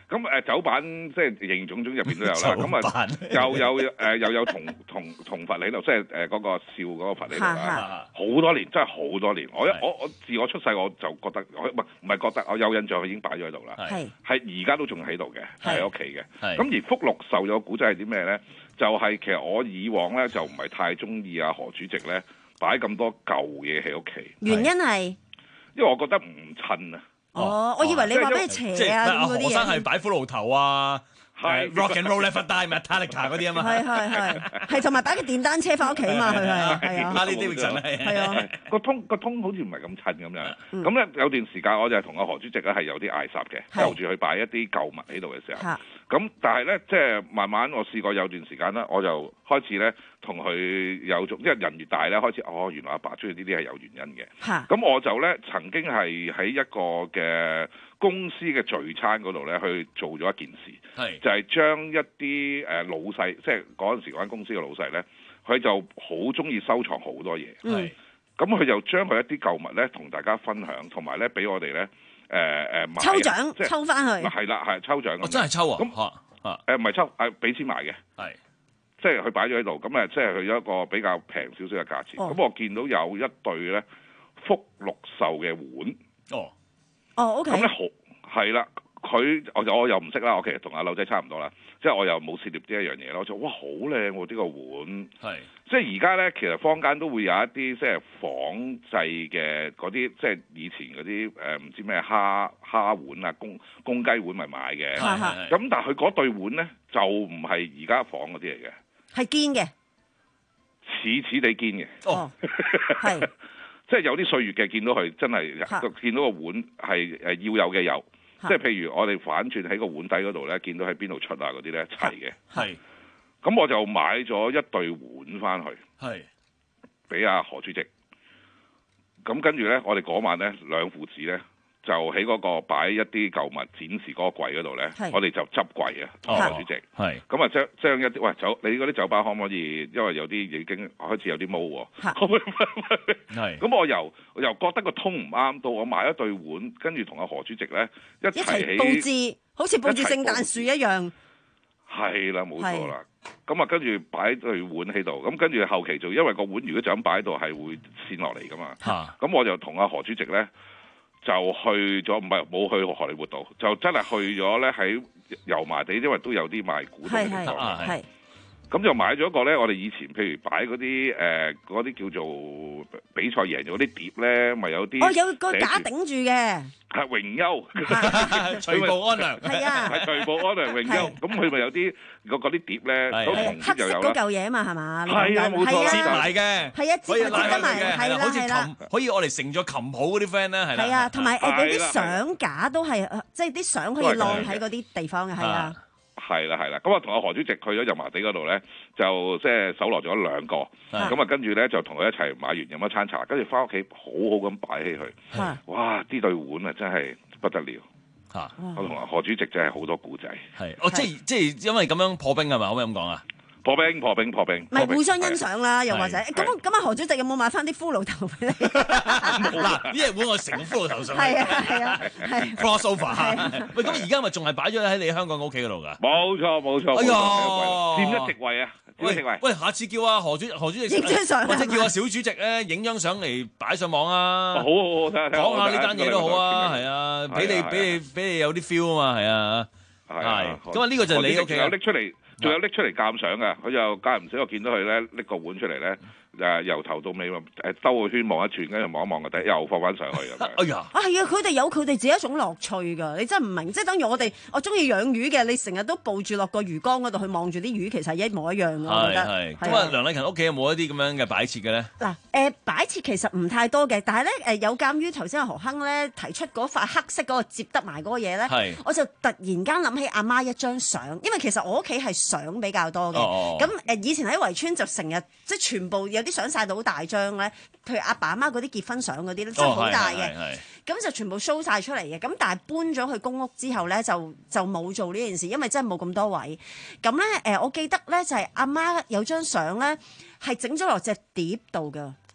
咁誒酒板即係形形種種入邊都有啦。咁啊又有誒、呃、又有銅銅銅佛喺度，即係誒嗰個笑嗰個佛喺度啦。好多年，真係好多年。我一我我自我出世我就覺得，唔係唔係覺得，我有印象佢已經擺咗喺度啦。係係而家都仲喺度嘅，喺屋企嘅。咁而福祿壽有個古仔係啲咩咧？就係、是、其實我以往咧就唔係太中意啊何主席咧擺咁多舊嘢喺屋企。原因係因為我覺得唔襯啊。 哦，我以為你話咩邪啊咁嗰啲嘢。何生係擺骷髏頭啊，係 rock and roll never die Metallica 嗰啲啊嘛。係係係，係同埋擺個電單車翻屋企啊嘛，佢係係啊。 呢啲會襯係係啊， 個通個通好似唔係咁襯咁樣。咁咧有段時間我就係同阿何主席咧係有啲嗌霎嘅，就住去擺一啲舊物喺度嘅時候。咁但係咧，即係慢慢我試過有段時間咧，我就開始咧同佢有種，因為人越大咧，開始哦，原來阿爸中意呢啲係有原因嘅。咁我就咧曾經係喺一個嘅公司嘅聚餐嗰度咧，去做咗一件事，就係將一啲誒老細，即係嗰陣時嗰間公司嘅老細咧，佢就好中意收藏好多嘢。咁佢就將佢一啲舊物咧，同大家分享，同埋咧俾我哋咧。誒誒買抽獎，即係抽翻去。 係啦，係抽獎。 我真係抽啊！ 咁啊誒唔係抽，係俾錢買嘅。係，即係佢擺咗喺度，咁誒即係佢有一個比較平少少嘅價錢。咁、哦、我見到有一對咧福祿壽嘅碗。哦。哦，OK。咁咧好係啦，佢我我又唔識啦，我其實同阿劉仔差唔多啦，即係我又冇涉獵呢一樣嘢咯。我就哇好靚喎呢個碗。係。即係而家咧，其實坊間都會有一啲即係仿製嘅嗰啲，即係以前嗰啲誒唔知咩蝦蝦碗啊、公公雞碗咪買嘅。咁但係佢嗰對碗咧就唔係而家仿嗰啲嚟嘅， 係堅嘅， 似似地堅嘅。哦，係，即係有啲歲月嘅，見到佢真係見到個碗係誒要有嘅有，即係譬如我哋反轉喺個碗底嗰度咧，見到喺邊度出啊嗰啲咧齊嘅。係。咁我就買咗一對碗翻去，係俾阿何主席。咁跟住咧，我哋嗰晚咧兩父子咧就喺嗰個擺一啲舊物展示嗰個櫃嗰度咧，我哋就執櫃啊，何主席。係咁啊，將將一啲喂酒，你嗰啲酒吧可唔可以？因為有啲已經開始有啲毛喎。係。咁我由由覺得個通唔啱，到我買一對碗，跟住同阿何主席咧一齊佈置，好似佈置聖誕樹一樣。 係啦，冇錯啦。咁啊，跟住擺對碗喺度，咁跟住後期就因為個碗如果就咁擺喺度係會跣落嚟噶嘛。咁、啊、我就同阿何主席咧就去咗，唔係冇去荷里活道，就真係去咗咧喺油麻地，因為都有啲賣古董嘅地方。係咁就買咗一個咧，我哋以前譬如擺嗰啲誒嗰啲叫做比賽贏咗啲碟咧，咪有啲哦有個架頂住嘅， 係榮休， 徐步安良， 係啊， 係徐步安良榮休，咁佢咪有啲嗰啲碟咧，都紅色就有啦。黑色嗰嚿嘢啊嘛，係嘛？ 係啊，冇錯， 接埋嘅， 係啊，接埋得埋，係啦， 好似琴可以我哋成咗琴譜嗰啲 friend 咧，係啦， 係啊，同埋誒嗰啲相架都係，即係啲相可以晾喺嗰啲地方嘅，係啊。 係啦係啦，咁啊同阿何主席去咗油麻地嗰度咧，就即係搜羅咗兩個，咁啊跟住咧就同佢一齊買完飲一餐茶，跟住翻屋企好好咁擺起佢。哇！呢對碗啊真係不得了嚇！我同阿何主席真係好多古仔。係， 哦即係即係因為咁樣破冰係嘛？可唔可以咁講啊？ 破冰破冰破冰， 唔係互相欣賞啦，又或者咁咁啊？何主席有冇買翻啲骷髏頭俾你？ 嗱，呢隻碗我成個骷髏頭上， 係啊係啊係 crossover。喂，咁而家咪仲係擺咗喺你香港屋企嗰度㗎？ 冇錯冇錯，哎呀，佔一席位啊！佔一席位。 喂，下次叫阿何主何主席影張相， 或者叫阿小主席咧影張相嚟擺上網啊！ 好好好，睇下睇下。 講下呢單嘢都好啊，係啊，俾你俾你俾你有啲 feel 啊嘛，係啊，係。咁啊，呢個就係你屋企有拎出嚟。仲有拎出嚟鑑賞嘅，佢就間唔時我見到佢咧拎個碗出嚟咧，誒由頭到尾誒兜個圈望一轉，跟住望一望個底，又放翻上去咁樣。 哎呀！ 啊係啊，佢哋有佢哋自己一種樂趣㗎，你真係唔明，即係等於我哋我中意養魚嘅，你成日都抱住落個魚缸嗰度去望住啲魚，其實一模一樣㗎。我覺得係咁啊，梁禮勤屋企有冇一啲咁樣嘅擺設嘅咧？ 嗱誒，擺設其實唔太多嘅，但係咧誒有鑑於頭先阿何亨咧提出嗰塊黑色嗰個接得埋嗰個嘢咧，我就突然間諗起阿媽一張相，因為其實我屋企係相比較多嘅。咁誒以前喺圍村就成日即係全部有啲相曬到好大張咧，譬如阿爸阿媽嗰啲結婚相嗰啲咧，真係好大嘅。咁就全部 show 曬出嚟嘅。咁但係搬咗去公屋之後咧，就就冇做呢件事，因為真係冇咁多位。咁咧誒，我記得咧就係阿媽有張相咧係整咗落隻碟度㗎。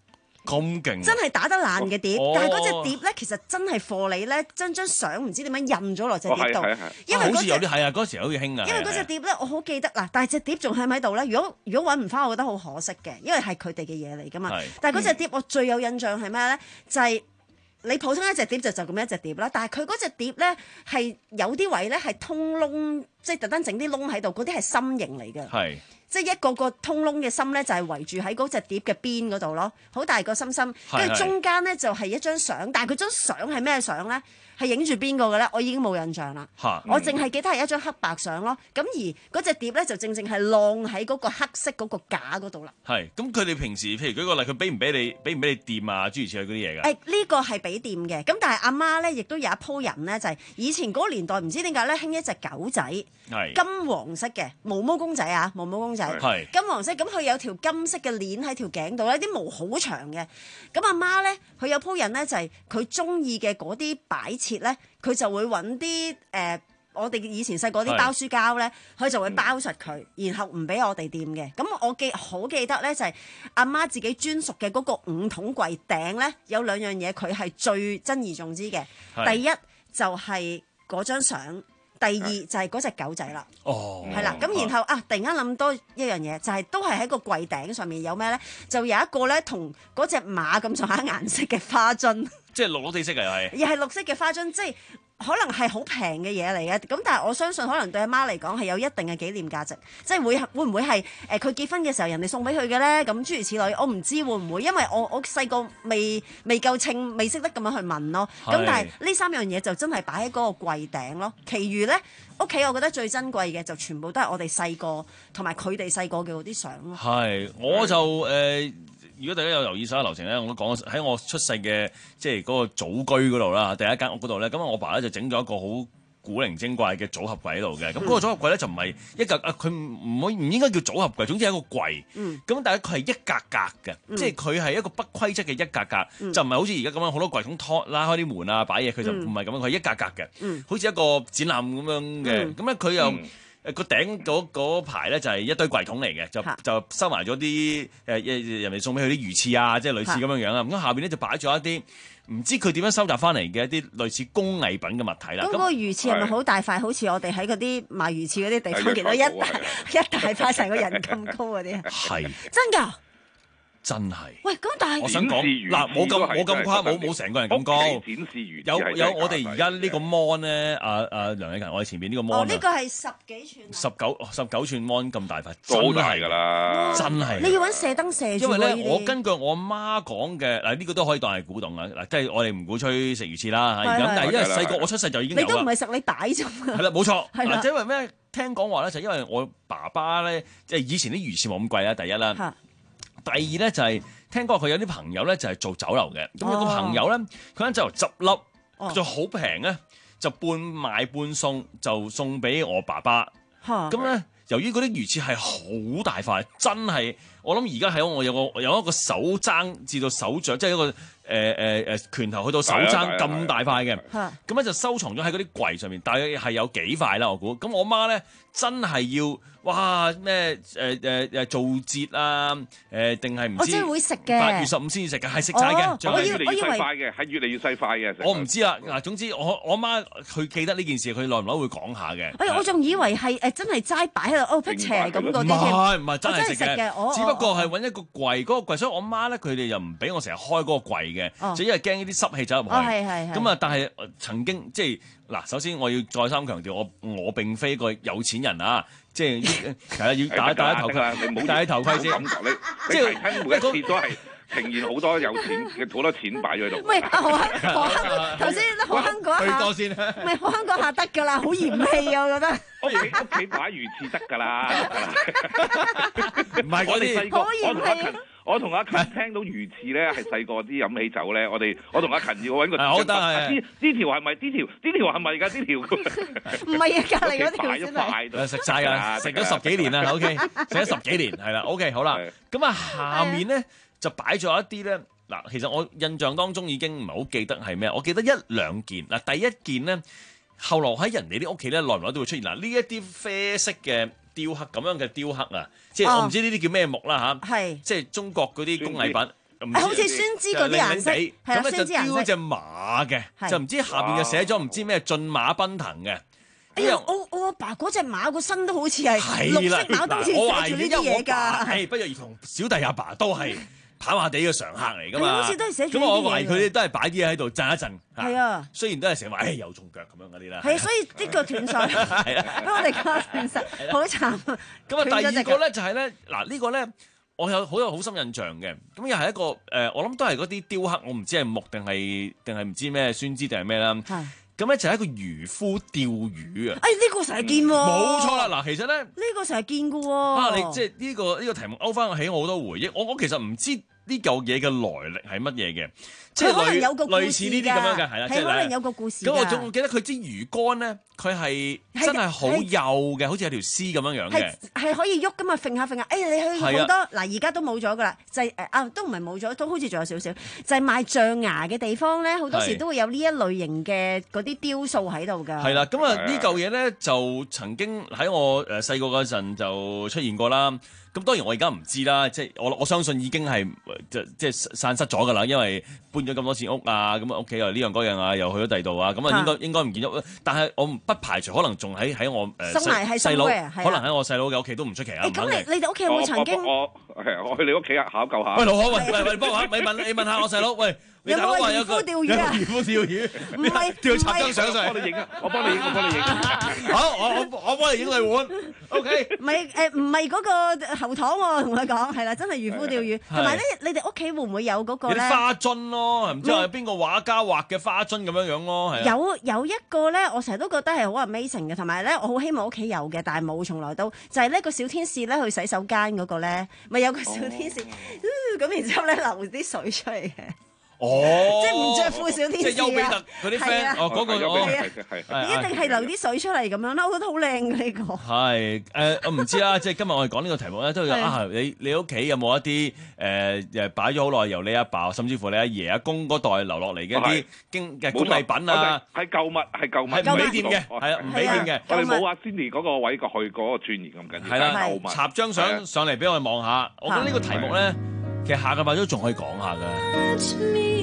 咁勁， 真係打得爛嘅碟， 哦、 但係嗰隻碟咧，其實真係貨你咧，將張相唔知點樣印咗落隻碟度， 哦、 因為好似有啲係啊，嗰時好似興啊。 因為嗰隻碟咧，我好記得嗱，但係隻碟仲喺唔喺度咧？如果如果揾唔翻，我覺得好可惜嘅，因為係佢哋嘅嘢嚟噶嘛。但係嗰隻碟我最有印象係咩咧？就係、是。你普通一隻碟就就咁一隻碟啦，但係佢嗰隻碟咧係有啲位咧係通窿，即係特登整啲窿喺度，嗰啲係心形嚟嘅， 係即係一個個通窿嘅心咧就係圍住喺嗰隻碟嘅邊嗰度咯，好大個心心，跟住中間咧就係一張相，但係佢張相係咩相咧？係影住邊個嘅咧？我已經冇印象啦。我淨係記得係一張黑白相咯。咁而嗰隻碟咧就正正係晾喺嗰個黑色嗰個架嗰度啦。 係。咁佢哋平時譬如舉個例，佢俾唔俾你俾唔俾你掂啊？諸如此類嗰啲嘢㗎。 誒呢個係俾掂嘅。咁但係阿媽咧亦都有一鋪人咧，就係、是、以前嗰個年代唔知點解咧興一隻狗仔，金黃色嘅毛毛公仔啊，毛毛公仔。金黃色，咁佢有條金色嘅鏈喺條頸度咧，啲毛好長嘅。咁阿媽咧，佢有鋪人咧就係佢中意嘅嗰啲擺設咧，佢就會揾啲誒，我哋以前細個啲包書膠咧，佢就會包實佢，然後唔俾我哋掂嘅。咁我記好記得咧，就係阿媽自己專屬嘅嗰個五桶櫃頂咧，有兩樣嘢佢係最珍而重之嘅。第一就係嗰張相。第二就係嗰隻狗仔啦， 哦， 係啦，咁然後啊，突然間諗多一樣嘢，就係、是、都係喺個櫃頂上面有咩咧？就有一個咧同嗰隻馬咁上下顏色嘅花樽， 即係綠綠地色嘅又係， 又係綠色嘅花樽，即係可能係好平嘅嘢嚟嘅。咁但係我相信可能對阿媽嚟講係有一定嘅紀念價值，即係會會唔會係誒佢結婚嘅時候人哋送俾佢嘅咧？咁諸如此類，我唔知會唔會，因為我我細個未未夠稱，未識得咁樣去問咯。咁但係呢三樣嘢就真係擺喺嗰個櫃頂咯，其餘咧。屋企我覺得最珍貴嘅就全部都係我哋細個同埋佢哋細個嘅嗰啲相咯。 係，我就誒、呃，如果大家有留意所有流程咧，我都講喺我出世嘅即係嗰個祖居嗰度啦，第一間屋嗰度咧，咁我爸咧就整咗一個好古靈精怪嘅組合櫃喺度嘅。咁嗰個組合櫃咧就唔係一格啊，佢唔可以唔應該叫組合櫃，總之係一個櫃。嗯。咁但係佢係一格格嘅，嗯、即係佢係一個不規則嘅一格格，嗯、就唔係好似而家咁樣好多櫃桶拖拉開啲門啊擺嘢，佢就唔係咁樣，佢係一格格嘅，嗯、好似一個展覽咁樣嘅。咁咧佢又。嗯誒個頂嗰嗰排咧就係一堆櫃桶嚟嘅，就就收埋咗啲誒人哋送俾佢啲魚翅啊，即係類似咁樣樣啦。咁下邊咧就擺咗一啲唔知佢點樣收集翻嚟嘅一啲類似工藝品嘅物體啦。咁嗰個魚翅係咪好大塊？好似我哋喺嗰啲賣魚翅嗰啲地方見到一大一大塊成個人咁高嗰啲啊？ 係真㗎。 真係， 喂，咁但係我想講嗱，冇咁冇咁誇，冇冇成個人咁高。 展示魚有有我哋而家呢個 mon 咧，阿阿梁禮勤，我哋前邊呢個 mon 哦，呢個係十幾寸， 十九十九寸 mon 咁大塊， 好大㗎啦， 真係。 你要揾射燈射住。 因為咧，我根據我媽講嘅嗱，呢個都可以當係古董啊。嗱，即係我哋唔鼓吹食魚翅啦，咁但係因為細個我出世就已經有啦。 你都唔係食你擺啫嘛。 係啦，冇錯。係啦，即係因為咩？聽講話咧，就因為我爸爸咧，即係以前啲魚翅冇咁貴啦，第一啦。第二咧就係、是、聽講佢有啲朋友咧就係、是、做酒樓嘅，咁、哦、有個朋友咧佢間酒樓執笠，就好平咧，就半賣半送，就送俾我爸爸。咁咧、哦，由於嗰啲魚翅係好大塊，真係我諗而家喺我有個有一個手踭至到手掌，即係一個誒誒誒拳頭去到手踭咁大塊嘅。咁咧就收藏咗喺嗰啲櫃上面，大約係有幾塊啦，我估。咁我媽咧真係要。哇咩誒誒誒做節啊誒定係唔知？我真係會食嘅。 八月十五先至食嘅，係食晒嘅。 仲係越嚟越細塊嘅，係越嚟越細塊嘅。 我唔知啦。嗱，總之我我媽佢記得呢件事，佢耐唔耐會講下嘅。 哎，我仲以為係誒真係齋擺喺度，哦辟邪咁嗰啲。唔係唔係真係食嘅。 哦、 只不過係揾一個櫃，嗰、嗰個櫃，所以我媽咧佢哋又唔俾我成日開嗰個櫃嘅，哦、就因為驚呢啲濕氣走入去。咁啊，但係曾經即係嗱，首先我要再三強調，我我並非個有錢人啊。即係係啊！要戴戴頭盔，你唔好戴頭盔先。 即係睇每一次都係呈現好多有錢嘅好多錢擺咗喺度。 唔係何何亨頭先何亨嗰下，唔係何亨嗰下得㗎啦，好嫌棄啊！我覺得屋企屋企擺魚翅得㗎啦， 唔係嗰啲。 好嫌棄。 我同阿勤聽到魚翅咧，係細個啲飲起酒咧，我哋我同阿勤要揾個。 好得係。 呢呢條係咪？呢條呢條係咪㗎？呢條唔係啊，隔離嗰條先係。 食晒㗎，食咗十幾年啦。O K，食咗十幾年係啦。O K，好啦。咁啊，下面咧就擺咗一啲咧。嗱，其實我印象當中已經唔係好記得係咩，我記得一兩件。嗱，第一件咧，後來喺人哋啲屋企咧，耐唔耐都會出現。嗱，呢一啲啡色嘅雕刻咁樣嘅雕刻啊，即係我唔知呢啲叫咩木啦嚇，即係中國嗰啲工藝品。 好似酸枝嗰啲顏色，係啦， 咁咧就酸枝顏色雕隻馬嘅，就唔知下邊就寫咗唔知咩駿馬奔騰嘅。 哎呀，我我阿爸嗰隻馬個身都好似係綠色馬，都好似寫住呢啲嘢㗎。 係不約而同，小弟阿爸都係跑馬地嘅常客嚟㗎嘛。 好似都係寫住呢咁啲嘢。 我懷疑佢哋都係擺啲嘢喺度震一震。 係啊， 雖然都係成日話誒有中腳咁樣嗰啲啦。 係啊，所以呢個斷水，俾我哋講斷水，好慘。 咁啊，第二個咧就係咧，嗱呢個咧。我有好有好深印象嘅，咁又係一個誒、呃，我諗都係嗰啲雕刻，我唔知係木定係定係唔知咩酸枝定係咩啦。係咁咧就係一個漁夫釣魚啊！ 哎，呢、這個成日見喎。 冇錯啦，嗱，其實咧呢、 這個成日見嘅喎。 啊，你即係呢個呢、這個題目勾翻我起我好多回憶。我我其實唔知呢嚿嘢嘅來歷係乜嘢嘅，即係可能有個故事類似呢啲咁樣嘅，係啦，即係可能有個故事。 咁我仲記得佢支魚竿咧，佢係真係好幼嘅，好似有條絲咁樣樣嘅， 係可以喐噶嘛，揈下揈下。哎，你去好多嗱，而家都冇咗噶啦，就係誒啊，都唔係冇咗，都好似仲有少少，就係賣象牙嘅地方咧，好多時都會有呢一類型嘅嗰啲雕塑喺度㗎。 係啦，咁啊呢嚿嘢咧就曾經喺我誒細個嗰陣就出現過啦。咁當然我而家唔知啦，即係我我相信已經係即即係散失咗㗎啦，因為搬咗咁多次屋啊，咁啊屋企又呢樣嗰樣啊，又去咗第二度啊，咁啊應該應該唔見咗。但係我不排除可能仲喺喺我誒細細佬，可能喺我細佬嘅屋企都唔出奇啊。 咁你你哋屋企有冇曾經？ 我係我去你屋企考究下。 喂，老可，喂喂喂，幫我你問你問下我細佬，喂。 有冇話漁夫釣魚啊？ 漁夫釣魚， 唔係釣插張相上嚟， 我幫你影啊！我幫你影，我幫你影。 好，我我我幫你影你碗。O K。 唔係誒，唔係嗰個後堂喎，同佢講係啦，真係漁夫釣魚。同埋咧，你哋屋企會唔會有嗰個咧？ 有啲花樽咯，唔知係邊個畫家畫嘅花樽咁樣樣咯，係。 有有一個咧，我成日都覺得係好 amazing 嘅，同埋咧，我好希望屋企有嘅，但係冇，從來都就係呢個小天使咧去洗手間嗰個咧，咪有個小天使，咁然之後咧流啲水出嚟嘅。 哦， 即係唔着褲小天使啊！ 即係丘比特嗰啲 friend，哦嗰個係一定係流啲水出嚟咁樣啦，我覺得好靚嘅呢個。 係誒，我唔知啦，即係今日我哋講呢個題目咧，都係啊，你你屋企有冇一啲誒誒擺咗好耐，由你阿爸甚至乎你阿爺阿公嗰代留落嚟嘅一啲經嘅工藝品啊？ 係舊物，係舊物， 係唔俾掂嘅，係啊，唔俾掂嘅。 我哋冇阿 Cindy 嗰個位過去嗰個鑽研咁緊要。 係啦，插張相上嚟俾我哋望下。我覺得呢個題目咧，其實下個禮拜都仲可以講下㗎。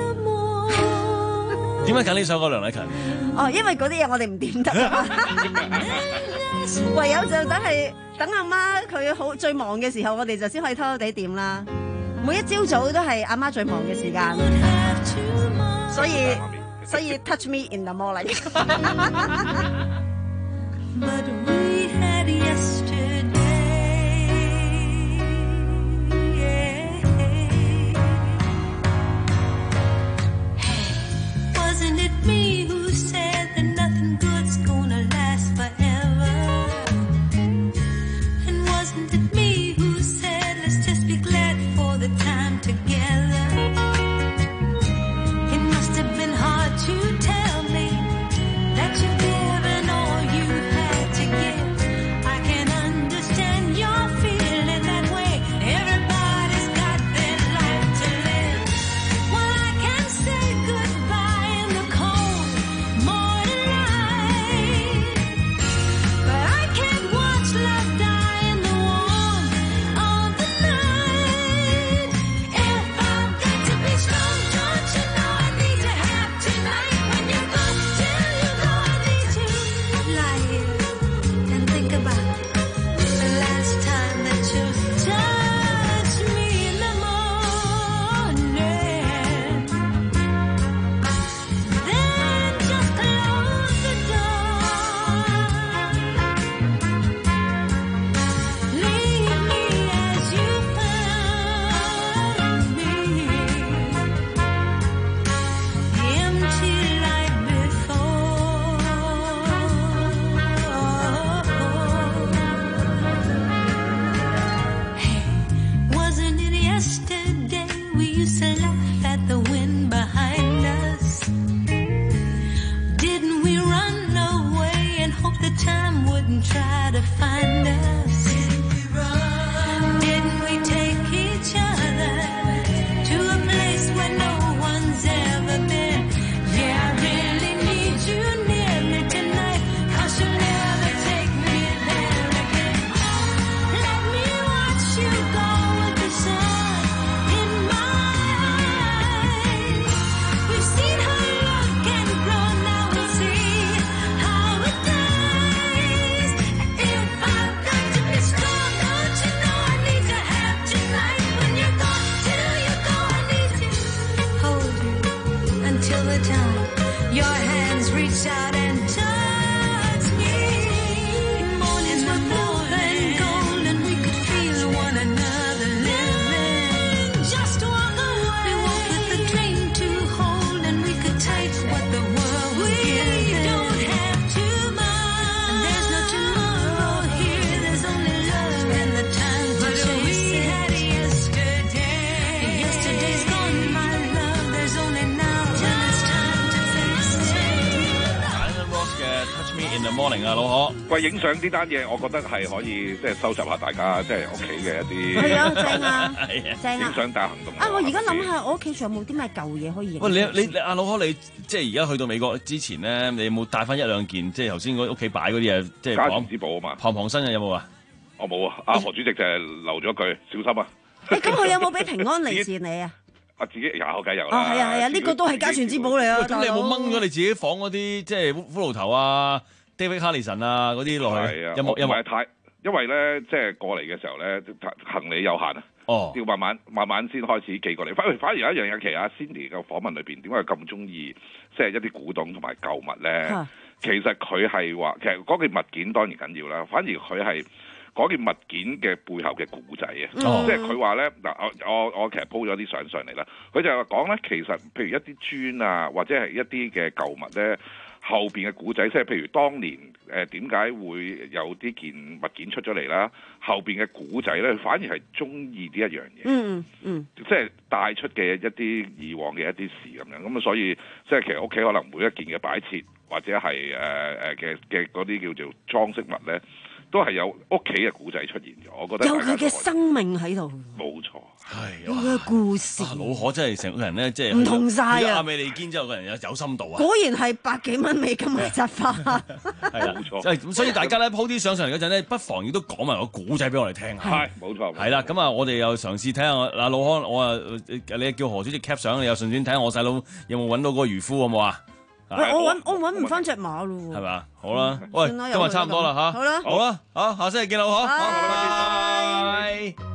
點解揀呢首歌，梁禮勤？ 哦，因為嗰啲嘢我哋唔點得啊，唯有就等係等阿媽佢好最忙嘅時候，我哋就先可以偷偷地點啦。每一朝早都係阿媽最忙嘅時間，所以所以 touch me in the morning。 In the morning 啊，老可， 喂，影相呢單嘢，我覺得係可以即係收集下大家即係屋企嘅一啲係啊，正啊，正啊， 影相大行動啊！我而家諗下，我屋企仲有冇啲咩舊嘢可以影？ 喂，你你你阿老可，你即係而家去到美國之前咧，你有冇帶翻一兩件即係頭先嗰屋企擺嗰啲嘢，即係家傳之寶啊嘛？ 旁旁身嘅有冇啊？ 我冇啊！阿何主席就係留咗句小心啊！ 誒，咁佢有冇俾平安利是你啊？ 我自己有梗有啦。 哦，係啊係啊，呢個都係家傳之寶嚟啊！ 咁你有冇掹咗你自己房嗰啲即係骷髏頭啊？David Harrison 啊，嗰啲落去係啊， 有冇有冇太？因為咧，即係過嚟嘅時候咧，行李有限啊， 哦， 要慢慢慢慢先開始寄過嚟。反反而有一樣嘢，其實阿 Cindy 嘅訪問裏邊，點解咁中意即係一啲古董同埋舊物咧？啊、其實佢係話，其實嗰件物件當然緊要啦，反而佢係嗰件物件嘅背後嘅故仔啊，嗯、即係佢話咧嗱，我我我其實 po 咗啲相上嚟啦，佢就係話講咧，其實譬如一啲磚啊，或者係一啲嘅舊物咧。後邊嘅古仔，即係譬如當年誒點解會有啲件物件出咗嚟啦？後邊嘅古仔咧，反而係中意呢一樣嘢， 嗯嗯， 即係帶出嘅一啲以往嘅一啲事咁樣。咁啊，所以即係其實屋企可能每一件嘅擺設或者係誒誒嘅嘅嗰啲叫做裝飾物咧，都係有屋企嘅古仔出現咗。我覺得有佢嘅生命喺度， 冇錯， 係有佢嘅故事。 老可真係成個人咧，即係唔同晒啊！ 阿美利堅之後個人有有深度啊！ 果然係百幾蚊美金嘅質化， 係啦，冇錯。即係咁，所以大家咧鋪啲相上嚟嗰陣咧，不妨亦都講埋個古仔俾我哋聽下。 係，冇錯。 係啦，咁啊，我哋又嘗試睇下嗱，老可，我啊，你叫何主席 cap 相，你又順便睇下我細佬有冇揾到嗰個漁夫好冇啊？ 喂，我揾我揾唔翻隻馬咯喎。 係咪？好啦，喂，今日差唔多啦嚇。 好啦， 好啦，好，下星期見啦，好，拜拜。